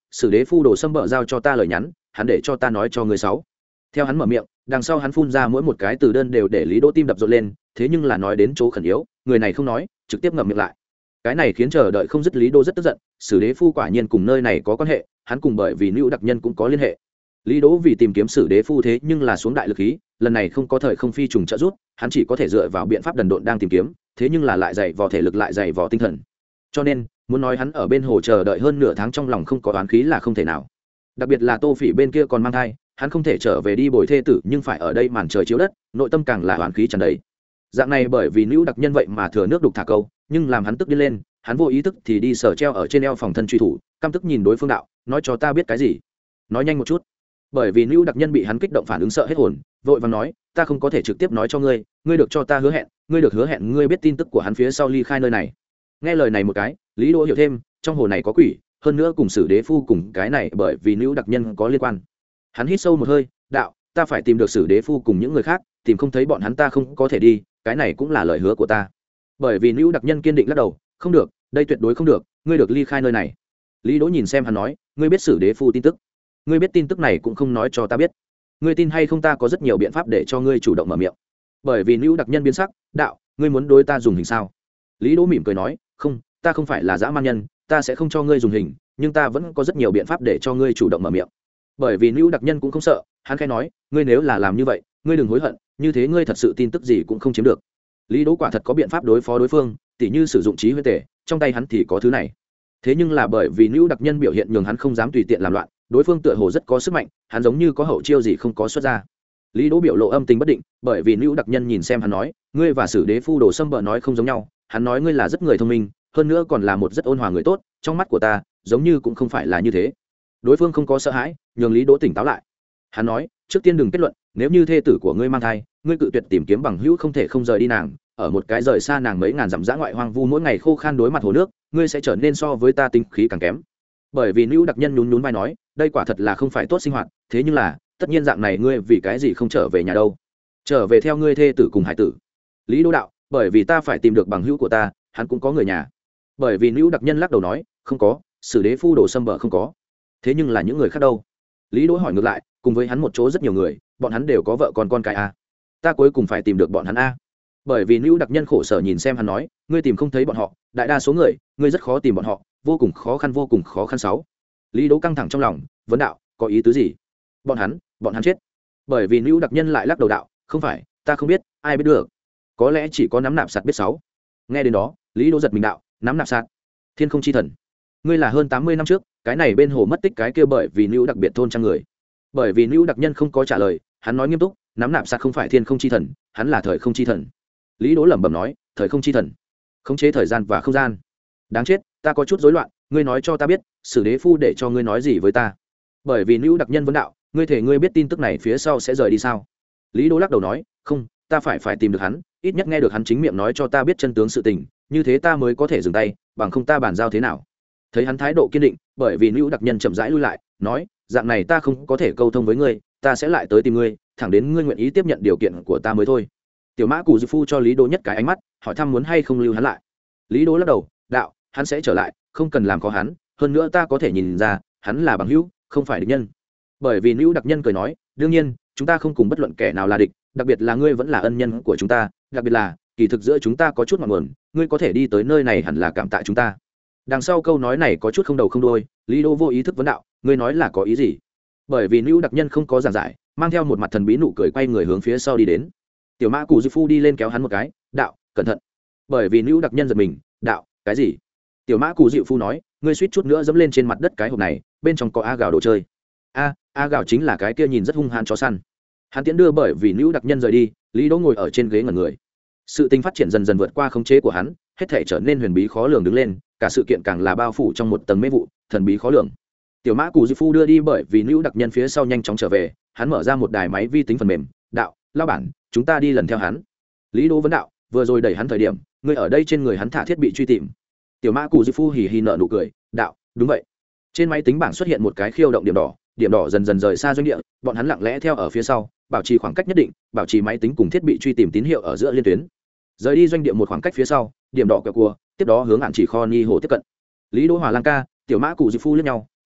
sử đế phu đồ xâm bợ giao cho ta lời nhắn, hắn để cho ta nói cho người sáu. Theo hắn mở miệng, đằng sau hắn phun ra mỗi một cái từ đơn đều để Lý Đỗ tim đập rộn lên, thế nhưng là nói đến chỗ khẩn yếu, người này không nói, trực tiếp ngậm miệng lại. Cái này khiến chờ đợi không dứt Lý Đỗ rất tức giận, sử đế phu quả nhiên cùng nơi này có quan hệ, hắn cùng bởi vì Nữu đặc nhân cũng có liên hệ. Lý Đỗ vì tìm kiếm sử đế phu thế nhưng là xuống đại lực khí, lần này không có thời không phi trùng trợ giúp, hắn chỉ có thể dựa vào biện pháp đần độn đang tìm kiếm, thế nhưng là lại dày vò thể lực lại dày vò tinh thần. Cho nên, muốn nói hắn ở bên hồ chờ đợi hơn nửa tháng trong lòng không có oán khí là không thể nào. Đặc biệt là Tô Phỉ bên kia còn mang thai, hắn không thể trở về đi bồi thê tử, nhưng phải ở đây màn trời chiếu đất, nội tâm càng là oán khí tràn đầy. Dạng này bởi vì Nữu đặc nhân vậy mà thừa nước đục thả câu, nhưng làm hắn tức đi lên, hắn vô ý thức thì đi sờ treo ở trên eo phòng thân truy thủ, căm tức nhìn đối phương đạo, nói cho ta biết cái gì, nói nhanh một chút. Bởi vì Nữu đặc nhân bị hắn kích động phản ứng sợ hết hồn, vội vàng nói, ta không có thể trực tiếp nói cho ngươi, ngươi được cho ta hứa hẹn, ngươi được hứa hẹn ngươi biết tin tức của hắn phía sau ly khai nơi này. Nghe lời này một cái, Lý Đỗ hiểu thêm, trong hồ này có quỷ, hơn nữa cùng sử đế phu cùng cái này bởi vì Nữu đặc nhân có liên quan. Hắn hít sâu một hơi, đạo, ta phải tìm được sử đế phu cùng những người khác, tìm không thấy bọn hắn ta không có thể đi, cái này cũng là lời hứa của ta. Bởi vì Nữu đặc nhân kiên định lắc đầu, không được, đây tuyệt đối không được, ngươi được ly khai nơi này. Lý Đỗ nhìn xem hắn nói, ngươi biết sử đế phu tin tức, ngươi biết tin tức này cũng không nói cho ta biết, ngươi tin hay không ta có rất nhiều biện pháp để cho ngươi chủ động mở miệng. Bởi vì Nữu đặc nhân biến sắc, đạo, ngươi muốn đối ta dùng hình sao? Lý Đỗ mỉm cười nói, không, ta không phải là dã man nhân, ta sẽ không cho ngươi dùng hình, nhưng ta vẫn có rất nhiều biện pháp để cho ngươi chủ động mở miệng. Bởi vì Nữu đặc nhân cũng không sợ, hắn khẽ nói, ngươi nếu là làm như vậy, ngươi đừng hối hận, như thế ngươi thật sự tin tức gì cũng không chiếm được. Lý Đỗ quả thật có biện pháp đối phó đối phương, tỉ như sử dụng trí huyết tể, trong tay hắn thì có thứ này. Thế nhưng là bởi vì Nữu đặc nhân biểu hiện nhường hắn không dám tùy tiện làm loạn, đối phương tựa hồ rất có sức mạnh, hắn giống như có hậu chiêu gì không có xuất ra. Lý Đỗ biểu lộ âm tình bất định, bởi vì Nữu đặc nhân nhìn xem hắn nói, ngươi và sử đế phu đồ xâm bợ nói không giống nhau, hắn nói ngươi là rất người thông minh, hơn nữa còn là một rất ôn hòa người tốt, trong mắt của ta, giống như cũng không phải là như thế. Đối phương không có sợ hãi, nhường Lý Đỗ tỉnh táo lại. Hắn nói, trước tiên đừng kết luận, nếu như thê tử của ngươi mang thai, ngươi cự tuyệt tìm kiếm bằng hữu không thể không rời đi nàng, ở một cái rời xa nàng mấy ngàn dặm dã ngoại hoang vu mỗi ngày khô khan đối mặt hồ nước, ngươi sẽ trở nên so với ta tinh khí càng kém. Bởi vì Nữu đặc nhân nhún nhún vai nói, đây quả thật là không phải tốt sinh hoạt, thế nhưng là, tất nhiên dạng này ngươi vì cái gì không trở về nhà đâu? Trở về theo ngươi thê tử cùng hải tử. Lý Đỗ đạo, bởi vì ta phải tìm được bằng hữu của ta, hắn cũng có người nhà. Bởi vì Nữu đặc nhân lắc đầu nói, không có, sử đế phu đồ xâm bợ không có. Thế nhưng là những người khác đâu? Lý Đỗ hỏi ngược lại, cùng với hắn một chỗ rất nhiều người, bọn hắn đều có vợ con con cái a. Ta cuối cùng phải tìm được bọn hắn a. Bởi vì Nữu đặc nhân khổ sở nhìn xem hắn nói, ngươi tìm không thấy bọn họ, đại đa số người, ngươi rất khó tìm bọn họ, vô cùng khó khăn vô cùng khó khăn sáu. Lý Đỗ căng thẳng trong lòng, vấn đạo, có ý tứ gì? Bọn hắn, bọn hắn chết. Bởi vì Nữu đặc nhân lại lắc đầu đạo, không phải, ta không biết, ai biết được. Có lẽ chỉ có nắm nạp sạt biết sáu. Nghe đến đó, Lý Đỗ giật mình đạo, nắm nạp sạt, thiên không chi thần. Ngươi là hơn tám mươi năm trước, cái này bên hồ mất tích cái kia bởi vì Nữu đặc biệt thôn trang người. Bởi vì Nữu đặc nhân không có trả lời, hắn nói nghiêm túc, nắm nạp sạt không phải thiên không chi thần, hắn là thời không chi thần. Lý Đỗ lẩm bẩm nói, thời không chi thần, khống chế thời gian và không gian. Đáng chết, ta có chút rối loạn, ngươi nói cho ta biết, sử đế phu để cho ngươi nói gì với ta? Bởi vì Nữu đặc nhân vấn đạo, ngươi thể ngươi biết tin tức này phía sau sẽ rời đi sao? Lý Đỗ lắc đầu nói, không, ta phải phải tìm được hắn, ít nhất nghe được hắn chính miệng nói cho ta biết chân tướng sự tình, như thế ta mới có thể dừng tay, bằng không ta bàn giao thế nào? Thấy hắn thái độ kiên định, bởi vì Nữu đặc nhân chậm rãi lui lại, nói, dạng này ta không có thể câu thông với ngươi, ta sẽ lại tới tìm ngươi, thẳng đến ngươi nguyện ý tiếp nhận điều kiện của ta mới thôi. Tiểu Mã Cù Dư Phu cho Lý Đỗ nhất cái ánh mắt, hỏi thăm muốn hay không lưu hắn lại. Lý Đỗ lắc đầu, đạo, hắn sẽ trở lại, không cần làm khó hắn, hơn nữa ta có thể nhìn ra, hắn là bằng hữu, không phải địch nhân. Bởi vì Nữu đặc nhân cười nói, đương nhiên, chúng ta không cùng bất luận kẻ nào là địch, đặc biệt là ngươi vẫn là ân nhân của chúng ta, đặc biệt là, kỳ thực giữa chúng ta có chút ngọn nguồn, ngươi có thể đi tới nơi này hẳn là cảm tạ chúng ta. Đằng sau câu nói này có chút không đầu không đuôi, Lý Đỗ vô ý thức vấn đạo, ngươi nói là có ý gì? Bởi vì Nữu đặc nhân không có giảng giải, mang theo một mặt thần bí nụ cười quay người hướng phía sau đi đến. Tiểu Mã Cù Dư Phu đi lên kéo hắn một cái, đạo, cẩn thận. Bởi vì Nữu đặc nhân giật mình, đạo, cái gì? Tiểu Mã Cù Dư Phu nói, ngươi suýt chút nữa dẫm lên trên mặt đất cái hộp này, bên trong có a gạo đồ chơi. A, a gạo chính là cái kia nhìn rất hung hãn chó săn. Hắn tiễn đưa bởi vì Nữu đặc nhân rời đi, Lý Đỗ ngồi ở trên ghế ngẩn người. Sự tình phát triển dần dần vượt qua khống chế của hắn, hết thảy trở nên huyền bí khó lường đứng lên, cả sự kiện càng là bao phủ trong một tầng mê vụ, thần bí khó lường. Tiểu Mã Cù Dư Phu đưa đi bởi vì Nữu đặc nhân phía sau nhanh chóng trở về, hắn mở ra một đài máy vi tính phần mềm, đạo, lão bản, chúng ta đi lần theo hắn. Lý Đỗ vấn đạo, vừa rồi đẩy hắn thời điểm, ngươi ở đây trên người hắn thả thiết bị truy tìm. Tiểu Mã Cù Dư Phu hì hì nở nụ cười, đạo, đúng vậy. Trên máy tính bảng xuất hiện một cái khiêu động điểm đỏ, điểm đỏ dần dần rời xa doanh địa, bọn hắn lặng lẽ theo ở phía sau, bảo trì khoảng cách nhất định, bảo trì máy tính cùng thiết bị truy tìm tín hiệu ở giữa liên tuyến. Rời đi doanh địa một khoảng cách phía sau, điểm đỏ quẹo cua, tiếp đó hướng Ản Chỉ Kho Ni hồ tiếp cận. Lý Đỗ Hòa Lang ca, Tiểu Mã Cù Dư Phu liếc nhau,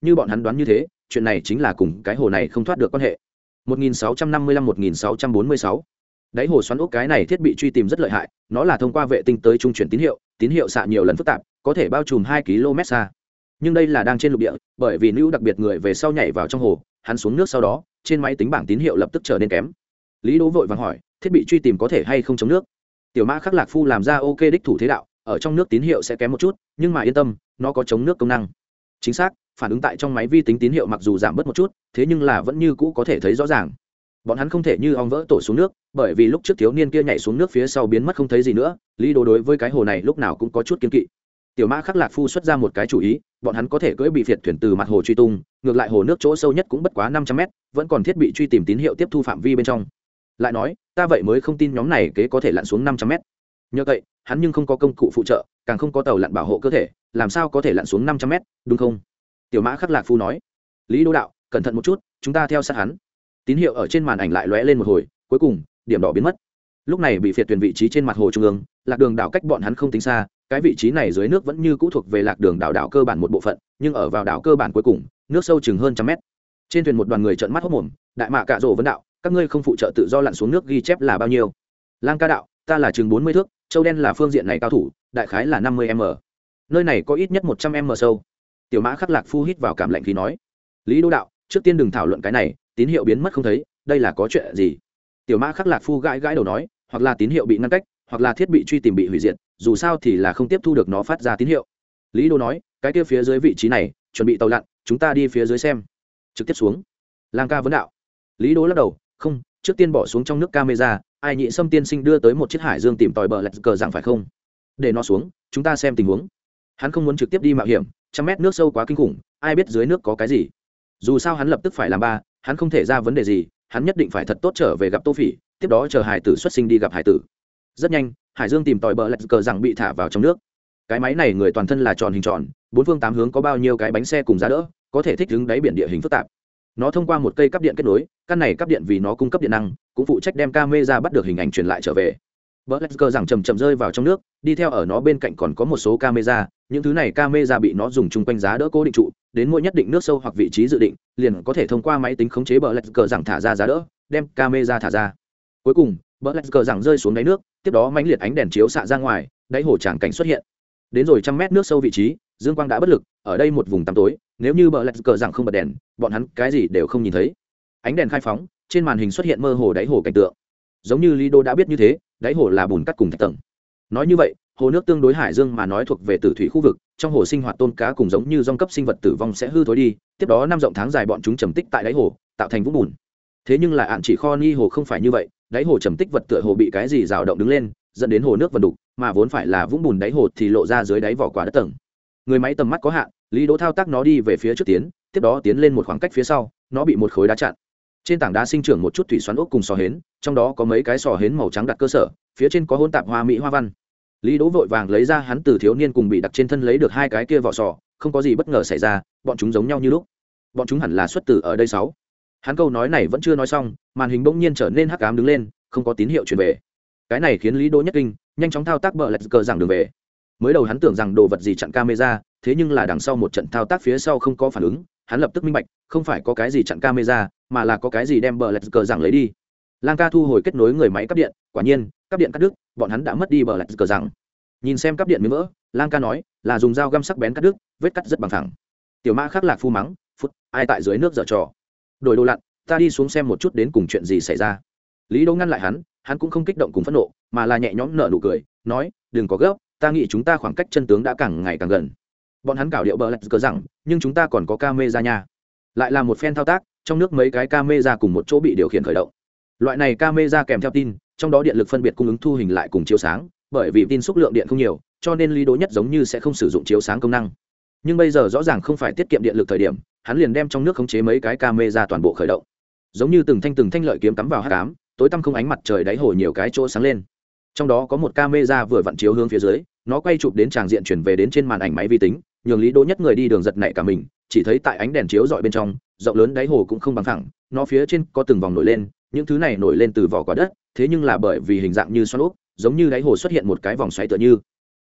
như bọn hắn đoán như thế chuyện này chính là cùng cái hồ này không thoát được quan hệ. một nghìn sáu trăm năm mươi lăm một nghìn sáu trăm bốn mươi sáu đáy hồ xoắn ốc cái này thiết bị truy tìm rất lợi hại, nó là thông qua vệ tinh tới trung chuyển tín hiệu, tín hiệu xạ nhiều lần phức tạp, có thể bao trùm hai ki lô mét xa. Nhưng đây là đang trên lục địa, bởi vì nữ đặc biệt người về sau nhảy vào trong hồ, hắn xuống nước sau đó, trên máy tính bảng tín hiệu lập tức trở nên kém. Lý Đỗ vội vàng hỏi, thiết bị truy tìm có thể hay không chống nước? Tiểu Mã Khắc Lạc Phu làm ra ok đích thủ thế đạo, ở trong nước tín hiệu sẽ kém một chút, nhưng mà yên tâm, nó có chống nước công năng. Chính xác, phản ứng tại trong máy vi tính tín hiệu mặc dù giảm bớt một chút, thế nhưng là vẫn như cũ có thể thấy rõ ràng. Bọn hắn không thể như ong vỡ tổ xuống nước, bởi vì lúc trước thiếu niên kia nhảy xuống nước phía sau biến mất không thấy gì nữa. Lý Đỗ đối với cái hồ này lúc nào cũng có chút kiên kỵ. Tiểu Mã Khắc Lạc Phu xuất ra một cái chủ ý, bọn hắn có thể cưỡi bị phiệt thuyền từ mặt hồ truy tung, ngược lại hồ nước chỗ sâu nhất cũng bất quá năm trăm mét, vẫn còn thiết bị truy tìm tín hiệu tiếp thu phạm vi bên trong. Lại nói, ta vậy mới không tin nhóm này kế có thể lặn xuống năm trăm mét. Nhờ vậy, hắn nhưng không có công cụ phụ trợ, càng không có tàu lặn bảo hộ cơ thể, làm sao có thể lặn xuống năm trăm mét, đúng không? Tiểu Mã Khắc Lạc Phu nói. Lý Đỗ đạo, cẩn thận một chút, chúng ta theo sát hắn. Tín hiệu ở trên màn ảnh lại lóe lên một hồi, cuối cùng điểm đỏ biến mất. Lúc này bị phiệt thuyền vị trí trên mặt hồ trung ương, lạc đường đảo cách bọn hắn không tính xa, cái vị trí này dưới nước vẫn như cũ thuộc về lạc đường đảo đảo cơ bản một bộ phận, nhưng ở vào đảo cơ bản cuối cùng, nước sâu chừng hơn trăm mét. Trên thuyền một đoàn người trợn mắt hốt mồm, đại mạ cạ rồ vấn đạo, các ngươi không phụ trợ tự do lặn xuống nước ghi chép là bao nhiêu? Lang ca đạo, ta là chừng bốn mươi thước, châu đen là phương diện này cao thủ, đại khái là năm mươi m. Nơi này có ít nhất một trăm m sâu. Tiểu Mã Khắc Lạc Phu hít vào cảm lạnh khí nói. Lý Đỗ đạo, trước tiên đừng thảo luận cái này, tín hiệu biến mất không thấy, đây là có chuyện gì? Tiểu Mã Khắc Lạc Phu gãi gãi đầu nói, hoặc là tín hiệu bị ngăn cách, hoặc là thiết bị truy tìm bị hủy diệt, dù sao thì là không tiếp thu được nó phát ra tín hiệu. Lý Đỗ nói, cái kia phía dưới vị trí này, chuẩn bị tàu lặn, chúng ta đi phía dưới xem. Trực tiếp xuống. Lang ca vấn đạo. Lý Đỗ lắc đầu, không, trước tiên bỏ xuống trong nước camera, ai nhị Sâm tiên sinh đưa tới một chiếc hải dương tìm tòi bờ lạch cờ rằng phải không? Để nó xuống, chúng ta xem tình huống. Hắn không muốn trực tiếp đi mạo hiểm, trăm mét nước sâu quá kinh khủng, ai biết dưới nước có cái gì. Dù sao hắn lập tức phải làm ba, hắn không thể ra vấn đề gì, hắn nhất định phải thật tốt trở về gặp Tô Phỉ, tiếp đó chờ hải tử xuất sinh đi gặp hải tử. Rất nhanh, hải dương tìm tòi bờ lạch cờ rằng bị thả vào trong nước. Cái máy này người toàn thân là tròn hình tròn, bốn phương tám hướng có bao nhiêu cái bánh xe cùng giá đỡ, có thể thích ứng đáy biển địa hình phức tạp. Nó thông qua một cây cáp điện kết nối, căn này cáp điện vì nó cung cấp điện năng, cũng phụ trách đem camera bắt được hình ảnh truyền lại trở về. Bờ lạch cờ rằng chầm chậm rơi vào trong nước, đi theo ở nó bên cạnh còn có một số camera, những thứ này camera bị nó dùng chung quanh giá đỡ cố định trụ, đến mỗi nhất định nước sâu hoặc vị trí dự định, liền có thể thông qua máy tính khống chế bờ lạch cờ rằng thả ra giá đỡ, đem camera thả ra. Cuối cùng, bờ lạch cờ rằng rơi xuống đáy nước, tiếp đó mãnh liệt ánh đèn chiếu xạ ra ngoài, đáy hồ tràng cảnh xuất hiện. Đến rồi trăm mét nước sâu vị trí, dương quang đã bất lực, ở đây một vùng tăm tối, nếu như bờ lạch cờ rằng không bật đèn, bọn hắn cái gì đều không nhìn thấy. Ánh đèn khai phóng, trên màn hình xuất hiện mơ hồ đáy hồ cảnh tượng. Giống như Lý Đô đã biết như thế, đáy hồ là bùn cắt cùng thạch tầng. Nói như vậy, hồ nước tương đối hải dương mà nói thuộc về tử thủy khu vực, trong hồ sinh hoạt tôn cá cùng giống như dòng cấp sinh vật tử vong sẽ hư thối đi, tiếp đó năm rộng tháng dài bọn chúng trầm tích tại đáy hồ, tạo thành vũng bùn. Thế nhưng là ạn chỉ kho ni hồ không phải như vậy, đáy hồ trầm tích vật tựa hồ bị cái gì rào động đứng lên, dẫn đến hồ nước vần đục, mà vốn phải là vũng bùn đáy hồ thì lộ ra dưới đáy vỏ quả đất tầng. Người máy tầm mắt có hạn, Lý Đỗ thao tác nó đi về phía trước tiến, tiếp đó tiến lên một khoảng cách phía sau, nó bị một khối đá chặn. Trên tảng đá sinh trưởng một chút thủy xoắn ốc cùng sò hến, trong đó có mấy cái sò hến màu trắng đặt cơ sở, phía trên có hỗn tạp hoa mỹ hoa văn. Lý Đỗ vội vàng lấy ra hắn từ thiếu niên cùng bị đặt trên thân lấy được hai cái kia vỏ sò, không có gì bất ngờ xảy ra, bọn chúng giống nhau như lúc. Bọn chúng hẳn là xuất từ ở đây sáu. Hắn câu nói này vẫn chưa nói xong, màn hình bỗng nhiên trở nên hắc ám đứng lên, không có tín hiệu truyền về. Cái này khiến Lý Đỗ nhất kinh, nhanh chóng thao tác bờ lạch cờ rằng đường về. Mới đầu hắn tưởng rằng đồ vật gì chặn camera, thế nhưng là đằng sau một trận thao tác phía sau không có phản ứng, hắn lập tức minh bạch, không phải có cái gì chặn camera, mà là có cái gì đem bờ lạch cờ rằng lấy đi. Lang ca thu hồi kết nối người máy cáp điện, quả nhiên, cáp điện cắt đứt, bọn hắn đã mất đi bờ lạch cờ rằng. Nhìn xem cáp điện miếng vỡ, Lang ca nói, là dùng dao găm sắc bén cắt đứt, vết cắt rất bằng thẳng. Tiểu Mã Khắc Lạc Phu mắng, phút, ai tại dưới nước giở trò. Đổi đồ lặn, ta đi xuống xem một chút đến cùng chuyện gì xảy ra. Lý Đỗ ngăn lại hắn, hắn cũng không kích động cùng phẫn nộ, mà là nhẹ nhõm nở nụ cười, nói, đừng có gấp, ta nghĩ chúng ta khoảng cách chân tướng đã càng ngày càng gần. Bọn hắn cảo điệu bờ lạch cờ rằng, nhưng chúng ta còn có camera nha. Lại là một phen thao tác, trong nước mấy cái camera cùng một chỗ bị điều khiển khởi động. Loại này camera kèm theo tin, trong đó điện lực phân biệt cung ứng thu hình lại cùng chiếu sáng, bởi vì tin xúc lượng điện không nhiều, cho nên Lý Đỗ nhất giống như sẽ không sử dụng chiếu sáng công năng. Nhưng bây giờ rõ ràng không phải tiết kiệm điện lực thời điểm, hắn liền đem trong nước khống chế mấy cái camera toàn bộ khởi động. Giống như từng thanh từng thanh lợi kiếm cắm vào hắc ám, tối tăm không ánh mặt trời đáy hồ nhiều cái chỗ sáng lên. Trong đó có một camera vừa vặn chiếu hướng phía dưới, nó quay chụp đến tràng diện chuyển về đến trên màn ảnh máy vi tính, nhường Lý Đỗ nhất người đi đường giật nảy cả mình, chỉ thấy tại ánh đèn chiếu rọi bên trong, rộng lớn đáy hồ cũng không bằng thẳng, nó phía trên có từng vòng nổi lên, những thứ này nổi lên từ vỏ quả đất, thế nhưng là bởi vì hình dạng như xoắn ốc, giống như đáy hồ xuất hiện một cái vòng xoáy tựa như.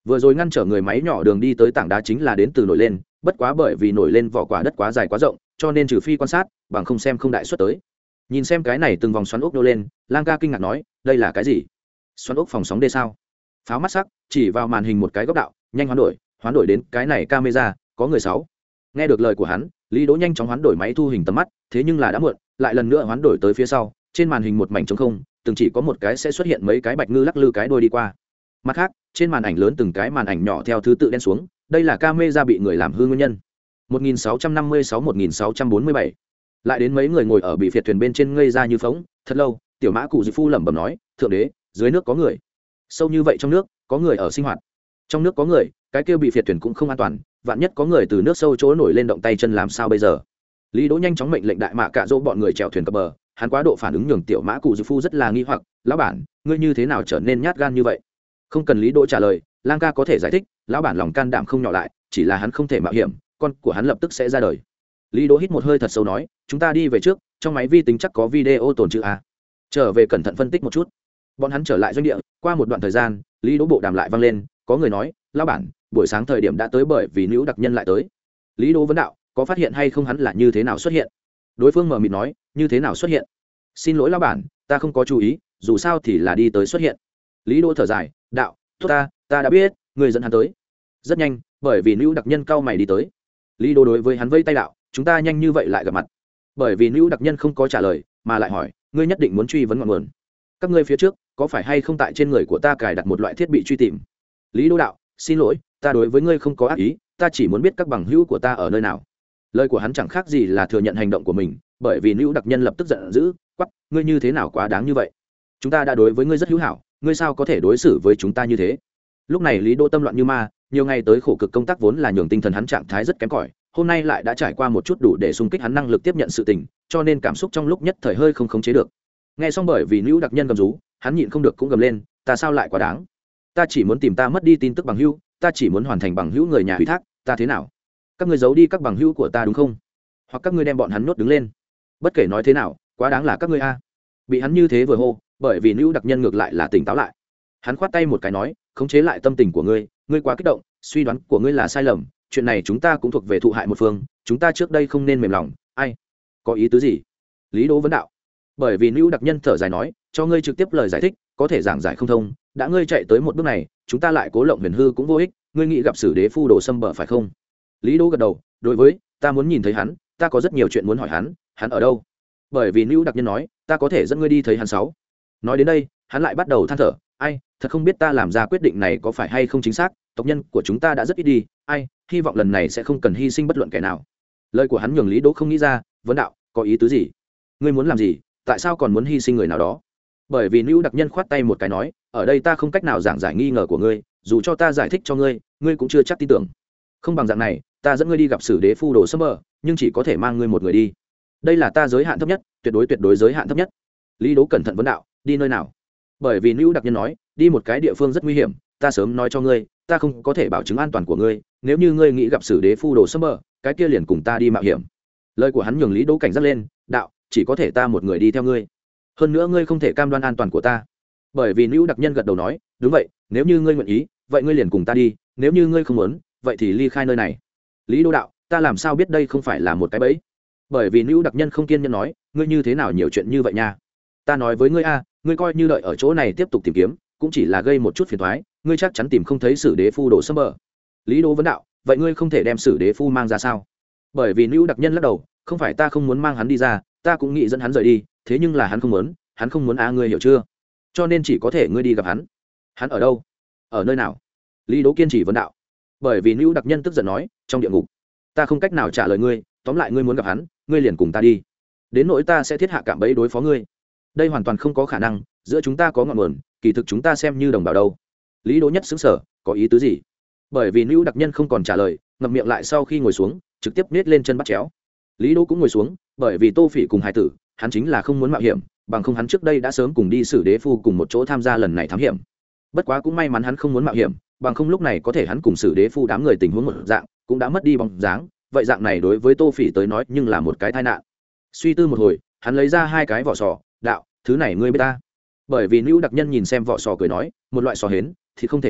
vừa rồi ngăn trở người máy nhỏ đường đi tới tảng đá chính là đến từ nổi lên, bất quá bởi vì nổi lên vỏ quả đất quá dài quá rộng, cho nên trừ phi quan sát bằng không xem không đại xuất tới. Nhìn xem cái này từng vòng xoắn ốc nô lên, Lang ca kinh ngạc nói, đây là cái gì? Xoắn ốc phòng sóng đê sao? Pháo mắt sắc chỉ vào màn hình một cái góc đạo, nhanh hoán đổi, hoán đổi đến cái này camera, có người sáu. Nghe được lời của hắn, Lý Đỗ nhanh chóng hoán đổi máy thu hình tầm mắt, thế nhưng là đã muộn, lại lần nữa hoán đổi tới phía sau, trên màn hình một mảnh trống không, từng chỉ có một cái sẽ xuất hiện mấy cái bạch ngư lắc lư cái đuôi đi qua. Mặt khác, trên màn ảnh lớn từng cái màn ảnh nhỏ theo thứ tự đen xuống, đây là camera bị người làm hư nguyên nhân. một nghìn sáu trăm năm mươi sáu một nghìn sáu trăm bốn mươi bảy. Lại đến mấy người ngồi ở bị phiệt thuyền bên trên ngây ra như phóng, thật lâu, tiểu mã cụ Dư Phu lẩm bẩm nói, thượng đế, dưới nước có người. Sâu như vậy trong nước, có người ở sinh hoạt. Trong nước có người, cái kia bị phiệt thuyền cũng không an toàn, vạn nhất có người từ nước sâu chỗ nổi lên động tay chân làm sao bây giờ? Lý Đỗ nhanh chóng mệnh lệnh đại mã cạ dỗ bọn người chèo thuyền cập bờ, hắn quá độ phản ứng nhường tiểu mã cụ Dư Phu rất là nghi hoặc, lão bản, ngươi như thế nào trở nên nhát gan như vậy? Không cần Lý Đỗ trả lời, Lang ca có thể giải thích, lão bản lòng can đảm không nhỏ lại, chỉ là hắn không thể mạo hiểm, con của hắn lập tức sẽ ra đời. Lý Đỗ hít một hơi thật sâu nói, chúng ta đi về trước, trong máy vi tính chắc có video tồn trữ a. Trở về cẩn thận phân tích một chút. Bọn hắn trở lại doanh địa, qua một đoạn thời gian, Lý Đỗ bộ đàm lại vang lên, có người nói, lão bản, buổi sáng thời điểm đã tới bởi vì nữ đặc nhân lại tới. Lý Đỗ vấn đạo, có phát hiện hay không hắn là như thế nào xuất hiện? Đối phương mở mịt nói, như thế nào xuất hiện? Xin lỗi lão bản, ta không có chú ý, dù sao thì là đi tới xuất hiện. Lý Đỗ thở dài, đạo, tốt ta, ta đã biết, người dẫn hắn tới. Rất nhanh, bởi vì nữ đặc nhân cao mày đi tới. Lý Đỗ đối với hắn vây tay đạo, chúng ta nhanh như vậy lại gặp mặt. Bởi vì nữ đặc nhân không có trả lời, mà lại hỏi, ngươi nhất định muốn truy vấn ngọn nguồn. Các ngươi phía trước, có phải hay không tại trên người của ta cài đặt một loại thiết bị truy tìm? Lý Đỗ đạo, xin lỗi, ta đối với ngươi không có ác ý, ta chỉ muốn biết các bằng hữu của ta ở nơi nào. Lời của hắn chẳng khác gì là thừa nhận hành động của mình, bởi vì nữ đặc nhân lập tức giận dữ, quắc, ngươi như thế nào quá đáng như vậy? Chúng ta đã đối với ngươi rất hữu hảo, ngươi sao có thể đối xử với chúng ta như thế? Lúc này Lý Đỗ tâm loạn như ma, nhiều ngày tới khổ cực công tác vốn là nhường tinh thần hắn trạng thái rất kém cỏi, hôm nay lại đã trải qua một chút đủ để xung kích hắn năng lực tiếp nhận sự tình, cho nên cảm xúc trong lúc nhất thời hơi không khống chế được. Nghe xong bởi vì nữ đặc nhân gầm rú, hắn nhịn không được cũng gầm lên, ta sao lại quá đáng? Ta chỉ muốn tìm ta mất đi tin tức bằng hữu, ta chỉ muốn hoàn thành bằng hữu người nhà ủy thác, ta thế nào? Các ngươi giấu đi các bằng hữu của ta đúng không? Hoặc các ngươi đem bọn hắn nhốt đứng lên? Bất kể nói thế nào, quá đáng là các ngươi a. Bị hắn như thế vừa hô, bởi vì nữ đặc nhân ngược lại là tỉnh táo lại. Hắn khoát tay một cái nói, khống chế lại tâm tình của ngươi, ngươi quá kích động, suy đoán của ngươi là sai lầm, chuyện này chúng ta cũng thuộc về thụ hại một phương, chúng ta trước đây không nên mềm lòng. Ai? Có ý tứ gì? Lý Đỗ vấn đạo. Bởi vì nữ đặc nhân thở dài nói, cho ngươi trực tiếp lời giải thích, có thể giảng giải không thông, đã ngươi chạy tới một bước này, chúng ta lại cố lộng huyền hư cũng vô ích, ngươi nghĩ gặp Sử Đế Phu Đồ Sâm Bở phải không? Lý Đỗ gật đầu, đối với, ta muốn nhìn thấy hắn, ta có rất nhiều chuyện muốn hỏi hắn, hắn ở đâu? Bởi vì nữ đặc nhân nói, ta có thể dẫn ngươi đi thấy hắn sáu. Nói đến đây, hắn lại bắt đầu than thở, ai, thật không biết ta làm ra quyết định này có phải hay không chính xác, tộc nhân của chúng ta đã rất ít đi, ai, hy vọng lần này sẽ không cần hy sinh bất luận kẻ nào. Lời của hắn nhường Lý Đỗ không nghĩ ra, vấn đạo, có ý tứ gì? Ngươi muốn làm gì? Tại sao còn muốn hy sinh người nào đó? Bởi vì nữ đặc nhân khoát tay một cái nói, ở đây ta không cách nào giảng giải nghi ngờ của ngươi, dù cho ta giải thích cho ngươi, ngươi cũng chưa chắc tin tưởng. Không bằng dạng này, ta dẫn ngươi đi gặp Sử Đế Phu Đồ Sâm Bở, nhưng chỉ có thể mang ngươi một người đi. Đây là ta giới hạn thấp nhất, tuyệt đối tuyệt đối giới hạn thấp nhất. Lý Đỗ cẩn thận vấn đạo, đi nơi nào? Bởi vì nữ đặc nhân nói, đi một cái địa phương rất nguy hiểm, ta sớm nói cho ngươi, ta không có thể bảo chứng an toàn của ngươi, nếu như ngươi nghĩ gặp Sử Đế Phu Đồ Sâm Bở, cái kia liền cùng ta đi mạo hiểm. Lời của hắn nhường Lý Đỗ cảnh giác lên, đạo, chỉ có thể ta một người đi theo ngươi, hơn nữa ngươi không thể cam đoan an toàn của ta. Bởi vì nữ đặc nhân gật đầu nói, đúng vậy, nếu như ngươi nguyện ý, vậy ngươi liền cùng ta đi, nếu như ngươi không muốn, vậy thì ly khai nơi này. Lý Đỗ đạo, ta làm sao biết đây không phải là một cái bẫy? Bởi vì nữ đặc nhân không kiên nhẫn nói, ngươi như thế nào nhiều chuyện như vậy nha? Ta nói với ngươi a, ngươi coi như đợi ở chỗ này tiếp tục tìm kiếm, cũng chỉ là gây một chút phiền toái, ngươi chắc chắn tìm không thấy Sử Đế Phu Đồ Sâm Bở. Lý Đỗ vấn đạo, vậy ngươi không thể đem Sử Đế Phu mang ra sao? Bởi vì nữ đặc nhân lắc đầu, không phải ta không muốn mang hắn đi ra, ta cũng nghĩ dẫn hắn rời đi, thế nhưng là hắn không muốn, hắn không muốn a, ngươi hiểu chưa? Cho nên chỉ có thể ngươi đi gặp hắn. Hắn ở đâu? Ở nơi nào? Lý Đỗ kiên trì vấn đạo. Bởi vì nữ đặc nhân tức giận nói, trong địa ngục. Ta không cách nào trả lời ngươi, tóm lại ngươi muốn gặp hắn, ngươi liền cùng ta đi. Đến nỗi ta sẽ thiết hạ cạm bẫy đối phó ngươi. Đây hoàn toàn không có khả năng, giữa chúng ta có ngọn nguồn, kỳ thực chúng ta xem như đồng bào đâu. Lý Đỗ nhất xứng sở, có ý tứ gì? Bởi vì nữ đặc nhân không còn trả lời, ngậm miệng lại sau khi ngồi xuống, trực tiếp nết lên chân bắt chéo. Lý Đỗ cũng ngồi xuống, bởi vì Tô Phỉ cùng hải tử, hắn chính là không muốn mạo hiểm, bằng không hắn trước đây đã sớm cùng đi Sử Đế Phu cùng một chỗ tham gia lần này thám hiểm. Bất quá cũng may mắn hắn không muốn mạo hiểm, bằng không lúc này có thể hắn cùng Sử Đế Phu đám người tình huống một dạng, cũng đã mất đi bóng dáng, vậy dạng này đối với Tô Phỉ tới nói nhưng là một cái tai nạn. Suy tư một hồi, hắn lấy ra hai cái vỏ sò, đạo, thứ này ngươi biết ta. Bởi vì nữ đặc nhân nhìn xem vỏ sò cười nói, một loại sò hến thì không thể ăn,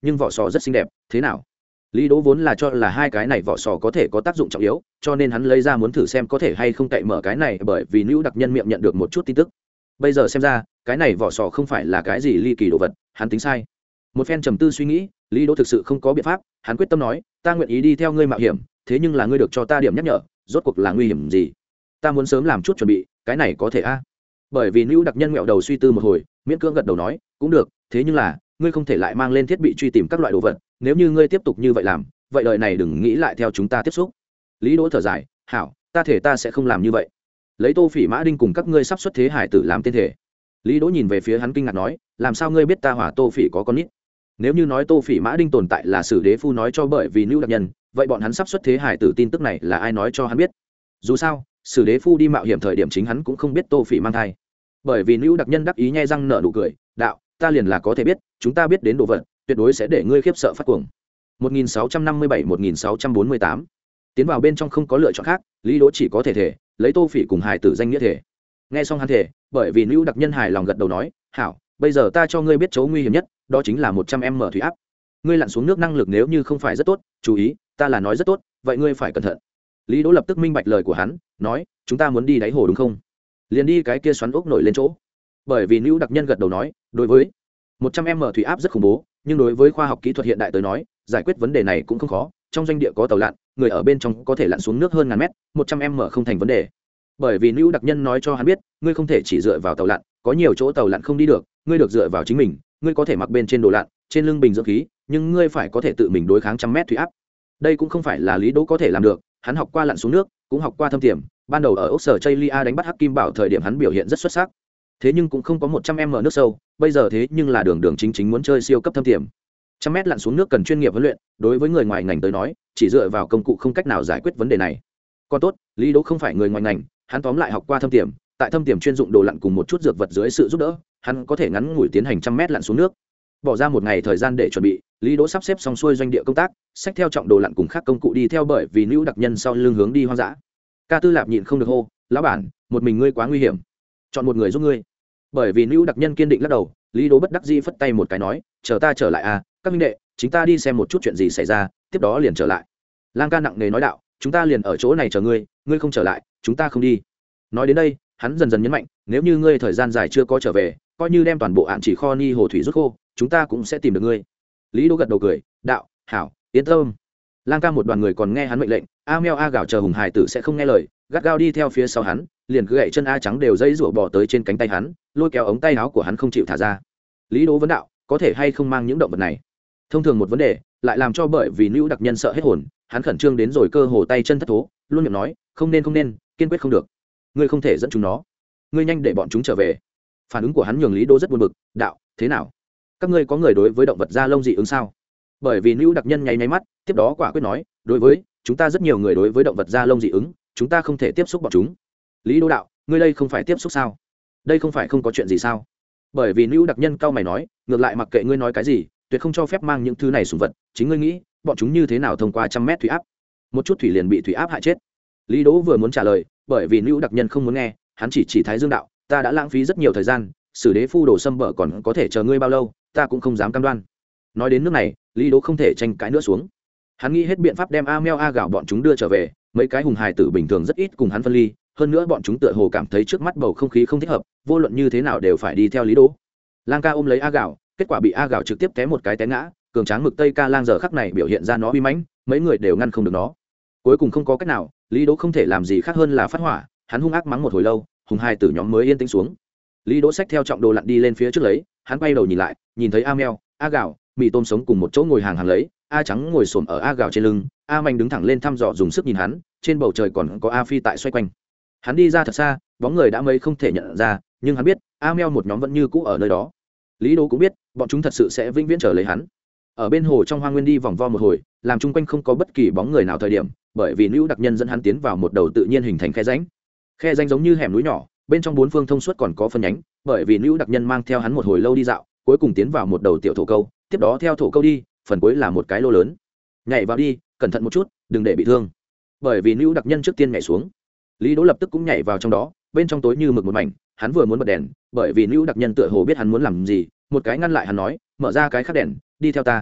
nhưng vỏ sò rất xinh đẹp, thế nào? Lý Đỗ vốn là cho là hai cái này vỏ sò có thể có tác dụng trọng yếu, cho nên hắn lấy ra muốn thử xem có thể hay không cậy mở cái này, bởi vì Nữu Đặc Nhân miệng nhận được một chút tin tức. Bây giờ xem ra, cái này vỏ sò không phải là cái gì ly kỳ đồ vật, hắn tính sai. Một phen trầm tư suy nghĩ, Lý Đỗ thực sự không có biện pháp, hắn quyết tâm nói, ta nguyện ý đi theo ngươi mạo hiểm, thế nhưng là ngươi được cho ta điểm nhắc nhở, rốt cuộc là nguy hiểm gì? Ta muốn sớm làm chút chuẩn bị, cái này có thể a? Bởi vì Nữu Đặc Nhân ngẹo đầu suy tư một hồi, miễn cưỡng gật đầu nói, cũng được, thế nhưng là, ngươi không thể lại mang lên thiết bị truy tìm các loại đồ vật, nếu như ngươi tiếp tục như vậy làm, vậy đời này đừng nghĩ lại theo chúng ta tiếp xúc. Lý Đỗ thở dài, hảo, ta thể ta sẽ không làm như vậy. Lấy Tô Phỉ Mã Đinh cùng các ngươi sắp xuất thế hải tử làm tên thể. Lý Đỗ nhìn về phía hắn kinh ngạc nói, làm sao ngươi biết ta hỏa Tô Phỉ có con nít? Nếu như nói Tô Phỉ Mã Đinh tồn tại là Sử Đế Phu nói cho bởi vì Nữu Đặc Nhân, vậy bọn hắn sắp xuất thế hải tử tin tức này là ai nói cho hắn biết? Dù sao, Sử Đế Phu đi mạo hiểm thời điểm chính hắn cũng không biết Tô Phỉ mang thai. Bởi vì Nữu Đặc Nhân đắc ý nhe răng nở nụ cười, đạo, ta liền là có thể biết, chúng ta biết đến đồ vật, tuyệt đối sẽ để ngươi khiếp sợ phát cuồng. một nghìn sáu trăm năm mươi bảy một nghìn sáu trăm bốn mươi tám Tiến vào bên trong không có lựa chọn khác, Lý Đỗ chỉ có thể thể, lấy Tô Phỉ cùng hài tử danh nghĩa thể. Nghe xong hắn thể, bởi vì Nữu Đặc Nhân hài lòng gật đầu nói, hảo, bây giờ ta cho ngươi biết chỗ nguy hiểm nhất, đó chính là một trăm m thủy áp. Ngươi lặn xuống nước năng lực nếu như không phải rất tốt, chú ý, ta là nói rất tốt, vậy ngươi phải cẩn thận. Lý Đỗ lập tức minh bạch lời của hắn, nói, chúng ta muốn đi đáy hồ đúng không? Liền đi cái kia xoắn ốc nổi lên chỗ. Bởi vì Nữu Đặc Nhân gật đầu nói, đối với một trăm m thủy áp rất khủng bố, nhưng đối với khoa học kỹ thuật hiện đại tới nói, giải quyết vấn đề này cũng không khó. Trong doanh địa có tàu lặn, người ở bên trong có thể lặn xuống nước hơn ngàn mét, một trăm m không thành vấn đề. Bởi vì Nữu Đặc Nhân nói cho hắn biết, ngươi không thể chỉ dựa vào tàu lặn, có nhiều chỗ tàu lặn không đi được, ngươi được dựa vào chính mình, ngươi có thể mặc bên trên đồ lặn, trên lưng bình dưỡng khí, nhưng ngươi phải có thể tự mình đối kháng trăm mét thủy áp. Đây cũng không phải là Lý Đỗ có thể làm được, hắn học qua lặn xuống nước, cũng học qua thâm tiềm, ban đầu ở ốc sở Chaylia đánh bắt hắc kim bảo thời điểm hắn biểu hiện rất xuất sắc. Thế nhưng cũng không có một trăm m nước sâu, bây giờ thế nhưng là đường đường chính chính muốn chơi siêu cấp thâm tiềm. Trăm mét lặn xuống nước cần chuyên nghiệp huấn luyện, đối với người ngoài ngành tới nói, chỉ dựa vào công cụ không cách nào giải quyết vấn đề này. Còn tốt, Lý Đỗ không phải người ngoài ngành, hắn tóm lại học qua thâm tiềm, tại thâm tiềm chuyên dụng đồ lặn cùng một chút dược vật dưới sự giúp đỡ, hắn có thể ngắn ngủi tiến hành trăm mét lặn xuống nước. Bỏ ra một ngày thời gian để chuẩn bị, Lý Đỗ sắp xếp xong xuôi doanh địa công tác, xách theo trọng đồ lặn cùng khác công cụ đi theo bởi vì Nữu Đặc Nhân sau lưng hướng đi hoang dã. Ca Tư Lạp nhịn không được hô, lão bản, một mình ngươi quá nguy hiểm, chọn một người giúp ngươi. Bởi vì Nữu Đặc Nhân kiên định lắc đầu, Lý Đỗ bất đắc dĩ phất tay một cái nói, chờ ta trở lại à, các minh đệ, chúng ta đi xem một chút chuyện gì xảy ra, tiếp đó liền trở lại. Lang Ca nặng nề nói đạo, chúng ta liền ở chỗ này chờ ngươi, ngươi không trở lại, chúng ta không đi. Nói đến đây, hắn dần dần nhấn mạnh, nếu như ngươi thời gian dài chưa có trở về, coi như đem toàn bộ ạn chỉ kho ni hồ thủy rút khô, chúng ta cũng sẽ tìm được ngươi. Lý Đỗ gật đầu cười, đạo, hảo, yên tâm. Lang Ca một đoàn người còn nghe hắn mệnh lệnh, A Meo A Gạo chờ hùng hải tử sẽ không nghe lời, gắt gao đi theo phía sau hắn, liền cứ gậy chân A Trắng đều dây rủa bò tới trên cánh tay hắn, lôi kéo ống tay áo của hắn không chịu thả ra. Lý Đỗ vấn đạo, có thể hay không mang những động vật này? Thông thường một vấn đề, lại làm cho bởi vì Nữu Đặc Nhân sợ hết hồn, hắn khẩn trương đến rồi cơ hồ tay chân thất thố, luôn miệng nói, không nên không nên, kiên quyết không được. Ngươi không thể dẫn chúng nó, ngươi nhanh để bọn chúng trở về. Phản ứng của hắn nhường Lý Đỗ rất buồn bực, đạo, thế nào? Các ngươi có người đối với động vật da lông dị ứng sao? Bởi vì Nữu Đặc Nhân nháy nháy mắt, tiếp đó quả quyết nói, đối với, chúng ta rất nhiều người đối với động vật da lông dị ứng, chúng ta không thể tiếp xúc bọn chúng. Lý Đỗ đạo, ngươi đây không phải tiếp xúc sao? Đây không phải không có chuyện gì sao? Bởi vì Nữu Đặc Nhân cau mày nói, ngược lại mặc kệ ngươi nói cái gì, tuyệt không cho phép mang những thứ này sủng vật, chính ngươi nghĩ, bọn chúng như thế nào thông qua trăm mét thủy áp? Một chút thủy liền bị thủy áp hại chết. Lý Đỗ vừa muốn trả lời, bởi vì Nữu Đặc Nhân không muốn nghe, hắn chỉ chỉ Thái Dương đạo, ta đã lãng phí rất nhiều thời gian, Sử Đế Phu đổ xâm bở còn có thể chờ ngươi bao lâu, ta cũng không dám cam đoan. Nói đến nước này, Lý Đỗ không thể tranh cãi nữa xuống. Hắn nghĩ hết biện pháp đem A Meo A Gạo bọn chúng đưa trở về, mấy cái hùng hài tử bình thường rất ít cùng hắn phân ly, hơn nữa bọn chúng tựa hồ cảm thấy trước mắt bầu không khí không thích hợp, vô luận như thế nào đều phải đi theo Lý Đỗ. Lang Ca ôm lấy A Gạo, kết quả bị A Gạo trực tiếp té một cái té ngã, cường tráng mực Tây Ca Lang giờ khắc này biểu hiện ra nó uy mãnh, mấy người đều ngăn không được nó. Cuối cùng không có cách nào, Lý Đỗ không thể làm gì khác hơn là phát hỏa, hắn hung ác mắng một hồi lâu, hùng hài tử nhóm mới yên tĩnh xuống. Lý Đỗ xách theo trọng đồ lặn đi lên phía trước lấy, hắn quay đầu nhìn lại, nhìn thấy A Meo, A Gạo, mì tôm sống cùng một chỗ ngồi hàng hàng lấy, A Trắng ngồi xổm ở A Gạo trên lưng, A Manh đứng thẳng lên thăm dò dùng sức nhìn hắn, trên bầu trời còn có A Phi tại xoay quanh. Hắn đi ra thật xa, bóng người đã mấy không thể nhận ra, nhưng hắn biết, A Meo một nhóm vẫn như cũ ở nơi đó. Lý Đỗ cũng biết, bọn chúng thật sự sẽ vĩnh viễn chờ lấy hắn. Ở bên hồ trong hoang nguyên đi vòng vo một hồi, làm chung quanh không có bất kỳ bóng người nào thời điểm, bởi vì Nữu Đặc Nhân dẫn hắn tiến vào một đầu tự nhiên hình thành khe rãnh. Khe rãnh giống như hẻm núi nhỏ, bên trong bốn phương thông suốt còn có phân nhánh, bởi vì Nữu Đặc Nhân mang theo hắn một hồi lâu đi dạo, cuối cùng tiến vào một đầu tiểu thổ câu, tiếp đó theo thổ câu đi, phần cuối là một cái lô lớn. Nhảy vào đi, cẩn thận một chút, đừng để bị thương. Bởi vì Nữu Đặc Nhân trước tiên nhảy xuống, Lý Đỗ lập tức cũng nhảy vào trong đó, bên trong tối như mực một mảnh, hắn vừa muốn bật đèn, bởi vì Nữu Đặc Nhân tựa hồ biết hắn muốn làm gì, một cái ngăn lại hắn nói, mở ra cái khác đèn, đi theo ta.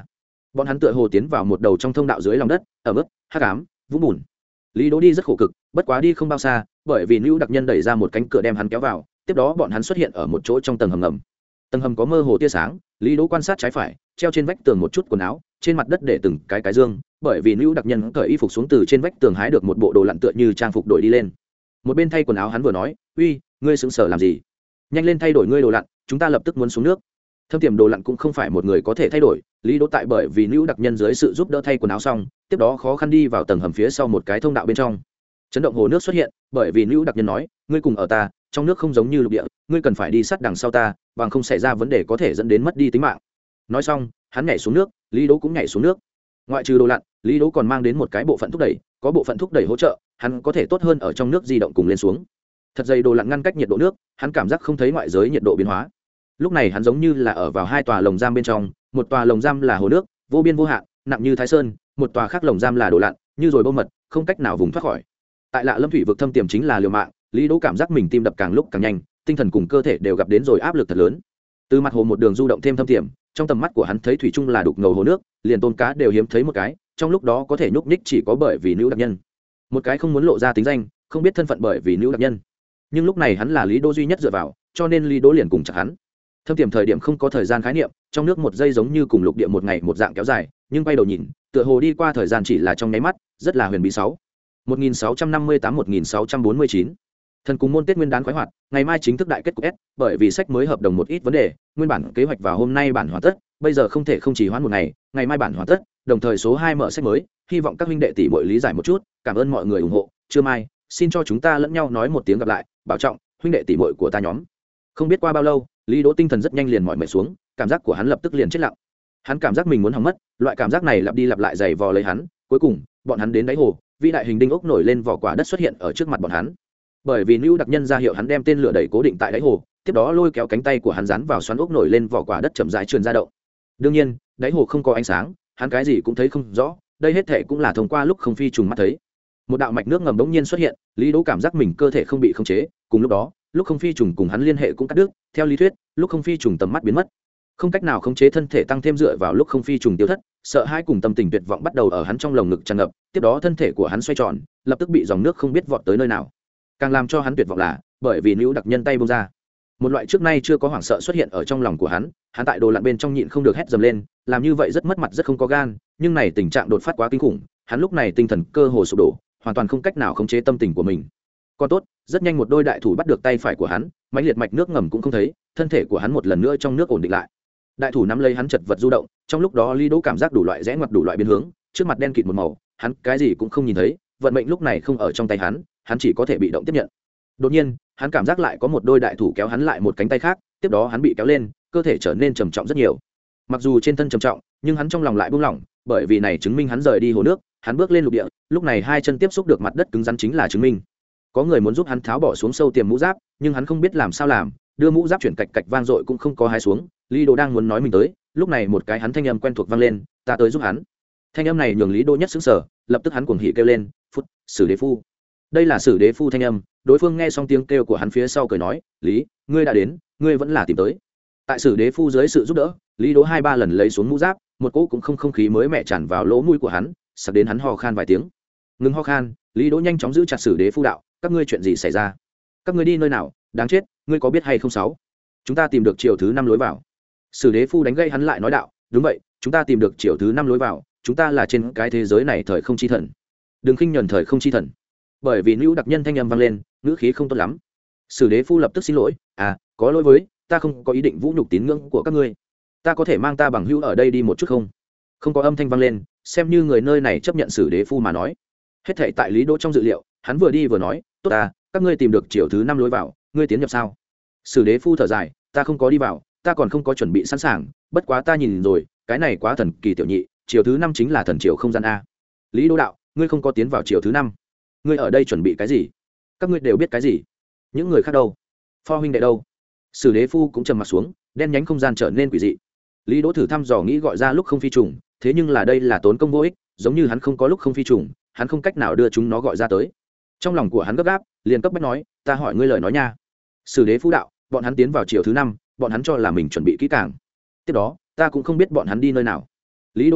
bọn hắn tựa hồ tiến vào một đầu trong thông đạo dưới lòng đất, ở mức hắc ám vũng bùn. Lý Đỗ đi rất khổ cực, bất quá đi không bao xa, bởi vì Nữu Đặc Nhân đẩy ra một cánh cửa đem hắn kéo vào, tiếp đó bọn hắn xuất hiện ở một chỗ trong tầng hầm ngầm. Tầng hầm có mơ hồ tia sáng, Lý Đỗ quan sát trái phải, treo trên vách tường một chút quần áo, trên mặt đất để từng cái cái dương, bởi vì Nữu Đặc Nhân cởi y phục xuống từ trên vách tường hái được một bộ đồ lặn tựa như trang phục đổi đi lên. Một bên thay quần áo hắn vừa nói, "Uy, ngươi sững sờ làm gì? Nhanh lên thay đổi ngươi đồ lặn, chúng ta lập tức muốn xuống nước." Thâm tiềm đồ lặn cũng không phải một người có thể thay đổi, Lý Đỗ tại bởi vì Nữu Đặc Nhân dưới sự giúp đỡ thay quần áo xong, tiếp đó khó khăn đi vào tầng hầm phía sau một cái thông đạo bên trong. Chấn động hồ nước xuất hiện, bởi vì Nữu Đặc Nhân nói, "Ngươi cùng ở ta, trong nước không giống như lục địa, ngươi cần phải đi sát đằng sau ta, bằng không xảy ra vấn đề có thể dẫn đến mất đi tính mạng." Nói xong, hắn nhảy xuống nước, Lý Đỗ cũng nhảy xuống nước. Ngoại trừ đồ lặn, Lý Đỗ còn mang đến một cái bộ phận thúc đẩy, có bộ phận thúc đẩy hỗ trợ, hắn có thể tốt hơn ở trong nước di động cùng lên xuống. Thật dày đồ lặn ngăn cách nhiệt độ nước, hắn cảm giác không thấy ngoại giới nhiệt độ biến hóa. Lúc này hắn giống như là ở vào hai tòa lồng giam bên trong, một tòa lồng giam là hồ nước, vô biên vô hạn, nặng như Thái Sơn, một tòa khác lồng giam là đồ lặn, như rồi bông mật, không cách nào vùng thoát khỏi. Tại Lạ Lâm thủy vực thâm tiềm chính là liều mạng, Lý Đỗ cảm giác mình tim đập càng lúc càng nhanh, tinh thần cùng cơ thể đều gặp đến rồi áp lực thật lớn. Từ mặt hồ một đường du động thêm thâm tiềm, trong tầm mắt của hắn thấy thủy chung là đục ngầu hồ nước, liền tôm cá đều hiếm thấy một cái, trong lúc đó có thể nhúc nhích chỉ có bởi vì Nữu Đặc Nhân. Một cái không muốn lộ ra tính danh, không biết thân phận bởi vì Nữu Đặc Nhân. Nhưng lúc này hắn là Lý Đỗ duy nhất dựa vào, cho nên Lý Đỗ liền cùng chặt hắn. Thâm tiềm thời điểm không có thời gian khái niệm, trong nước một giây giống như cùng lục địa một ngày một dạng kéo dài, nhưng quay đầu nhìn, tựa hồ đi qua thời gian chỉ là trong nháy mắt, rất là huyền bí. sáu một nghìn sáu trăm năm mươi tám một nghìn sáu trăm bốn mươi chín Thần cùng môn Tết Nguyên đán khoái hoạt, ngày mai chính thức đại kết cục S, bởi vì sách mới hợp đồng một ít vấn đề, nguyên bản kế hoạch vào hôm nay bản hoàn tất, bây giờ không thể không chỉ hoãn một ngày, ngày mai bản hoàn tất, đồng thời số hai mở sách mới, hy vọng các huynh đệ tỷ muội lý giải một chút, cảm ơn mọi người ủng hộ, trưa mai, xin cho chúng ta lẫn nhau nói một tiếng gặp lại, bảo trọng, huynh đệ tỷ muội của ta nhóm. Không biết qua bao lâu, Lý Đỗ tinh thần rất nhanh liền mỏi mệt xuống, cảm giác của hắn lập tức liền chết lặng. Hắn cảm giác mình muốn hỏng mất, loại cảm giác này lặp đi lặp lại giày vò lấy hắn, cuối cùng, bọn hắn đến đáy hồ, vĩ đại hình đinh ốc nổi lên vỏ quả đất xuất hiện ở trước mặt bọn hắn. Bởi vì Nữu Đặc Nhân ra hiệu hắn đem tên lửa đẩy cố định tại đáy hồ, tiếp đó lôi kéo cánh tay của hắn dán vào xoắn ốc nổi lên vỏ quả đất chậm rãi truyền ra động. Đương nhiên, đáy hồ không có ánh sáng, hắn cái gì cũng thấy không rõ, đây hết thảy cũng là thông qua lúc không phi trùng mắt thấy. Một đạo mạch nước ngầm bỗng nhiên xuất hiện, Lý Đỗ cảm giác mình cơ thể không bị khống chế, cùng lúc đó, lúc không phi trùng cùng hắn liên hệ cũng cắt đứt, theo lý thuyết, lúc không phi trùng tầm mắt biến mất, không cách nào khống chế thân thể tăng thêm dựa vào lúc không phi trùng tiêu thất, sợ hãi cùng tâm tình tuyệt vọng bắt đầu ở hắn trong lồng ngực tràn ngập, tiếp đó thân thể của hắn xoay tròn, lập tức bị dòng nước không biết vọt tới nơi nào. Càng làm cho hắn tuyệt vọng là, bởi vì Nữu Đặc Nhân tay buông ra, một loại trước nay chưa có hoảng sợ xuất hiện ở trong lòng của hắn, hắn tại đồ lặn bên trong nhịn không được hét dầm lên, làm như vậy rất mất mặt rất không có gan, nhưng này tình trạng đột phát quá kinh khủng, hắn lúc này tinh thần cơ hồ sụp đổ, hoàn toàn không cách nào khống chế tâm tình của mình. Còn tốt, rất nhanh một đôi đại thủ bắt được tay phải của hắn, mãnh liệt mạch nước ngầm cũng không thấy, thân thể của hắn một lần nữa trong nước ổn định lại. Đại thủ nắm lấy hắn chật vật du động, trong lúc đó Lý Đỗ cảm giác đủ loại rẽ ngoặt đủ loại biến hướng, trước mặt đen kịt một màu, hắn cái gì cũng không nhìn thấy, vận mệnh lúc này không ở trong tay hắn, hắn chỉ có thể bị động tiếp nhận. Đột nhiên, hắn cảm giác lại có một đôi đại thủ kéo hắn lại một cánh tay khác, tiếp đó hắn bị kéo lên, cơ thể trở nên trầm trọng rất nhiều. Mặc dù trên thân trầm trọng, nhưng hắn trong lòng lại buông lỏng, bởi vì này chứng minh hắn rời đi hồ nước, hắn bước lên lục địa, lúc này hai chân tiếp xúc được mặt đất cứng rắn chính là chứng minh. Có người muốn giúp hắn tháo bỏ xuống sâu tiềm mũ giáp, nhưng hắn không biết làm sao làm, đưa mũ giáp chuyển cạch cạch vang dội cũng không có hái xuống. Lý Đỗ đang muốn nói mình tới, lúc này một cái hắn thanh âm quen thuộc vang lên, ta tới giúp hắn. Thanh âm này nhường Lý Đỗ nhất sững sờ, lập tức hắn cuồng hỉ kêu lên, phút, Sử Đế Phu. Đây là Sử Đế Phu thanh âm, đối phương nghe xong tiếng kêu của hắn phía sau cười nói, lý, ngươi đã đến, ngươi vẫn là tìm tới. Tại Sử Đế Phu dưới sự giúp đỡ, Lý Đỗ hai ba lần lấy xuống mũ giáp, một cỗ cũng không không khí mới mẹ tràn vào lỗ mũi của hắn, sặc đến hắn ho khan vài tiếng. Ngừng ho khan, Lý Đỗ nhanh chóng giữ chặt Sử Đế Phu đạo, các ngươi chuyện gì xảy ra? Các ngươi đi nơi nào? Đáng chết, ngươi có biết hay không sáu? Chúng ta tìm được chiều thứ năm lối vào. Sử Đế Phu đánh gây hắn lại nói đạo, đúng vậy, chúng ta tìm được chiều thứ năm lối vào, chúng ta là trên cái thế giới này thời không chi thần. Đừng khinh nhẫn thời không chi thần. Bởi vì Nữu Đặc Nhân thanh âm vang lên, ngữ khí không tốt lắm. Sử Đế Phu lập tức xin lỗi, à, có lỗi với, ta không có ý định vũ nhục tín ngưỡng của các ngươi. Ta có thể mang ta bằng hữu ở đây đi một chút không? Không có âm thanh vang lên, xem như người nơi này chấp nhận Sử Đế Phu mà nói. Hết thảy tại Lý Đỗ trong dự liệu, hắn vừa đi vừa nói, tốt ta, các ngươi tìm được chiều thứ năm lối vào, ngươi tiến nhập sao? Sử Đế Phu thở dài, ta không có đi vào, ta còn không có chuẩn bị sẵn sàng, bất quá ta nhìn rồi, cái này quá thần kỳ tiểu nhị, chiều thứ năm chính là thần chiều không gian a. Lý Đỗ đạo, ngươi không có tiến vào chiều thứ năm, ngươi ở đây chuẩn bị cái gì? Các ngươi đều biết cái gì? Những người khác đâu? Pho huynh đệ đâu? Sử Đế Phu cũng trầm mặt xuống, đen nhánh không gian trở nên quỷ dị. Lý Đỗ thử thăm dò nghĩ gọi ra lúc không phi trùng, thế nhưng là đây là tốn công vô ích, giống như hắn không có lúc không phi trùng, hắn không cách nào đưa chúng nó gọi ra tới. Trong lòng của hắn gấp gáp, liền cấp bách nói, ta hỏi ngươi lời nói nha. Sử Đế Phu đạo, bọn hắn tiến vào chiều thứ năm, bọn hắn cho là mình chuẩn bị kỹ càng. Tiếp đó, ta cũng không biết bọn hắn đi nơi nào. Lý Đỗ đạo,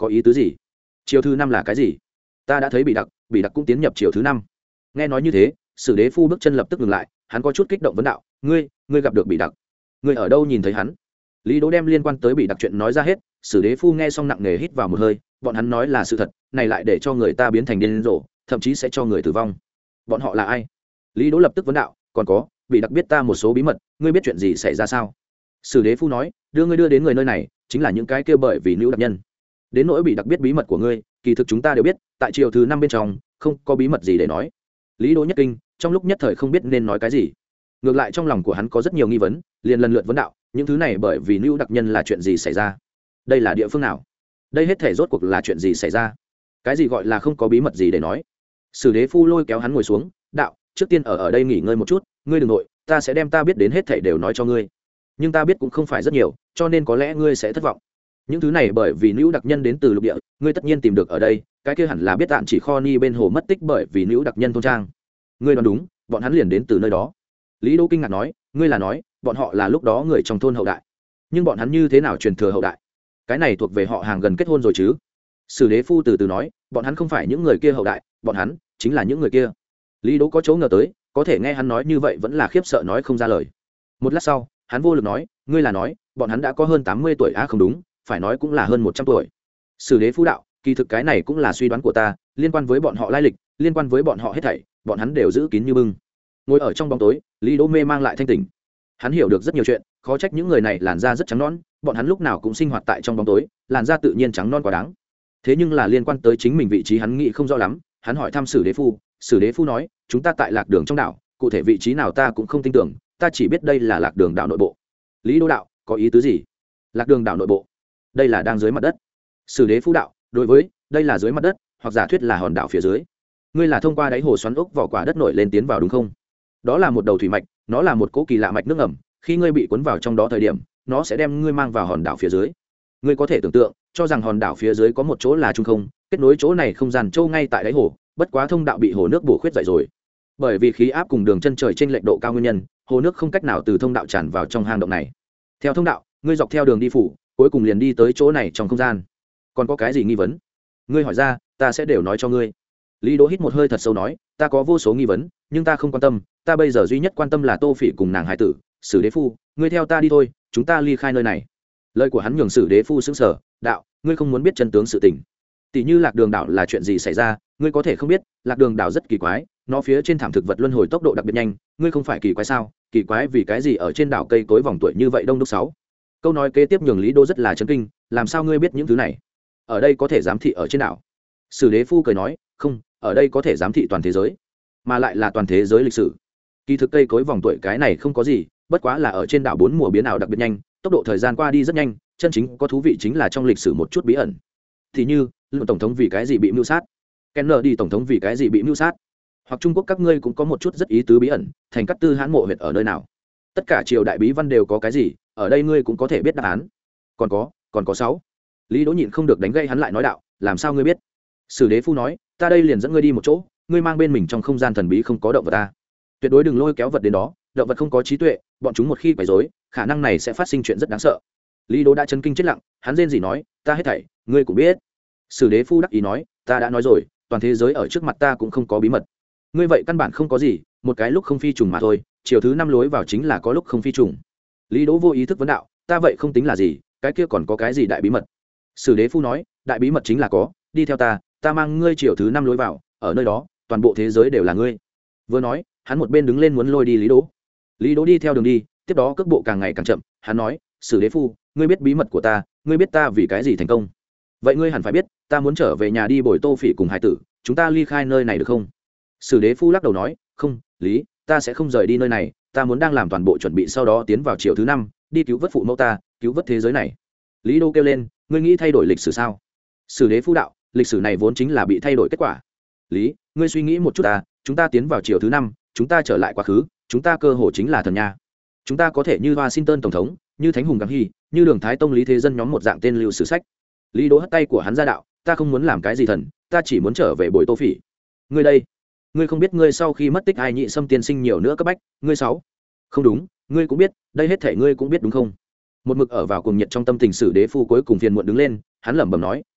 có ý tứ gì? Triều thứ năm là cái gì? Ta đã thấy bị đặc bị đặc cũng tiến nhập triều thứ năm. Nghe nói như thế, sử đế phu bước chân lập tức ngừng lại, hắn có chút kích động vấn đạo, ngươi ngươi gặp được bị đặc, ngươi ở đâu nhìn thấy hắn? Lý Đỗ đem liên quan tới bị đặc chuyện nói ra hết, sử đế phu nghe xong nặng nề hít vào một hơi, bọn hắn nói là sự thật, này lại để cho người ta biến thành điên rồ, thậm chí sẽ cho người tử vong. Bọn họ là ai? Lý Đỗ lập tức vấn đạo, còn có, bị đặc biết ta một số bí mật, ngươi biết chuyện gì xảy ra sao? Sử đế phu nói, đưa ngươi đưa đến người nơi này, chính là những cái kia bởi vì nữ đặc nhân. Đến nỗi bị đặc biết bí mật của ngươi, kỳ thực chúng ta đều biết, tại triều thứ năm bên trong, không có bí mật gì để nói. Lý Đỗ nhất kinh, trong lúc nhất thời không biết nên nói cái gì. Ngược lại trong lòng của hắn có rất nhiều nghi vấn, liền lần lượt vấn đạo, những thứ này bởi vì nữ đặc nhân là chuyện gì xảy ra? Đây là địa phương nào? Đây hết thể rốt cuộc là chuyện gì xảy ra? Cái gì gọi là không có bí mật gì để nói? Sử đế phu lôi kéo hắn ngồi xuống, đạo, trước tiên ở ở đây nghỉ ngơi một chút, ngươi đừng nội, ta sẽ đem ta biết đến hết thảy đều nói cho ngươi. Nhưng ta biết cũng không phải rất nhiều, cho nên có lẽ ngươi sẽ thất vọng. Những thứ này bởi vì nữ đặc nhân đến từ lục địa, ngươi tất nhiên tìm được ở đây, cái kia hẳn là biết tạn chỉ kho ni bên hồ mất tích bởi vì nữ đặc nhân thôn trang. Ngươi đoán đúng, bọn hắn liền đến từ nơi đó. Lý Đỗ kinh ngạc nói, ngươi là nói, bọn họ là lúc đó người trong thôn hậu đại. Nhưng bọn hắn như thế nào truyền thừa hậu đại? Cái này thuộc về họ hàng gần kết hôn rồi chứ? Sử đế phu từ từ nói, bọn hắn không phải những người kia hậu đại, bọn hắn chính là những người kia. Lý Đỗ có chỗ ngờ tới, có thể nghe hắn nói như vậy vẫn là khiếp sợ nói không ra lời. Một lát sau, hắn vô lực nói, ngươi là nói, bọn hắn đã có hơn tám mươi tuổi á? À không đúng, phải nói cũng là hơn một trăm tuổi. Sử đế phu đạo, kỳ thực cái này cũng là suy đoán của ta, liên quan với bọn họ lai lịch, liên quan với bọn họ hết thảy, bọn hắn đều giữ kín như bưng. Ngồi ở trong bóng tối, Lý Đỗ mê mang lại thanh tỉnh. Hắn hiểu được rất nhiều chuyện, khó trách những người này làn da rất trắng nõn, bọn hắn lúc nào cũng sinh hoạt tại trong bóng tối, làn da tự nhiên trắng non quá đáng. Thế nhưng là liên quan tới chính mình vị trí hắn nghĩ không rõ lắm, hắn hỏi thăm Sử đế phu, Sử đế phu nói, chúng ta tại lạc đường trong đảo, cụ thể vị trí nào ta cũng không tin tưởng, ta chỉ biết đây là lạc đường đảo nội bộ. Lý Đỗ đạo, có ý tứ gì? Lạc đường đảo nội bộ? Đây là đang dưới mặt đất. Sử đế phu đạo, đối với, đây là dưới mặt đất, hoặc giả thuyết là hòn đảo phía dưới. Ngươi là thông qua đáy hồ xoắn ốc vỏ quả đất nổi lên tiến vào đúng không? Đó là một đầu thủy mạch, nó là một cỗ kỳ lạ mạch nước ẩm, khi ngươi bị cuốn vào trong đó thời điểm, nó sẽ đem ngươi mang vào hòn đảo phía dưới. Ngươi có thể tưởng tượng, cho rằng hòn đảo phía dưới có một chỗ là trung không, kết nối chỗ này không gian châu ngay tại đáy hồ, bất quá thông đạo bị hồ nước bổ khuyết dậy rồi. Bởi vì khí áp cùng đường chân trời trên lệch độ cao nguyên nhân, hồ nước không cách nào từ thông đạo tràn vào trong hang động này. Theo thông đạo, ngươi dọc theo đường đi phủ, cuối cùng liền đi tới chỗ này trong không gian. Còn có cái gì nghi vấn? Ngươi hỏi ra, ta sẽ đều nói cho ngươi. Lý Đỗ hít một hơi thật sâu nói, ta có vô số nghi vấn, nhưng ta không quan tâm, ta bây giờ duy nhất quan tâm là Tô Phỉ cùng nàng hải tử. Sử đế phu, ngươi theo ta đi thôi, chúng ta ly khai nơi này. Lời của hắn nhường Sử đế phu sững sờ, đạo, ngươi không muốn biết chân tướng sự tình. Tỷ như lạc đường đảo là chuyện gì xảy ra, ngươi có thể không biết, lạc đường đảo rất kỳ quái, nó phía trên thảm thực vật luân hồi tốc độ đặc biệt nhanh, ngươi không phải kỳ quái sao? Kỳ quái vì cái gì ở trên đảo cây cối vòng tuổi như vậy đông đúc sáu. Câu nói kế tiếp nhường Lý Đỗ rất là chấn kinh, làm sao ngươi biết những thứ này? Ở đây có thể giám thị ở trên đảo. Sử đế phu cười nói, không, ở đây có thể giám thị toàn thế giới, mà lại là toàn thế giới lịch sử. Kỳ thực cây cối vòng tuổi cái này không có gì, bất quá là ở trên đảo bốn mùa biến ảo đặc biệt nhanh, tốc độ thời gian qua đi rất nhanh, chân chính có thú vị chính là trong lịch sử một chút bí ẩn. Thì như, Lương tổng thống vì cái gì bị mưu sát? Kennedy tổng thống vì cái gì bị mưu sát? Hoặc Trung Quốc các ngươi cũng có một chút rất ý tứ bí ẩn, thành Cát Tư Hãn mộ huyệt ở nơi nào? Tất cả triều đại bí văn đều có cái gì, ở đây ngươi cũng có thể biết đáp án. Còn có, còn có sáu. Lý Đỗ nhịn không được đánh gây hắn lại nói đạo, làm sao ngươi biết? Sử đế phu nói, ta đây liền dẫn ngươi đi một chỗ, ngươi mang bên mình trong không gian thần bí không có động vật ta. Tuyệt đối đừng lôi kéo vật đến đó, động vật không có trí tuệ, bọn chúng một khi quấy rối, khả năng này sẽ phát sinh chuyện rất đáng sợ. Lý Đỗ đã chấn kinh chết lặng, hắn rên rỉ nói, ta hết thảy, ngươi cũng biết. Sử đế phu đắc ý nói, ta đã nói rồi, toàn thế giới ở trước mặt ta cũng không có bí mật. Ngươi vậy căn bản không có gì, một cái lúc không phi trùng mà thôi, chiều thứ năm lối vào chính là có lúc không phi trùng. Lý Đỗ vô ý thức vấn đạo, ta vậy không tính là gì, cái kia còn có cái gì đại bí mật? Sử đế phu nói, đại bí mật chính là có, đi theo ta, ta mang ngươi chiều thứ năm lối vào, ở nơi đó, toàn bộ thế giới đều là ngươi. Vừa nói, hắn một bên đứng lên muốn lôi đi Lý Đỗ. Lý Đỗ đi theo đường đi, tiếp đó cước bộ càng ngày càng chậm, hắn nói, Sử đế phu, ngươi biết bí mật của ta, ngươi biết ta vì cái gì thành công. Vậy ngươi hẳn phải biết, ta muốn trở về nhà đi bồi Tô Phỉ cùng hải tử, chúng ta ly khai nơi này được không? Sử đế phu lắc đầu nói, không, Lý, ta sẽ không rời đi nơi này, ta muốn đang làm toàn bộ chuẩn bị sau đó tiến vào chiều thứ năm, đi cứu vớt phụ mẫu ta, cứu vớt thế giới này. Lý Đô kêu lên, ngươi nghĩ thay đổi lịch sử sao? Sử đế phu đạo, lịch sử này vốn chính là bị thay đổi kết quả. Lý, ngươi suy nghĩ một chút ta, chúng ta tiến vào chiều thứ năm, chúng ta trở lại quá khứ, chúng ta cơ hồ chính là thần nha. Chúng ta có thể như Washington tổng thống, như Thánh hùng Gắng Hy, như Đường Thái Tông Lý Thế Dân nhóm một dạng tên lưu sử sách. Lý Đỗ hất tay của hắn ra đạo, ta không muốn làm cái gì thần, ta chỉ muốn trở về bồi Tô Phỉ. Ngươi đây, ngươi không biết ngươi sau khi mất tích ai nhị xâm tiên sinh nhiều nữa cấp bách, ngươi sáu. Không đúng, ngươi cũng biết, đây hết thể ngươi cũng biết đúng không? Một mực ở vào cuồng nhiệt trong tâm tình Sử đế phu cuối cùng phiền muộn đứng lên, hắn lẩm bẩm nói,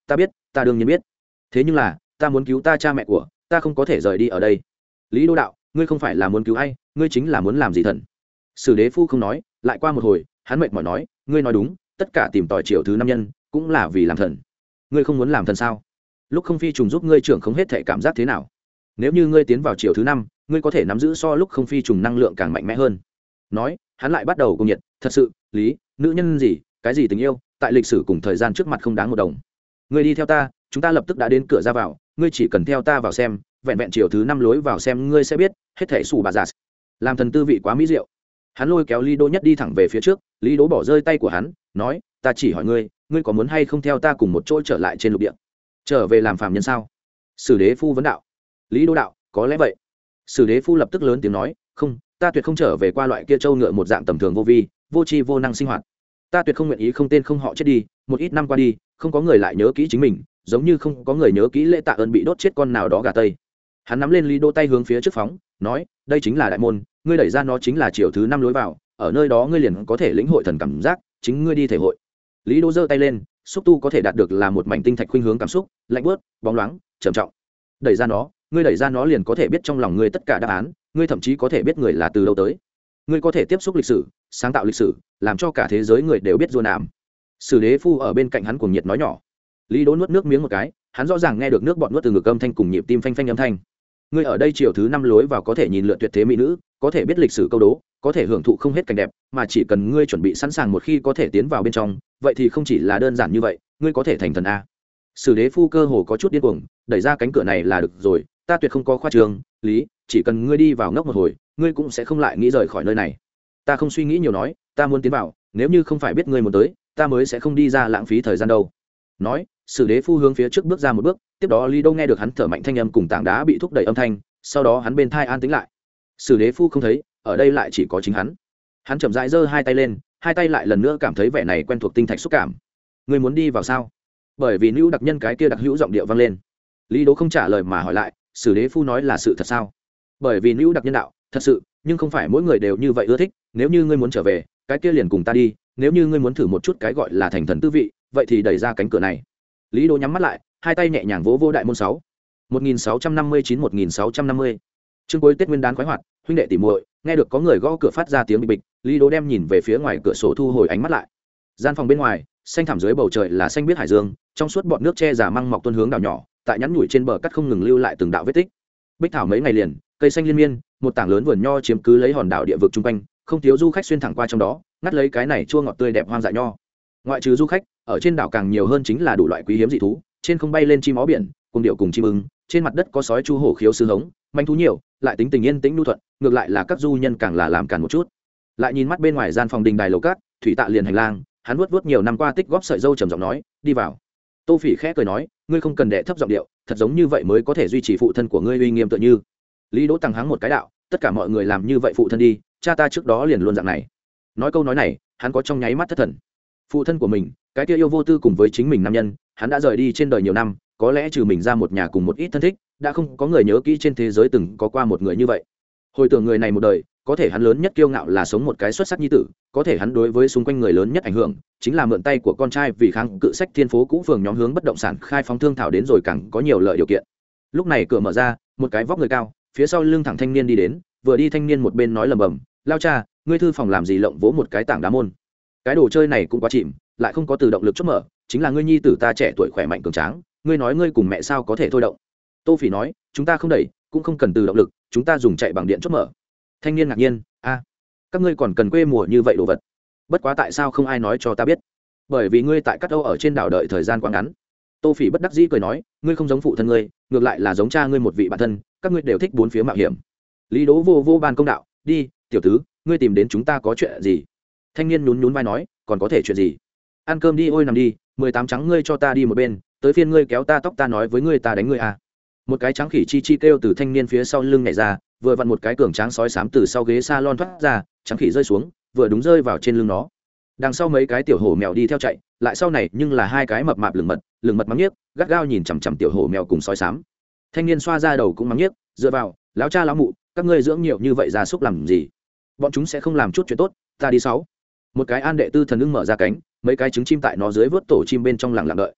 ta biết ta đương nhiên biết, thế nhưng là ta muốn cứu ta cha mẹ của ta, không có thể rời đi ở đây. Lý Đô đạo, ngươi không phải là muốn cứu ai, ngươi chính là muốn làm gì thần? Sử đế phu không nói, lại qua một hồi hắn mệt mỏi nói, ngươi nói đúng, tất cả tìm tòi triệu thứ năm nhân cũng là vì làm thần. Ngươi không muốn làm thần sao? Lúc không phi trùng giúp ngươi trưởng không hết thể cảm giác thế nào? Nếu như ngươi tiến vào triệu thứ năm, ngươi có thể nắm giữ so lúc không phi trùng năng lượng càng mạnh mẽ hơn. Nói hắn lại bắt đầu công nhiệt, thật sự Lý, nữ nhân gì, cái gì tình yêu, tại lịch sử cùng thời gian trước mặt không đáng một đồng. Ngươi đi theo ta, chúng ta lập tức đã đến cửa ra vào, ngươi chỉ cần theo ta vào xem, vẹn vẹn chiều thứ năm lối vào xem ngươi sẽ biết hết thể sủ bà già. Làm thần tư vị quá mỹ diệu. Hắn lôi kéo Lý Đỗ Nhất đi thẳng về phía trước, Lý Đỗ bỏ rơi tay của hắn, nói, ta chỉ hỏi ngươi, ngươi có muốn hay không theo ta cùng một chỗ trở lại trên lục địa, trở về làm phàm nhân sao? Sử đế phu vấn đạo. Lý Đỗ đạo, có lẽ vậy. Sử đế phu lập tức lớn tiếng nói, không, ta tuyệt không trở về qua loại kia trâu ngựa một dạng tầm thường vô vi, vô tri vô năng sinh hoạt. Ta tuyệt không nguyện ý không tên không họ chết đi, một ít năm qua đi, không có người lại nhớ kỹ chính mình, giống như không có người nhớ kỹ lễ tạ ơn bị đốt chết con nào đó gà tây. Hắn nắm lên Lý Đỗ tay hướng phía trước phóng, nói, đây chính là đại môn, ngươi đẩy ra nó chính là chiều thứ năm lối vào, ở nơi đó ngươi liền có thể lĩnh hội thần cảm giác, chính ngươi đi thể hội. Lý Đỗ giơ tay lên, xúc tu có thể đạt được là một mảnh tinh thạch khuynh hướng cảm xúc, lạnh buốt, bóng loáng, trầm trọng. Đẩy ra nó, ngươi đẩy ra nó liền có thể biết trong lòng ngươi tất cả đáp án, ngươi thậm chí có thể biết người là từ đâu tới. Ngươi có thể tiếp xúc lịch sử, sáng tạo lịch sử, làm cho cả thế giới người đều biết Dua Nam. Sử đế phu ở bên cạnh hắn cuồng nhiệt nói nhỏ. Lý Đỗ nuốt nước miếng một cái, hắn rõ ràng nghe được nước bọt nuốt từ ngực âm thanh cùng nhịp tim phanh phanh âm thanh. Ngươi ở đây chiều thứ năm lối vào có thể nhìn lượn tuyệt thế mỹ nữ, có thể biết lịch sử câu đố, có thể hưởng thụ không hết cảnh đẹp, mà chỉ cần ngươi chuẩn bị sẵn sàng một khi có thể tiến vào bên trong, vậy thì không chỉ là đơn giản như vậy, ngươi có thể thành thần a. Sử đế phu cơ hồ có chút điên cuồng, đẩy ra cánh cửa này là được rồi, ta tuyệt không có khoa trương, Lý, chỉ cần ngươi đi vào ngốc một hồi, ngươi cũng sẽ không lại nghĩ rời khỏi nơi này. Ta không suy nghĩ nhiều nói, ta muốn tiến vào, nếu như không phải biết ngươi muốn tới, ta mới sẽ không đi ra lãng phí thời gian đâu. Nói, Sử đế phu hướng phía trước bước ra một bước, tiếp đó Lý Đô nghe được hắn thở mạnh thanh âm cùng tảng đá bị thúc đẩy âm thanh, sau đó hắn bên thai an tĩnh lại. Sử đế phu không thấy, ở đây lại chỉ có chính hắn. Hắn chậm rãi giơ hai tay lên, hai tay lại lần nữa cảm thấy vẻ này quen thuộc tinh thạch xúc cảm. Ngươi muốn đi vào sao? Bởi vì nữ đặc nhân cái kia đặc hữu giọng điệu vang lên. Lý Đỗ không trả lời mà hỏi lại, Sử đế phu nói là sự thật sao? Bởi vì nữ đặc nhân đạo, thật sự, nhưng không phải mỗi người đều như vậy ưa thích, nếu như ngươi muốn trở về, cái kia liền cùng ta đi, nếu như ngươi muốn thử một chút cái gọi là thành thần tư vị, vậy thì đẩy ra cánh cửa này. Lý Đỗ nhắm mắt lại, hai tay nhẹ nhàng vỗ vỗ đại môn sáu. một nghìn sáu trăm năm mươi chín một nghìn sáu trăm năm mươi. Chương cuối Tết Nguyên đán khoái hoạt, huynh đệ tỉ muội, nghe được có người gõ cửa phát ra tiếng bịch bịch, Lý Đỗ đem nhìn về phía ngoài cửa sổ thu hồi ánh mắt lại. Gian phòng bên ngoài, xanh thẳm dưới bầu trời là xanh biếc hải dương, trong suốt bọt nước che giả măng mọc tuôn hướng đảo nhỏ, tại nhắn nhủi trên bờ cát không ngừng lưu lại từng đạo vết tích. Bích thảo mấy ngày liền, cây xanh liên miên, một tảng lớn vườn nho chiếm cứ lấy hòn đảo địa vực trung quanh, không thiếu du khách xuyên thẳng qua trong đó, ngắt lấy cái này chua ngọt tươi đẹp hoang dại nho. Ngoại trừ du khách, ở trên đảo càng nhiều hơn chính là đủ loại quý hiếm dị thú, trên không bay lên chim ó biển, cùng điệu cùng chim ưng, trên mặt đất có sói chu hổ khiếu sư hống, manh thú nhiều, lại tính tình yên tĩnh nhu thuận, ngược lại là các du nhân càng là làm cản một chút. Lại nhìn mắt bên ngoài gian phòng đình đài lầu cát, thủy tạ liền hành lang, hắn vuốt vuốt nhiều năm qua tích góp sợi dâu trầm giọng nói, đi vào. Tô Phỉ khẽ cười nói, ngươi không cần đệ thấp giọng điệu, thật giống như vậy mới có thể duy trì phụ thân của ngươi uy nghiêm tựa như. Lý Đỗ tăng hắng một cái đạo, tất cả mọi người làm như vậy phụ thân đi, cha ta trước đó liền luôn dạng này. Nói câu nói này, hắn có trong nháy mắt thất thần. Phụ thân của mình, cái kia yêu vô tư cùng với chính mình nam nhân, hắn đã rời đi trên đời nhiều năm, có lẽ trừ mình ra một nhà cùng một ít thân thích, đã không có người nhớ kỹ trên thế giới từng có qua một người như vậy. Hồi tưởng người này một đời, có thể hắn lớn nhất kiêu ngạo là sống một cái xuất sắc nhi tử, có thể hắn đối với xung quanh người lớn nhất ảnh hưởng chính là mượn tay của con trai vì kháng cự sách thiên phố cũ phường nhóm hướng bất động sản khai phóng thương thảo đến rồi càng có nhiều lợi điều kiện. Lúc này cửa mở ra, một cái vóc người cao, phía sau lưng thẳng thanh niên đi đến, vừa đi thanh niên một bên nói lầm bầm, lao cha, ngươi thư phòng làm gì lộng vỗ một cái tảng đá môn, cái đồ chơi này cũng quá chìm, lại không có tự động lực chốt mở, chính là ngươi nhi tử ta trẻ tuổi khỏe mạnh cường tráng, ngươi nói ngươi cùng mẹ sao có thể thôi động. Tô Phỉ nói, chúng ta không đẩy, cũng không cần tự động lực, chúng ta dùng chạy bằng điện chốt mở. Thanh niên ngạc nhiên, a, các ngươi còn cần quê mùa như vậy đồ vật? Bất quá tại sao không ai nói cho ta biết? Bởi vì ngươi tại Cát Âu ở trên đảo đợi thời gian quá ngắn. Tô Phỉ bất đắc dĩ cười nói, ngươi không giống phụ thân ngươi, ngược lại là giống cha ngươi một vị bạn thân, các ngươi đều thích bốn phía mạo hiểm. Lý Đỗ vô vô ban công đạo, đi, tiểu tứ, ngươi tìm đến chúng ta có chuyện gì? Thanh niên nhún nhún vai nói, còn có thể chuyện gì? Ăn cơm đi, ôi nằm đi, mười tám trắng ngươi cho ta đi một bên, tới phiên ngươi kéo ta tóc ta nói với ngươi ta đánh ngươi à. Một cái trắng khỉ chi chi kêu từ thanh niên phía sau lưng nhảy ra, vừa vặn một cái cường tráng sói xám từ sau ghế salon thoát ra, trắng khỉ rơi xuống, vừa đúng rơi vào trên lưng nó. Đằng sau mấy cái tiểu hổ mèo đi theo chạy, lại sau này nhưng là hai cái mập mạp lửng mật, lửng mật mắng nhiếc, gắt gao nhìn chằm chằm tiểu hổ mèo cùng sói xám. Thanh niên xoa ra đầu cũng mắng nhiếc, dựa vào, lão cha lão mụ, các ngươi dưỡng nhiều như vậy gia súc làm gì? Bọn chúng sẽ không làm chút chuyện tốt, ta đi sáu. Một cái an đệ tư thần ưng mở ra cánh, mấy cái trứng chim tại nó dưới vớt tổ chim bên trong lặng lặng đợi.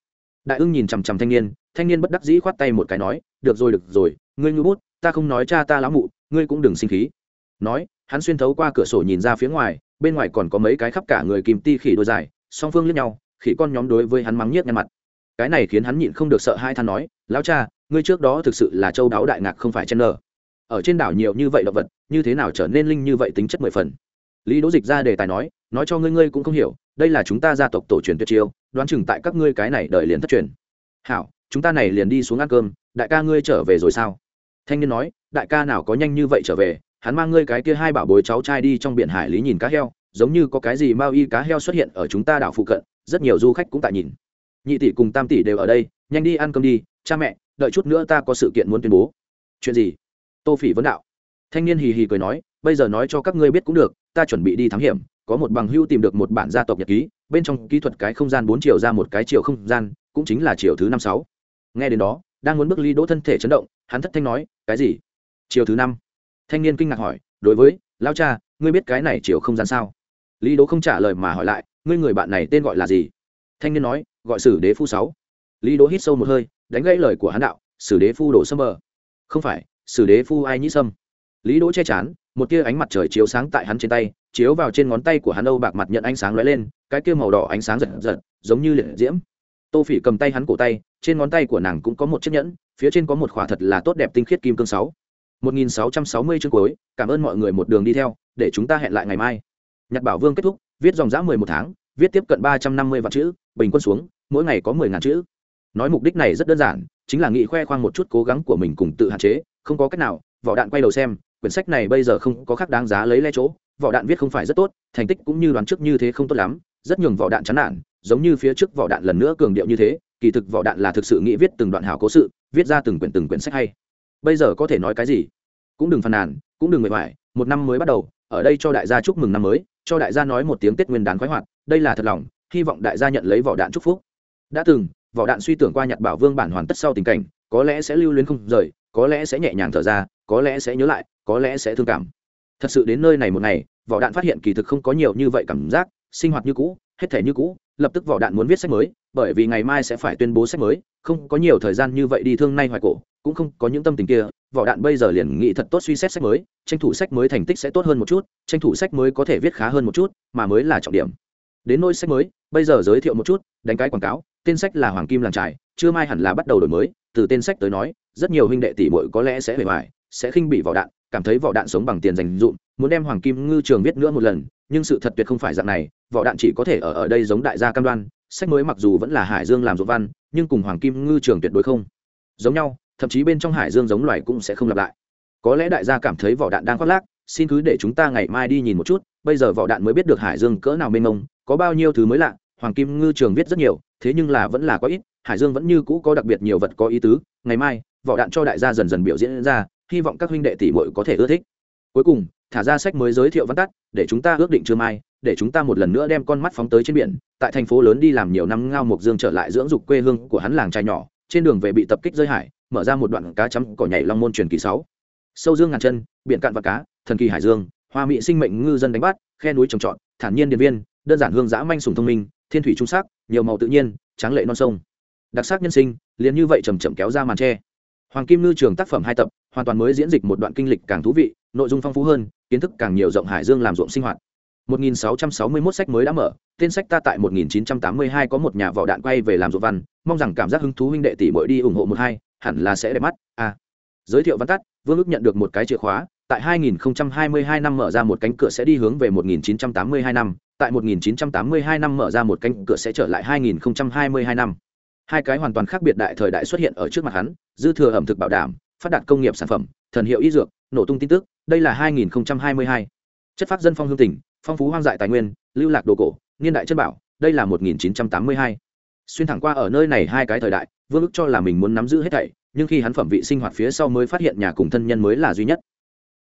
Đại ưng nhìn chằm chằm thanh niên, thanh niên bất đắc dĩ khoát tay một cái nói, được rồi được rồi, ngươi ngu bút, ta không nói cha ta lão mụ, ngươi cũng đừng sinh khí. Nói, hắn xuyên thấu qua cửa sổ nhìn ra phía ngoài, bên ngoài còn có mấy cái khắp cả người kim ti khỉ đôi dài, song phương liếc nhau, khỉ con nhóm đối với hắn mắng nhiếc nhăn mặt. Cái này khiến hắn nhịn không được sợ hai than nói, lão cha, ngươi trước đó thực sự là châu đáo đại ngạc không phải chen nở. Ở trên đảo nhiều như vậy động vật, như thế nào trở nên linh như vậy tính chất mười phần. Lý Đỗ Dịch ra đề tài nói, nói cho ngươi ngươi cũng không hiểu, đây là chúng ta gia tộc tổ truyền tuyệt chiêu, đoán chừng tại các ngươi cái này đời liền thất truyền. Hảo, chúng ta này liền đi xuống ăn cơm, đại ca ngươi trở về rồi sao? Thanh niên nói, đại ca nào có nhanh như vậy trở về, hắn mang ngươi cái kia hai bảo bối cháu trai đi trong biển hải lý nhìn cá heo, giống như có cái gì mao y cá heo xuất hiện ở chúng ta đảo phụ cận, rất nhiều du khách cũng tại nhìn. Nhị tỷ cùng tam tỷ đều ở đây, nhanh đi ăn cơm đi, cha mẹ, đợi chút nữa ta có sự kiện muốn tuyên bố. Chuyện gì? Tô Phỉ vấn đạo. Thanh niên hì hì cười nói, bây giờ nói cho các ngươi biết cũng được, ta chuẩn bị đi thám hiểm, có một bằng hữu tìm được một bản gia tộc nhật ký, bên trong kỹ thuật cái không gian bốn chiều ra một cái chiều không gian, cũng chính là chiều thứ năm sáu. Nghe đến đó, đang muốn bước Lý Đỗ thân thể chấn động, hắn thất thanh nói, cái gì? Chiều thứ năm? Thanh niên kinh ngạc hỏi, đối với, lão cha, ngươi biết cái này chiều không gian sao? Lý Đỗ không trả lời mà hỏi lại, ngươi người bạn này tên gọi là gì? Thanh niên nói, gọi Sử Đế Phu sáu. Lý Đỗ hít sâu một hơi, đánh gãy lời của hắn đạo, Sử Đế Phu đổ sâm bờ. Không phải, Sử Đế Phu ai nhĩ sâm. Lý Đỗ che chắn, một tia ánh mặt trời chiếu sáng tại hắn trên tay, chiếu vào trên ngón tay của hắn âu bạc mặt nhận ánh sáng lóe lên, cái kia màu đỏ ánh sáng giật giật, giống như liệt diễm. Tô Phỉ cầm tay hắn cổ tay, trên ngón tay của nàng cũng có một chiếc nhẫn, phía trên có một khỏa thật là tốt đẹp tinh khiết kim cương sáu. một nghìn sáu trăm sáu mươi chương cuối, cảm ơn mọi người một đường đi theo, để chúng ta hẹn lại ngày mai. Nhật Bảo Vương kết thúc, viết dòng dã mười một tháng, viết tiếp cận ba trăm năm mươi vạn chữ, bình quân xuống, mỗi ngày có mười ngàn chữ. Nói mục đích này rất đơn giản, chính là nghĩ khoe khoang một chút cố gắng của mình cùng tự hạn chế, không có cách nào, Vỏ Đạn quay đầu xem, quyển sách này bây giờ không có khác đáng giá lấy le chỗ, Vỏ Đạn viết không phải rất tốt, thành tích cũng như đoán trước như thế không tốt lắm, rất nhường Vỏ Đạn chán nản, giống như phía trước Vỏ Đạn lần nữa cường điệu như thế, kỳ thực Vỏ Đạn là thực sự nghĩ viết từng đoạn hảo cố sự, viết ra từng quyển từng quyển sách hay. Bây giờ có thể nói cái gì? Cũng đừng phàn nàn, cũng đừng mệt mỏi, một năm mới bắt đầu, ở đây cho đại gia chúc mừng năm mới, cho đại gia nói một tiếng Tết Nguyên đán khoái hoạt, đây là thật lòng, hy vọng đại gia nhận lấy Vỏ Đạn chúc phúc. Đã từng, Vỏ Đạn suy tưởng qua Nhật Bảo Vương bản hoàn tất sau tình cảnh, có lẽ sẽ lưu luyến không rời, có lẽ sẽ nhẹ nhàng thở ra, có lẽ sẽ nhớ lại, có lẽ sẽ thương cảm. Thật sự đến nơi này một ngày, Vỏ Đạn phát hiện kỳ thực không có nhiều như vậy cảm giác, sinh hoạt như cũ, hết thể như cũ, lập tức Vỏ Đạn muốn viết sách mới, bởi vì ngày mai sẽ phải tuyên bố sách mới, không có nhiều thời gian như vậy đi thương nay hoài cổ, cũng không có những tâm tình kia, Vỏ Đạn bây giờ liền nghĩ thật tốt suy xét sách mới, tranh thủ sách mới thành tích sẽ tốt hơn một chút, tranh thủ sách mới có thể viết khá hơn một chút, mà mới là trọng điểm. Đến nỗi sách mới, bây giờ giới thiệu một chút, đánh cái quảng cáo, tên sách là Hoàng Kim Làng Trài, chưa mai hẳn là bắt đầu đổi mới, từ tên sách tới nói, rất nhiều huynh đệ tỷ muội có lẽ sẽ bề ngoài, sẽ khinh bị Vỏ Đạn, cảm thấy Vỏ Đạn sống bằng tiền dành dụm, muốn đem Hoàng Kim Ngư Trường viết nữa một lần, nhưng sự thật tuyệt không phải dạng này, Vỏ Đạn chỉ có thể ở ở đây giống đại gia cam đoan, sách mới mặc dù vẫn là Hải Dương làm ruộng văn, nhưng cùng Hoàng Kim Ngư Trường tuyệt đối không giống nhau, thậm chí bên trong Hải Dương giống loài cũng sẽ không lặp lại. Có lẽ đại gia cảm thấy Vỏ Đạn đang khoác lác, xin cứ để chúng ta ngày mai đi nhìn một chút, bây giờ Vỏ Đạn mới biết được Hải Dương cỡ nào mênh mông, có bao nhiêu thứ mới lạ, Hoàng Kim Ngư Trường viết rất nhiều, thế nhưng là vẫn là quá ít, Hải Dương vẫn như cũ có đặc biệt nhiều vật có ý tứ, ngày mai, Vỏ Đạn cho đại gia dần dần biểu diễn ra, hy vọng các huynh đệ tỷ muội có thể ưa thích. Cuối cùng, thả ra sách mới giới thiệu văn tắt, để chúng ta ước định trưa mai, để chúng ta một lần nữa đem con mắt phóng tới trên biển, tại thành phố lớn đi làm nhiều năm Ngao Mộc Dương trở lại dưỡng dục quê hương của hắn làng trai nhỏ, trên đường về bị tập kích rơi hải, mở ra một đoạn cá chấm cỏ nhảy long môn truyền kỳ sáu. Sâu dương ngàn chân, biển cạn và cá, thần kỳ Hải Dương, hoa mỹ sinh mệnh ngư dân đánh bắt, khe núi trồng trọt, thản nhiên điện viên, đơn giản hương dã manh sủng thông minh, thiên thủy trung sắc, nhiều màu tự nhiên, tráng lệ non sông. Đặc sắc nhân sinh, liền như vậy chậm chậm kéo ra màn che. Hoàng Kim Ngư Trường tác phẩm hai tập, hoàn toàn mới diễn dịch một đoạn kinh lịch càng thú vị, nội dung phong phú hơn, kiến thức càng nhiều rộng Hải Dương làm ruộng sinh hoạt. một nghìn sáu trăm sáu mươi mốt sách mới đã mở, tên sách ta tại một nghìn chín trăm tám mươi hai có một nhà Vỏ Đạn quay về làm ruộng văn, mong rằng cảm giác hứng thú huynh đệ tỷ muội đi ủng hộ một hai, hẳn là sẽ đẹp mắt. A. À, giới thiệu văn tắt, Vương Ức nhận được một cái chìa khóa, tại hai nghìn không trăm hai mươi hai năm mở ra một cánh cửa sẽ đi hướng về một nghìn chín trăm tám mươi hai năm, tại một nghìn chín trăm tám mươi hai năm mở ra một cánh cửa sẽ trở lại hai nghìn không trăm hai mươi hai năm. Hai cái hoàn toàn khác biệt đại thời đại xuất hiện ở trước mặt hắn, dư thừa ẩm thực bảo đảm, phát đạt công nghiệp sản phẩm, thần hiệu y dược, nổ tung tin tức, đây là hai nghìn không trăm hai mươi hai. Chất phác dân phong hương tình, phong phú hoang dại tài nguyên, lưu lạc đồ cổ, niên đại chân bảo, đây là một nghìn chín trăm tám mươi hai. Xuyên thẳng qua ở nơi này hai cái thời đại, Vương Ức cho là mình muốn nắm giữ hết thảy, nhưng khi hắn phẩm vị sinh hoạt phía sau mới phát hiện nhà cùng thân nhân mới là duy nhất.